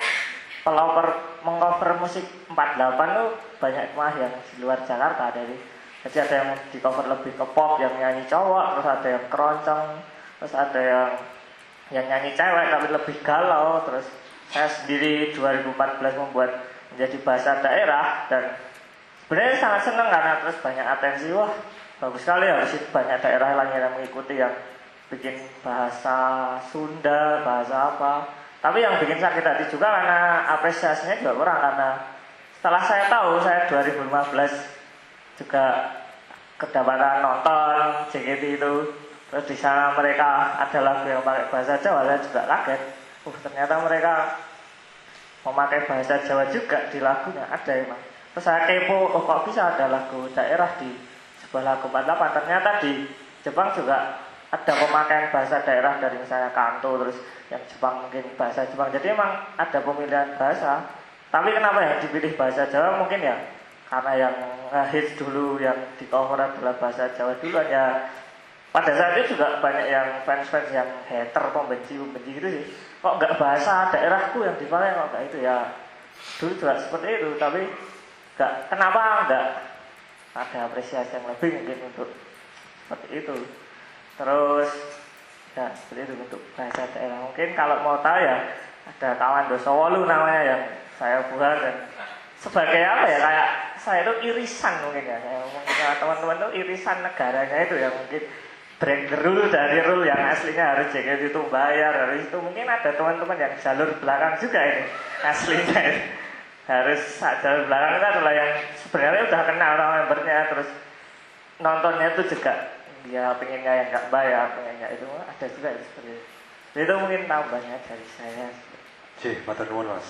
pelopor mengcover musik 48 tuh banyak mah yang di luar Jakarta dari. Jadi ada yang di cover lebih ke pop yang nyanyi cowok, terus ada yang keroncong, terus ada yang nyanyi cewek tapi lebih galau. Terus saya sendiri 2014 membuat menjadi bahasa daerah, dan sebenarnya sangat senang karena terus banyak atensi. Wah bagus sekali, harus banyak daerah lain yang mengikuti, yang bikin bahasa Sunda, bahasa apa. Tapi yang bikin sakit hati juga karena apresiasinya juga kurang, karena setelah saya tahu, saya 2015 juga kedapatan nonton JKT itu, terus di sana mereka ada lagu yang pakai bahasa Jawa, saya juga kaget. Ternyata mereka memakai bahasa Jawa juga di lagunya, ada emang. Terus saya kepo, kok bisa ada lagu daerah di sebuah lagu 48. Ternyata di Jepang juga ada pemakaian bahasa daerah dari misalnya kanto, terus yang Jepang mungkin bahasa Jepang. Jadi emang ada pemilihan bahasa. Tapi kenapa yang dipilih bahasa Jawa? Mungkin ya karena yang hits dulu yang di cover adalah bahasa Jawa duluan ya. Pada saat itu juga banyak yang fans-fans yang hater, pembenci gitu sih. Kok nggak bahasa daerahku yang dipakai, kok nggak itu ya. Dulu juga seperti itu, tapi kenapa nggak ada apresiasi yang lebih mungkin untuk seperti itu. Terus ya seperti itu untuk bahasa daerah. Mungkin kalau mau tahu ya ada kawan Dosowolu namanya yang saya buat, dan sebagai apa ya, kayak saya itu irisan mungkin ya, saya mungkin teman-teman tuh irisan negaranya itu ya, mungkin break the rule dari rule yang aslinya harus JKT itu bayar, harus itu. Mungkin ada teman-teman yang jalur belakang juga ini aslinya ini. Harus jalur belakang itu adalah yang sebenarnya udah kenal sama membernya, terus nontonnya itu juga dia pengennya yang nggak bayar, pengennya itu ada juga ya, seperti itu. Itu mungkin tambahnya dari saya. Matur nuwun Mas.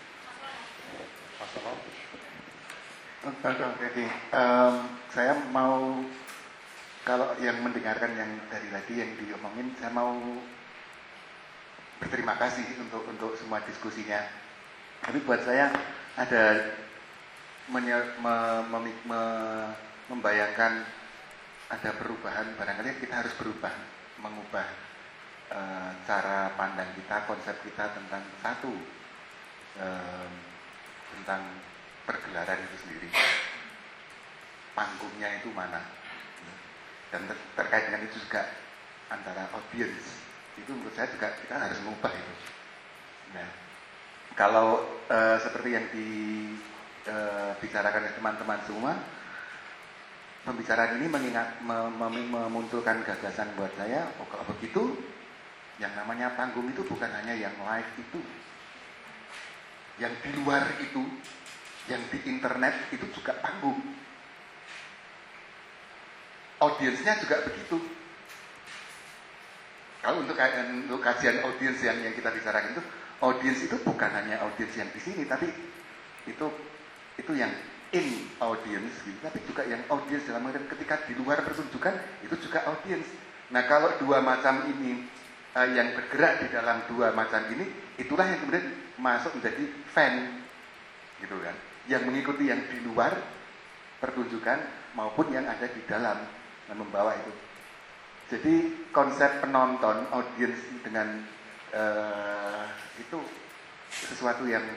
Oke. Saya mau, kalau yang mendengarkan yang dari tadi yang diomongin, saya mau berterima kasih untuk semua diskusinya. Tapi buat saya ada membayangkan ada perubahan, barangkali kita harus berubah, mengubah cara pandang kita, konsep kita tentang tentang pergelaran itu sendiri. Panggungnya itu mana? Dan terkait dengan itu juga antara audience, itu menurut saya juga kita harus mengubah itu. Nah, kalau seperti yang dibicarakan oleh teman-teman semua, pembicaraan ini memunculkan gagasan buat saya. Oh, kalau begitu, yang namanya panggung itu bukan hanya yang live itu, yang di luar itu, yang di internet itu juga panggung. Audiensnya juga begitu. Kalau untuk kajian audiens yang kita bicarakan itu, audiens itu bukan hanya audiens yang di sini, tapi itu yang in audience gitu, tapi juga yang audiens dalam artian ketika di luar pertunjukan itu juga audiens. Nah, kalau dua macam ini yang bergerak di dalam dua macam ini, itulah yang kemudian masuk menjadi fan, gitu kan? Yang mengikuti yang di luar pertunjukan maupun yang ada di dalam dan membawa itu. Jadi konsep penonton, audiens dengan itu sesuatu yang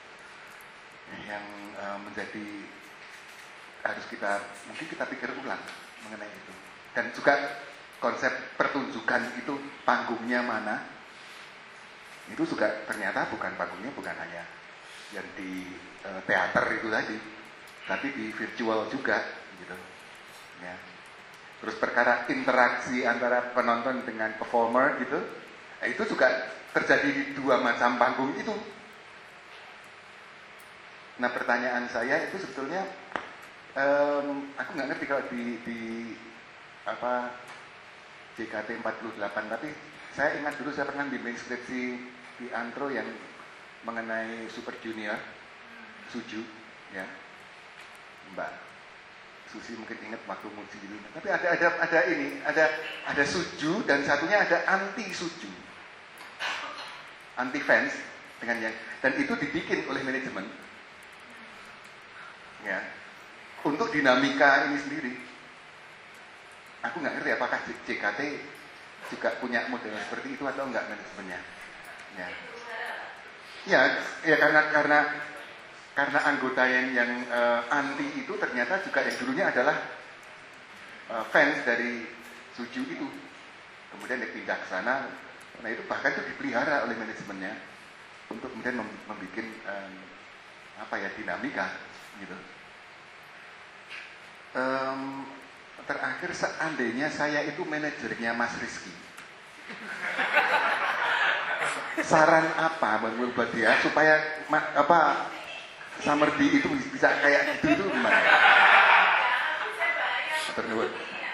menjadi harus mungkin kita pikir ulang mengenai itu. Dan juga konsep pertunjukan itu panggungnya mana, itu juga ternyata panggungnya bukan hanya yang di teater itu tadi, tapi di virtual juga gitu ya. Terus perkara interaksi antara penonton dengan performer gitu, itu juga terjadi di dua macam panggung itu. Nah, pertanyaan saya itu sebetulnya aku nggak ngerti kalau di JKT 48, tapi saya ingat dulu saya pernah bimbing skripsi di Antro yang mengenai Super Junior, Suju, ya, Mbak Susi mungkin ingat waktu muji dulu. Tapi ada Suju dan satunya ada anti Suju, anti fans dengan yang, dan itu dibikin oleh manajemen, ya, untuk dinamika ini sendiri. Aku nggak ngerti apakah JKT juga punya model seperti itu atau enggak manajemennya. Ya karena anggota yang anti itu ternyata juga yang dulunya adalah fans dari Suju itu. Kemudian dia pindah ke sana. Nah, itu bahkan itu dipelihara oleh manajemennya untuk kemudian membuat dinamika gitu. Terakhir, seandainya saya itu manajernya Mas Rizky, saran apa buat dia supaya Samerdi itu bisa kayak gitu itu gimana? Terima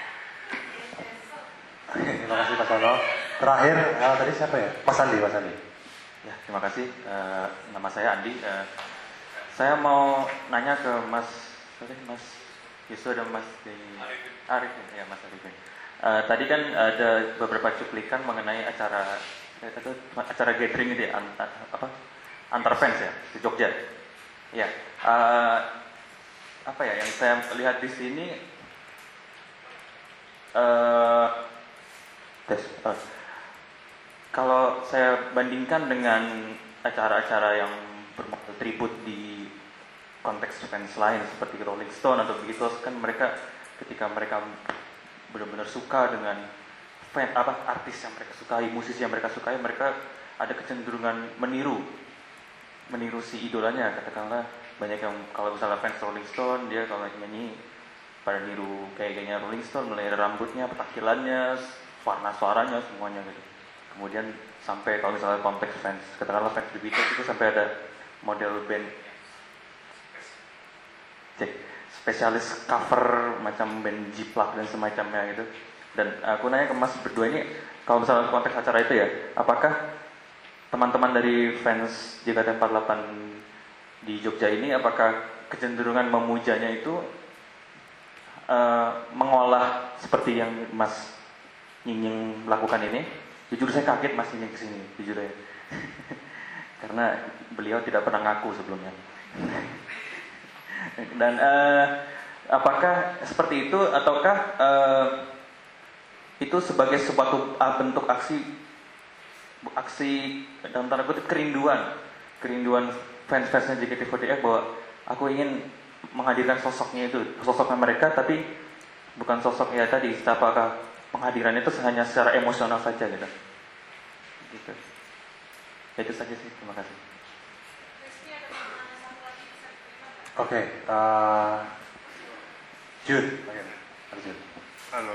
kasih Mas Ono. Terakhir tadi siapa ya? Mas Andi. Ya, terima kasih. Nama saya Andi. Saya mau nanya ke Mas Yusuf dan Mas Arifin. Ya, Mas Arifin. Tadi kan ada beberapa cuplikan mengenai acara gathering itu ya, antar fans ya di Jogja. Ya, yang saya lihat di sini kalau saya bandingkan dengan acara-acara yang bermodel tribut di konteks fans lain seperti Rolling Stone atau Beatles, kan mereka ketika mereka benar-benar suka dengan artis yang mereka sukai, musisi yang mereka sukai, mereka ada kecenderungan meniru si idolanya. Katakanlah banyak yang kalau misalnya fans Rolling Stone, dia kalau nyanyi pada niru gaya-gayanya Rolling Stone, mulai dari rambutnya, petakilannya, warna suaranya, semuanya gitu. Kemudian sampai kalau misalnya konteks fans, katakanlah fans The Beatles itu sampai ada model band spesialis cover macam band Jiplak dan semacamnya gitu. Dan aku nanya ke Mas berdua ini, kalau misalnya konteks acara itu ya, apakah teman-teman dari fans JKT48 di Jogja ini, apakah kecenderungan memujanya itu mengolah seperti yang Mas Nyinying lakukan ini? Jujur saya kaget Mas Nyinying kesini, jujur ya. Karena beliau tidak pernah ngaku sebelumnya. Dan apakah seperti itu, ataukah itu sebagai suatu bentuk aksi dalam tanda kutip kerinduan fans-fansnya JKT48 bahwa aku ingin menghadirkan sosoknya itu, sosoknya mereka, tapi bukan sosoknya tadi. Apakah penghadiran itu hanya secara emosional saja gitu? Gitu. Itu saja sih. Terima kasih. Oke, Jun, Jun. Halo,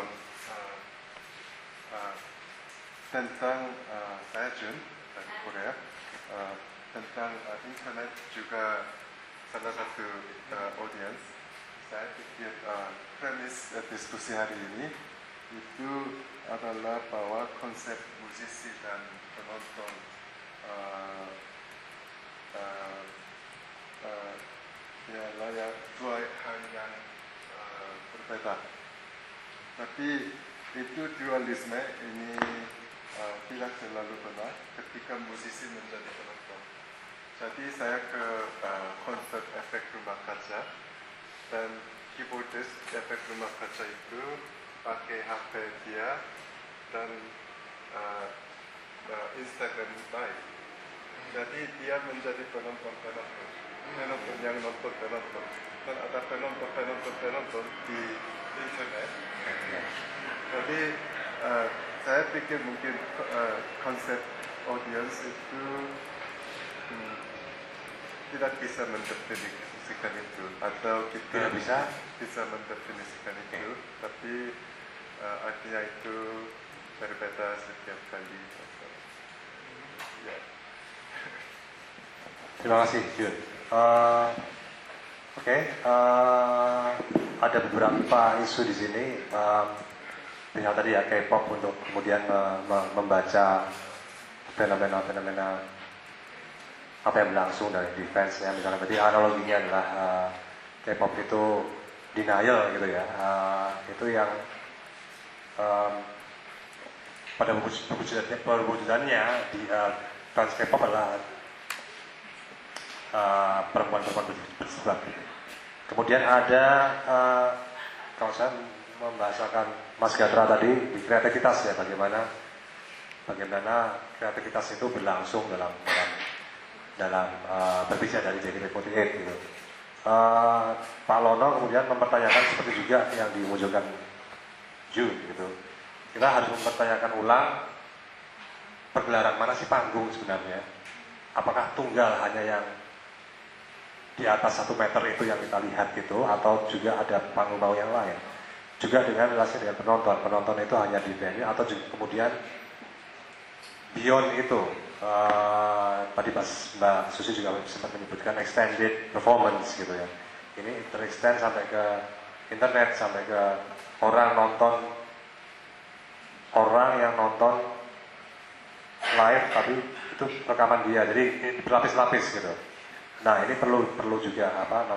tentang saya Jun dari Korea, tentang internet juga salah satu audiens. Saya pikir premis diskusi hari ini itu adalah bahwa konsep musisi dan penonton ya dua hal yang berbeda. Tapi itu dualisme ini tidak terlalu benar ketika musisi menjadi penonton. Jadi saya ke konser efek rumah kaca, dan keyboardis efek rumah kaca itu pakai HP dia dan Instagram Live. Jadi dia menjadi penonton yang nonton penonton, dan ada penonton di internet. Jadi saya pikir mungkin konsep audiens itu tidak bisa mendefinisikan itu, atau kita bisa mendefinisikan itu, tapi artinya itu berbeda setiap kali. Ya. Terima kasih, Jun. Ada beberapa isu di sini. Tinggal tadi ya K-pop untuk kemudian membaca fenomena apa yang berlangsung dari defense-nya. Misalnya tadi analoginya adalah K-pop itu denial gitu ya. Itu yang pada perwujudannya di fans K-pop adalah perempuan-perempuan bersebab. Kemudian ada kalau saya membahasakan Mas Gatra tadi di kreativitas ya, bagaimana kreativitas itu berlangsung dalam berbicara dari JKT48 gitu. Pak Lono kemudian mempertanyakan seperti juga yang dimunculkan Jun gitu. Kita harus mempertanyakan ulang pergelaran mana sih panggung sebenarnya. Apakah tunggal hanya yang di atas 1 meter itu yang kita lihat gitu, atau juga ada panggung-panggung yang lain? Juga dengan relasi dengan penonton itu hanya di venue, atau juga kemudian beyond itu. Tadi Mbak Susi juga sempat menyebutkan extended performance gitu ya. Ini terextend sampai ke internet, sampai ke orang yang nonton live tapi itu rekaman dia, jadi berlapis-lapis gitu. Nah ini perlu juga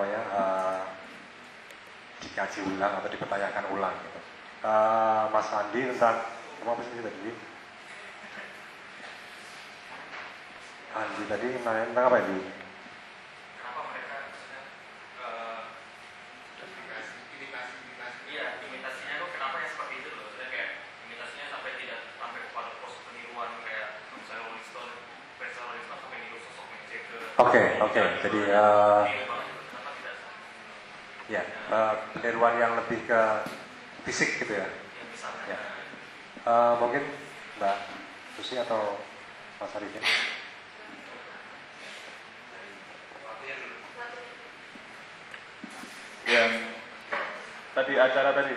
dikaji ulang atau dipertanyakan ulang gitu. Mas Andi tentang apa sih tadi? Andi tadi nanya tentang apa ini? Kenapa mereka maksudnya imitasinya tuh kenapa yang seperti itu loh? Maksudnya kayak imitasinya sampai kepada proses peniruan kayak misalnya Rolling Stone sampai niru sosok Mick Jagger. Oke. Jadi Ya, peniruan yang lebih ke fisik gitu ya. Ya. Mungkin Mbak Susi atau Mas Arifin. Yang tadi acara tadi,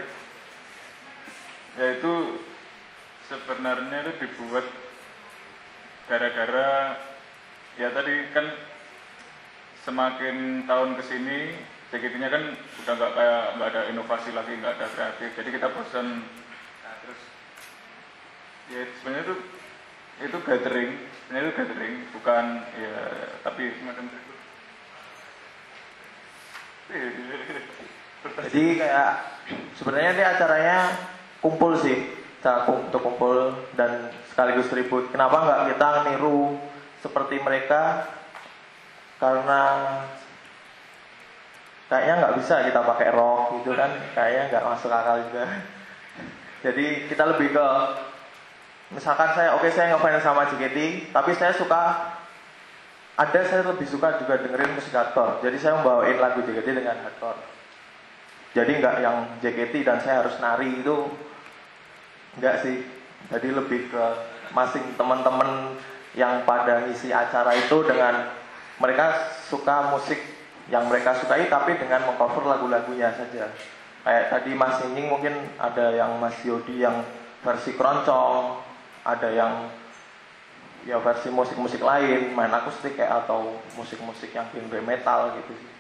yaitu sebenarnya itu dibuat gara-gara ya tadi kan semakin tahun kesini JKT-nya kan udah nggak ada inovasi lagi, nggak ada kreatif, jadi kita bosan. Nah, terus ya sebenarnya itu gathering, sebenarnya itu gathering bukan ya tapi semacam itu. Jadi kayak sebenarnya ini acaranya kumpul sih, untuk kumpul dan sekaligus tribut. Kenapa nggak kita niru seperti mereka? Karena kayaknya nggak bisa kita pakai rock gitu kan, kayaknya nggak masuk akal juga. Jadi kita lebih ke, misalkan saya ngefans sama JKT, tapi saya lebih suka juga dengerin musik hardcore. Jadi saya membawain lagu JKT dengan hardcore. Jadi nggak yang JKT dan saya harus nari itu, nggak sih. Jadi lebih ke masing teman-teman yang pada ngisi acara itu dengan mereka suka musik yang mereka sukai, tapi dengan mengcover lagu-lagunya saja. Kayak tadi Mas Nining mungkin ada yang Mas Yodi yang versi keroncong, ada yang ya versi musik-musik lain, main akustik kayak atau musik-musik yang genre metal gitu sih.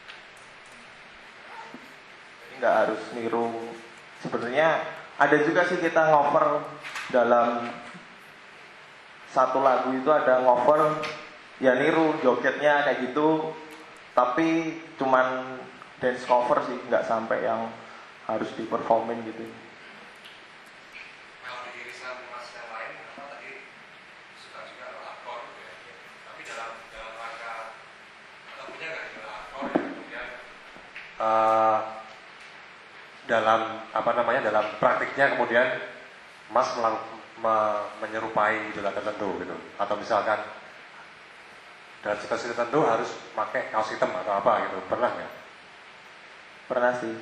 Nggak harus niru. Sebenarnya ada juga sih kita ngover dalam satu lagu itu, ada ngover ya niru jogetnya kayak gitu, tapi cuman dance cover sih, nggak sampai yang harus diperformin gitu. Kalau di irisan Mas yang lain, apa tadi suka juga aktor gitu ya, tapi dalam rangka atau punya nggak juga aktor yang kemudian dalam praktiknya kemudian Mas menyerupai idola tertentu gitu, atau misalkan dalam situasi tertentu harus pakai kaos hitam atau apa gitu, pernah nggak? Pernah sih.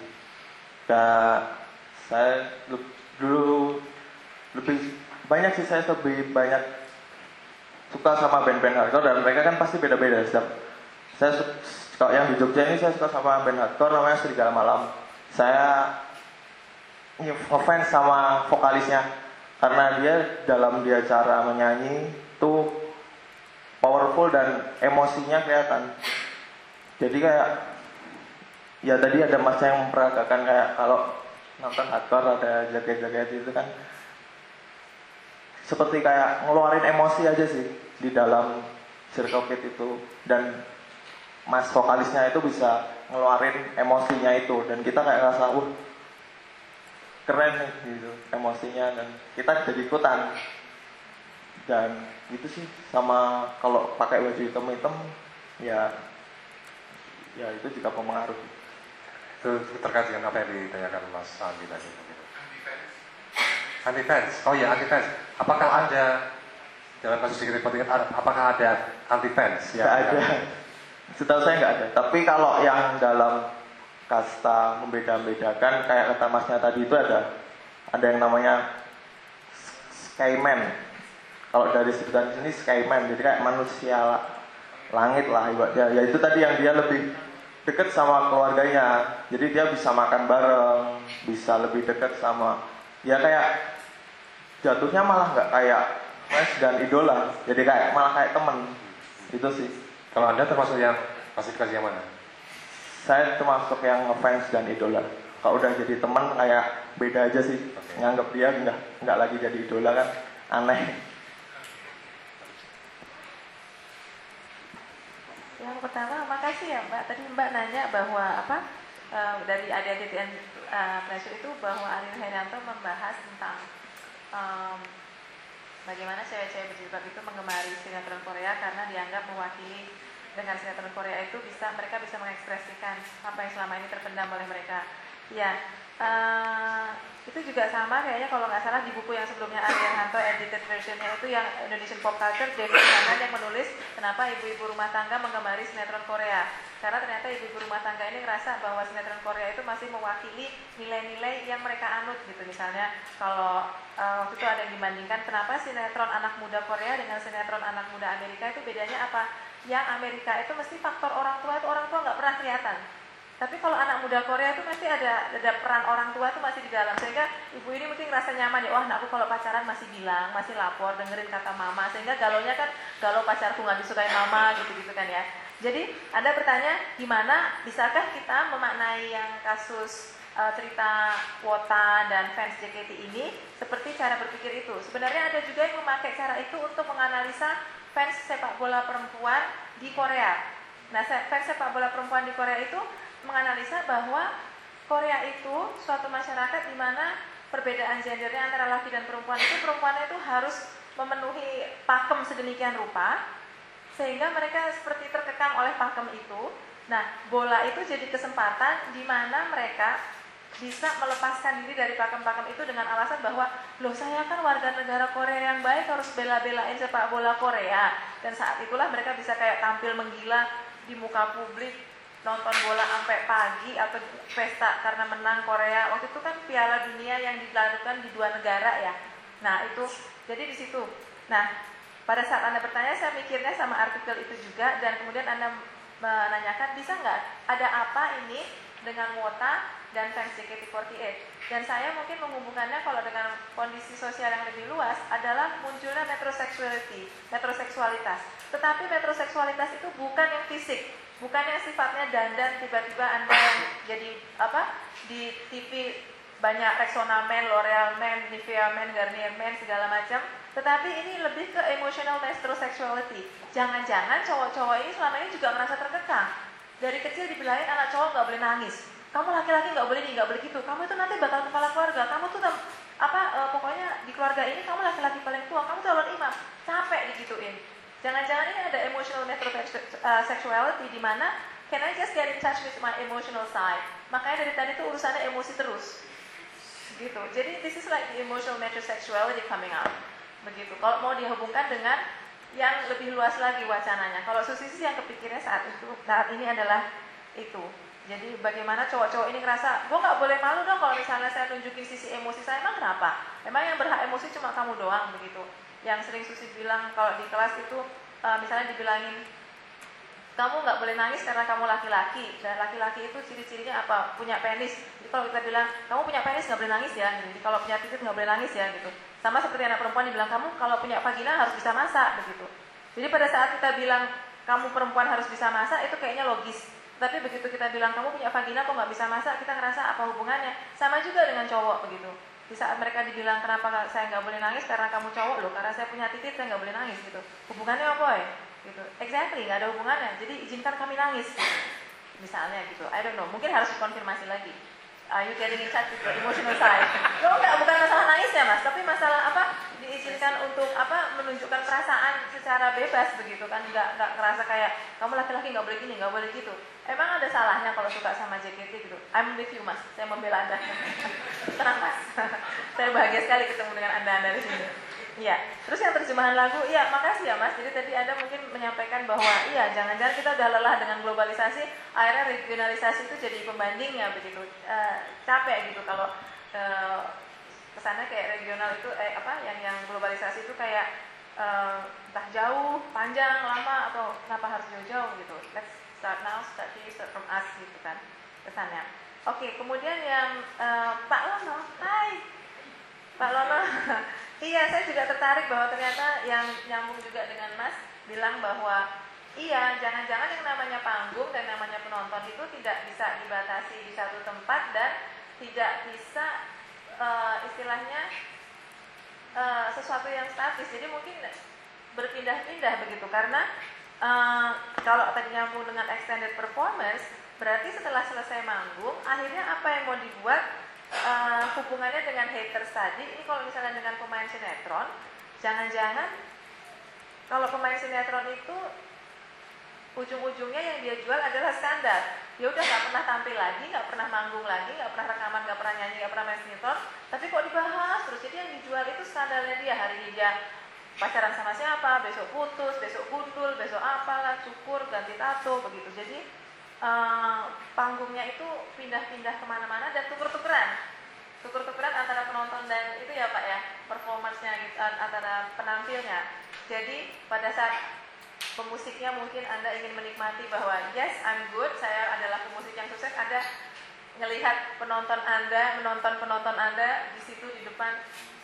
Saya dulu lebih banyak sih, saya lebih banyak suka sama band-band hardcore dan mereka kan pasti beda-beda. Kalau yang di Jogja ini saya suka sama band hardcore namanya Serigala Malam. Saya ngefans sama vokalisnya karena dalam cara menyanyi tuh powerful dan emosinya kelihatan. Jadi kayak ya tadi ada Mas yang memperagakan kayak kalau nonton hardcore ada jaget-jaget itu kan seperti kayak ngeluarin emosi aja sih di dalam circle pit itu, dan Mas vokalisnya itu bisa ngeluarin emosinya itu dan kita kayak ngerasa keren nih gitu emosinya, dan kita jadi ikutan. Dan itu sih, sama kalau pakai baju hitam-hitam ya itu juga mempengaruhi. Itu terkait dengan apa yang ditanyakan Mas Andi tadi. Anti-fans. Oh ya, anti-fans. Apakah ada dalam kasus JKT48, apakah ada anti-fans? Nggak ada. Setahu saya nggak ada. Tapi kalau yang dalam kasta membeda-bedakan kayak kata Masnya tadi itu ada yang namanya Skyman. Kalau dari sebutan sini Skyman, jadi kayak manusia langit lah ibaratnya. Ya itu tadi yang dia lebih dekat sama keluarganya, jadi dia bisa makan bareng, bisa lebih dekat sama, ya kayak jatuhnya malah nggak kayak fans dan idola, jadi malah kayak temen. Itu sih. Kalau Anda termasuk yang klasifikasi yang mana? Saya termasuk yang ngefans dan idola. Kalau udah jadi teman kayak beda aja sih. Nganggap dia nggak lagi jadi idola kan aneh. Yang pertama, makasih ya Mbak. Tadi Mbak nanya bahwa dari Adik-adik Pressure itu bahwa Ariel Herianto membahas tentang bagaimana cewek-cewek berjilbab itu menggemari sinetron Korea karena dianggap mewakili, dengan sinetron Korea itu mereka bisa mengekspresikan apa yang selama ini terpendam oleh mereka. Ya, itu juga sama kayaknya kalau nggak salah di buku yang sebelumnya Ariel Hanto edited versionnya itu yang Indonesian Pop Culture, David Hanan yang menulis kenapa ibu-ibu rumah tangga menggemari sinetron Korea. Karena ternyata ibu-ibu rumah tangga ini ngerasa bahwa sinetron Korea itu masih mewakili nilai-nilai yang mereka anut gitu. Misalnya kalau waktu itu ada yang dibandingkan kenapa sinetron anak muda Korea dengan sinetron anak muda Amerika itu bedanya apa? Yang Amerika itu mesti faktor orang tua nggak pernah kelihatan. Tapi kalau anak muda Korea itu pasti ada peran orang tua itu masih di dalam, sehingga ibu ini mungkin ngerasa nyaman ya, wah anakku kalau pacaran masih bilang, masih lapor, dengerin kata mama, sehingga galaunya kan galau pacarku nggak disukai mama gitu-gitu kan ya. Jadi Anda bertanya gimana bisakah kita memaknai yang kasus cerita Wota dan fans JKT ini seperti cara berpikir itu. Sebenarnya ada juga yang memakai cara itu untuk menganalisa fans sepak bola perempuan di Korea. Nah, fans sepak bola perempuan di Korea itu menganalisa bahwa Korea itu suatu masyarakat di mana perbedaan gendernya antara laki dan perempuan itu harus memenuhi pakem sedemikian rupa sehingga mereka seperti terkekang oleh pakem itu. Nah, bola itu jadi kesempatan di mana mereka bisa melepaskan diri dari pakem-pakem itu dengan alasan bahwa loh saya kan warga negara Korea yang baik harus bela-belain sepak bola Korea, dan saat itulah mereka bisa kayak tampil menggila di muka publik, nonton bola sampai pagi atau pesta karena menang Korea. Waktu itu kan Piala Dunia yang dilakukan di 2 negara ya. Nah itu jadi di situ. Nah pada saat Anda bertanya saya mikirnya sama artikel itu juga, dan kemudian Anda menanyakan bisa nggak ada apa ini dengan Wota dan fans JKT48. Dan saya mungkin menghubungkannya kalau dengan kondisi sosial yang lebih luas adalah munculnya metroseksualitas. Tetapi metroseksualitas itu bukan yang fisik, bukan yang sifatnya dandan tiba-tiba Anda yang jadi di TV banyak Rexona Men, L'Oreal Men, Nivea Men, Garnier Men segala macam. Tetapi ini lebih ke emotional metrosexuality. Jangan-jangan cowok-cowok ini selama ini juga merasa terkekang. Dari kecil dibilangin anak cowok nggak boleh nangis. Kamu laki-laki nggak boleh ini, nggak boleh gitu. Kamu itu nanti bakal kepala keluarga. Kamu tuh pokoknya di keluarga ini kamu laki-laki paling tua. Kamu calon imam. Capek digituin. Jangan-jangan ini ada emotional metrosexuality di mana can I just get in touch with my emotional side. Makanya dari tadi tuh urusannya emosi terus. Gitu. Jadi this is like the emotional metrosexuality coming out. Begitu. Kalau mau dihubungkan dengan yang lebih luas lagi wacananya. Kalau Susi yang kepikirnya saat ini adalah itu. Jadi bagaimana cowok-cowok ini ngerasa, gue nggak boleh malu dong kalau misalnya saya tunjukin sisi emosi saya. Emang kenapa? Emang yang berhak emosi cuma kamu doang begitu. Yang sering Susi bilang kalau di kelas itu misalnya dibilangin kamu nggak boleh nangis karena kamu laki-laki, dan laki-laki itu ciri-cirinya apa? Punya penis. Jadi kalau kita bilang kamu punya penis nggak boleh nangis ya, jadi kalau punya titik nggak boleh nangis ya gitu. Sama seperti anak perempuan dibilang kamu kalau punya vagina harus bisa masak begitu. Jadi pada saat kita bilang kamu perempuan harus bisa masak itu kayaknya logis. Tapi begitu kita bilang kamu punya vagina kok nggak bisa masak, kita ngerasa apa hubungannya? Sama juga dengan cowok begitu. Di saat mereka dibilang kenapa saya nggak boleh nangis karena kamu cowok loh, karena saya punya titik saya nggak boleh nangis gitu. Hubungannya apa ya? Gitu. Exactly, nggak ada hubungannya. Jadi izinkan kami nangis. Gitu. Misalnya gitu. I don't know. Mungkin harus dikonfirmasi lagi. Are you getting in touch with your emotional side? Lo enggak, bukan masalah nangis ya mas, tapi masalah diizinkan untuk menunjukkan perasaan secara bebas begitu kan, nggak ngerasa kayak kamu laki-laki nggak boleh gini, nggak boleh gitu. Emang ada salahnya kalau suka sama JKT gitu? I'm with you mas, saya membela anda. Tenang mas, saya bahagia sekali ketemu dengan anda di sini. Iya, terus yang terjemahan lagu, iya makasih ya mas. Jadi tadi Anda mungkin menyampaikan bahwa iya jangan-jangan kita udah lelah dengan globalisasi, akhirnya regionalisasi itu jadi pembandingnya begitu. Capek gitu kalau kesannya kayak regional itu yang globalisasi itu kayak entah jauh, panjang, lama atau kenapa harus jauh-jauh gitu. Let's start now, start from us gitu kan kesannya. Oke, kemudian yang Pak Lono, hai Pak Lono. Iya, saya juga tertarik bahwa ternyata yang nyambung juga dengan Mas bilang bahwa iya, jangan-jangan yang namanya panggung dan namanya penonton itu tidak bisa dibatasi di satu tempat dan tidak bisa istilahnya sesuatu yang statis. Jadi mungkin berpindah-pindah begitu karena kalau tadi nyambung dengan extended performance, berarti setelah selesai manggung, akhirnya apa yang mau dibuat hubungannya dengan haters tadi. Ini kalau misalnya dengan pemain sinetron, jangan-jangan kalau pemain sinetron itu ujung-ujungnya yang dia jual adalah skandal. Ya udah nggak pernah tampil lagi, nggak pernah manggung lagi, nggak pernah rekaman, nggak pernah nyanyi, nggak pernah main sinetron, tapi kok dibahas terus. Jadi yang dijual itu skandalnya dia. Hari ini dia pacaran sama siapa, besok putus, besok gundul, besok apalah, cukur, ganti tato begitu. Jadi panggungnya itu pindah-pindah kemana-mana dan tuker-tukeran antara penonton dan itu ya Pak ya, performance-nya gitu, antara penampilnya. Jadi pada saat pemusiknya mungkin Anda ingin menikmati bahwa yes, I'm good, saya adalah pemusik yang sukses, Anda ngelihat penonton Anda, menonton penonton Anda di situ di depan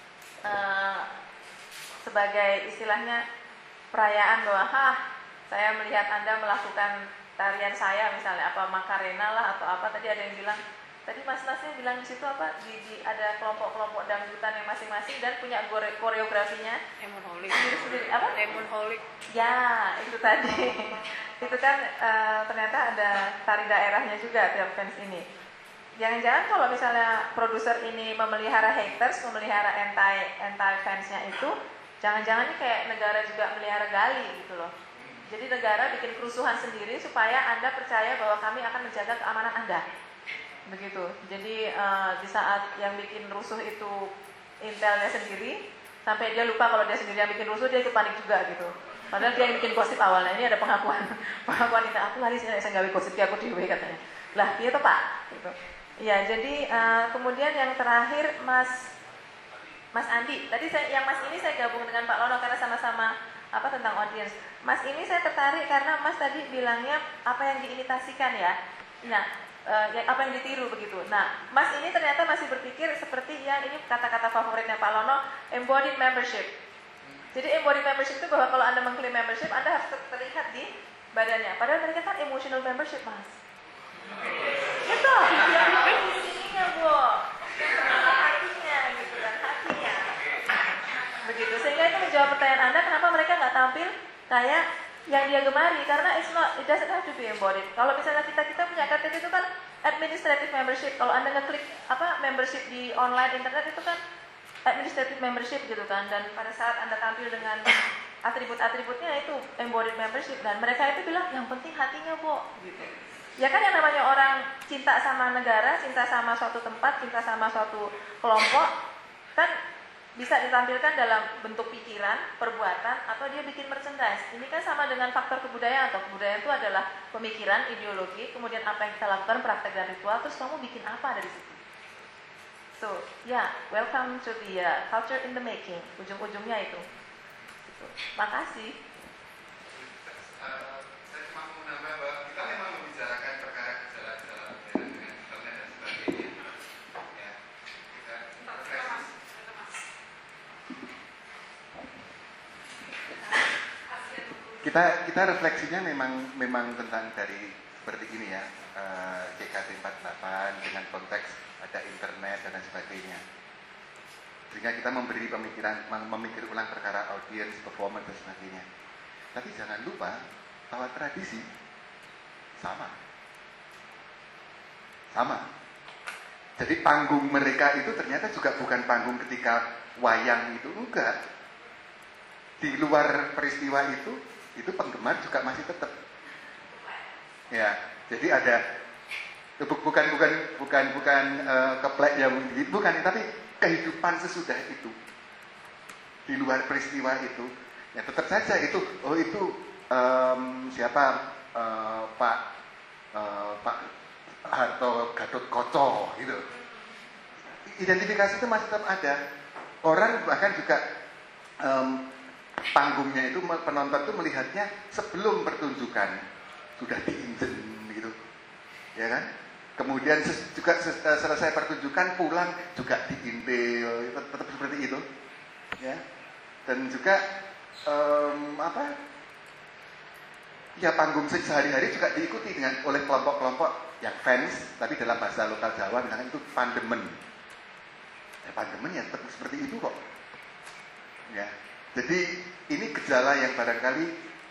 sebagai istilahnya perayaan bahwa saya melihat Anda melakukan tarian saya misalnya apa Macarena lah atau apa, tadi ada yang bilang, tadi Mas-masnya bilang di situ apa, ada kelompok-kelompok dangdutan yang masing-masing dan punya koreografinya. Demonholic. Apa? Demonholic. Ya, itu tadi. Itu kan ternyata ada tari daerahnya juga tiap fans ini. Jangan-jangan kalau misalnya produser ini memelihara haters, memelihara anti fansnya itu, jangan-jangan ini kayak negara juga melihara gali gitu loh. Jadi negara bikin kerusuhan sendiri supaya Anda percaya bahwa kami akan menjaga keamanan Anda. Begitu. Jadi di saat yang bikin rusuh itu intelnya sendiri, sampai dia lupa kalau dia sendiri yang bikin rusuh, dia ikut panik juga gitu. Padahal dia yang bikin gosip awalnya. Ini ada pengakuan intel, aku lari saya nggak gosip, aku dewe katanya. Lah, iya toh Pak. Gitu. Ya, jadi kemudian yang terakhir Mas Andi. Tadi yang Mas ini saya gabung dengan Pak Lono karena sama-sama tentang audience. Mas ini saya tertarik karena Mas tadi bilangnya apa yang diimitasikan ya. Nah, apa yang ditiru begitu. Nah, Mas ini ternyata masih berpikir seperti yang ini kata-kata favoritnya Pak Lono, embodied membership. Jadi embodied membership itu bahwa kalau Anda mengklaim membership, Anda harus terlihat di badannya. Padahal mereka kan emotional membership, Mas. Itu yang isinya, Bu. Hatinya gitu kan, hatinya. Begitu. Sehingga itu menjawab pertanyaan Anda, kenapa mereka nggak tampil kayak yang dia gemari, karena it doesn't have to be embodied. Kalau misalnya kita punya KTP itu kan administrative membership. Kalau Anda ngeklik membership di online internet itu kan administrative membership gitu kan. Dan pada saat Anda tampil dengan atribut-atributnya itu embodied membership, dan mereka itu bilang yang penting hatinya, Bu, gitu. Ya kan yang namanya orang cinta sama negara, cinta sama suatu tempat, cinta sama suatu kelompok kan bisa ditampilkan dalam bentuk pikiran, perbuatan, atau dia bikin merchandise. Ini kan sama dengan faktor kebudayaan. Atau kebudayaan itu adalah pemikiran, ideologi, kemudian apa yang kita lakukan, praktek dan ritual, terus kamu bikin apa dari situ. So, welcome to the culture in the making. Ujung-ujungnya itu. Gitu. Makasih. Saya cuma mau menambah bahwa kita memang membicarakan perkara gejala-gejala dengan internet dan sebagainya. Ya, kita refleksinya memang tentang dari seperti ini ya, JKT 48 dengan konteks ada internet dan sebagainya, sehingga kita memberi pemikiran, memikir ulang perkara audience, performance dan sebagainya. Tapi jangan lupa bahwa tradisi sama. Jadi panggung mereka itu ternyata juga bukan panggung ketika wayang itu, enggak. Di luar peristiwa itu penggemar juga masih tetap. Ya, jadi ada bukan keplek yang bukan, tapi kehidupan sesudah itu di luar peristiwa itu, ya tetap saja itu siapa Pak Harto Gatot Koco gitu. Identifikasi itu masih tetap ada. Orang bahkan juga panggungnya itu, penonton itu melihatnya sebelum pertunjukan sudah diinjen gitu, ya kan? Kemudian juga selesai pertunjukan pulang juga diintil, tetap seperti itu, ya. Dan juga ya panggung sehari-hari juga diikuti oleh kelompok-kelompok yang fans, tapi dalam bahasa lokal Jawa misalnya itu pandemen. Ya pandemen ya seperti itu kok, ya. Jadi ini gejala yang barangkali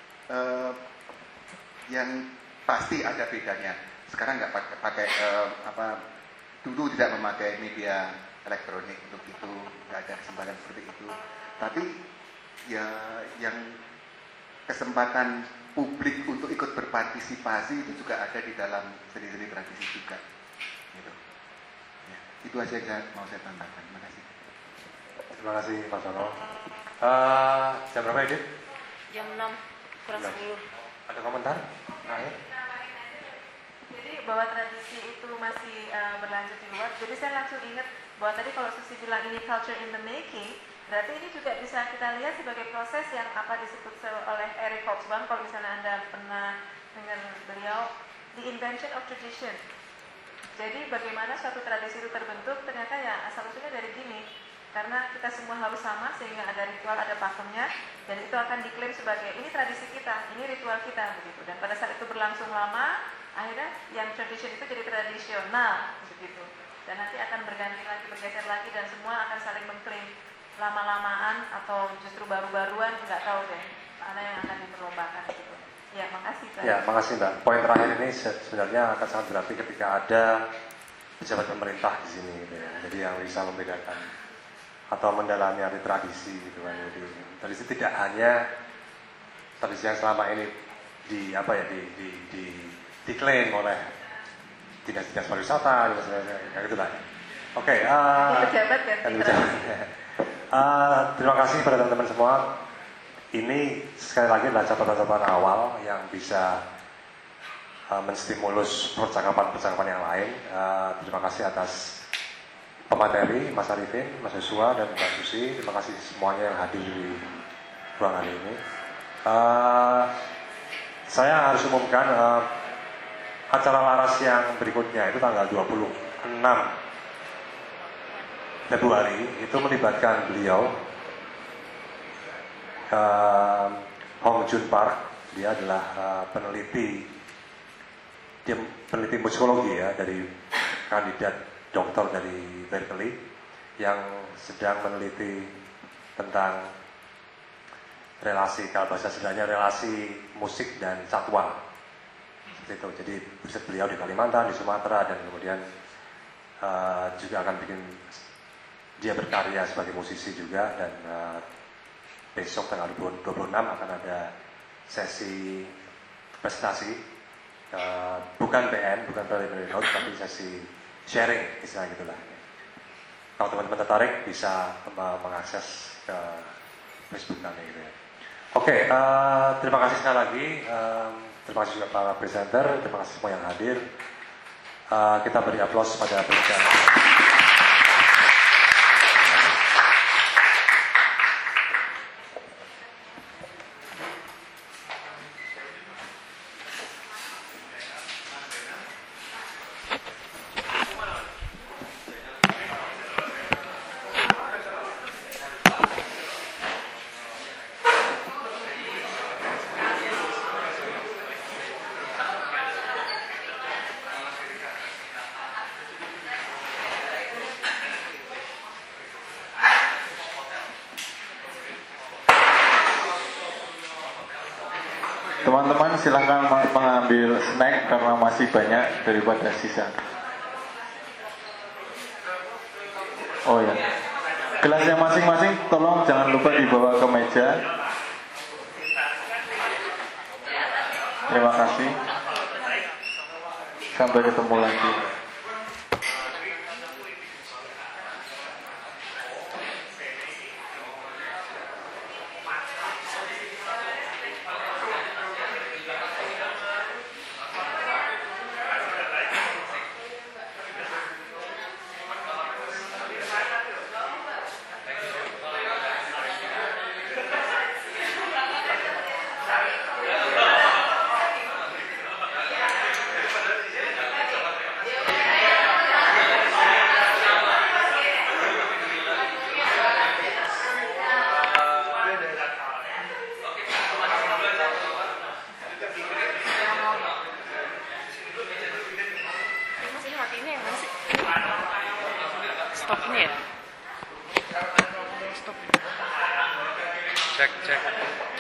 yang pasti ada bedanya. Sekarang nggak pakai dulu tidak memakai media elektronik untuk itu, nggak ada kesempatan seperti itu. Tapi ya yang kesempatan publik untuk ikut berpartisipasi itu juga ada di dalam seni-seni tradisi juga. Gitu. Ya, itu aja yang mau saya tambahkan. Terima kasih. Terima kasih Pak Sono. Jam berapa ini? Jam 6 kurang 10. Ada komentar? Terakhir? bahwa tradisi itu masih berlanjut di luar. Jadi saya langsung ingat bahwa tadi kalau Susi bilang ini culture in the making, berarti ini juga bisa kita lihat sebagai proses yang apa disebut oleh Eric Hobsbawm, kalau misalnya Anda pernah dengar beliau, the invention of tradition. Jadi bagaimana suatu tradisi itu terbentuk, ternyata ya asal usulnya dari gini. Karena kita semua harus sama sehingga ada ritual, ada pakemnya, dan itu akan diklaim sebagai ini tradisi kita, ini ritual kita begitu. Dan pada saat itu berlangsung lama, akhirnya yang tradition itu jadi tradisional begitu. Dan nanti akan berganti lagi, bergeser lagi, dan semua akan saling mengklaim lama-lamaan atau justru baru-baruan, nggak tahu deh mana yang akan diperlombakan gitu. Ya, makasih Pak. Ya, makasih Mbak. Poin terakhir ini sebenarnya akan sangat berarti ketika ada pejabat pemerintah di sini gitu ya. Jadi yang bisa membedakan atau mendalami arti tradisi gitu kan. Jadi tradisi tidak hanya tradisi yang selama ini diklaim oleh dinas-dinas pariwisata dan sebagainya gitu lah. Oke, pejabat ganti tradisi. terima kasih kepada teman-teman semua. Ini sekali lagi adalah catatan-catatan awal yang bisa menstimulus percakapan-percakapan yang lain. Terima kasih atas pemateri, Mas Arifin, Mas Yosua, dan Mbak Susi. Terima kasih semuanya yang hadir di ruangan ini. Saya harus umumkan acara laras yang berikutnya itu tanggal 26 Februari itu melibatkan beliau, Hong Jun Park. Dia adalah peneliti musikologi ya, dari kandidat doktor dari Berkeley yang sedang meneliti tentang relasi, kalau bahasa Sundanya relasi musik dan satwa. Seperti itu. Jadi riset beliau di Kalimantan, di Sumatera, dan kemudian juga akan bikin, dia berkarya sebagai musisi juga, dan besok tanggal 26 akan ada sesi presentasi, bukan PN, bukan preliminary note, tapi sesi sharing, istilah gitulah. Kalau teman-teman tertarik bisa mengakses ke Facebook kami gitu ya. Oke, terima kasih sekali lagi. Terima kasih juga para presenter, terima kasih semua yang hadir. Kita beri aplaus pada presenter. Teman-teman silahkan mengambil snack karena masih banyak daripada sisa. Oh ya, gelasnya masing-masing tolong jangan lupa dibawa ke meja. Terima kasih. Sampai ketemu lagi.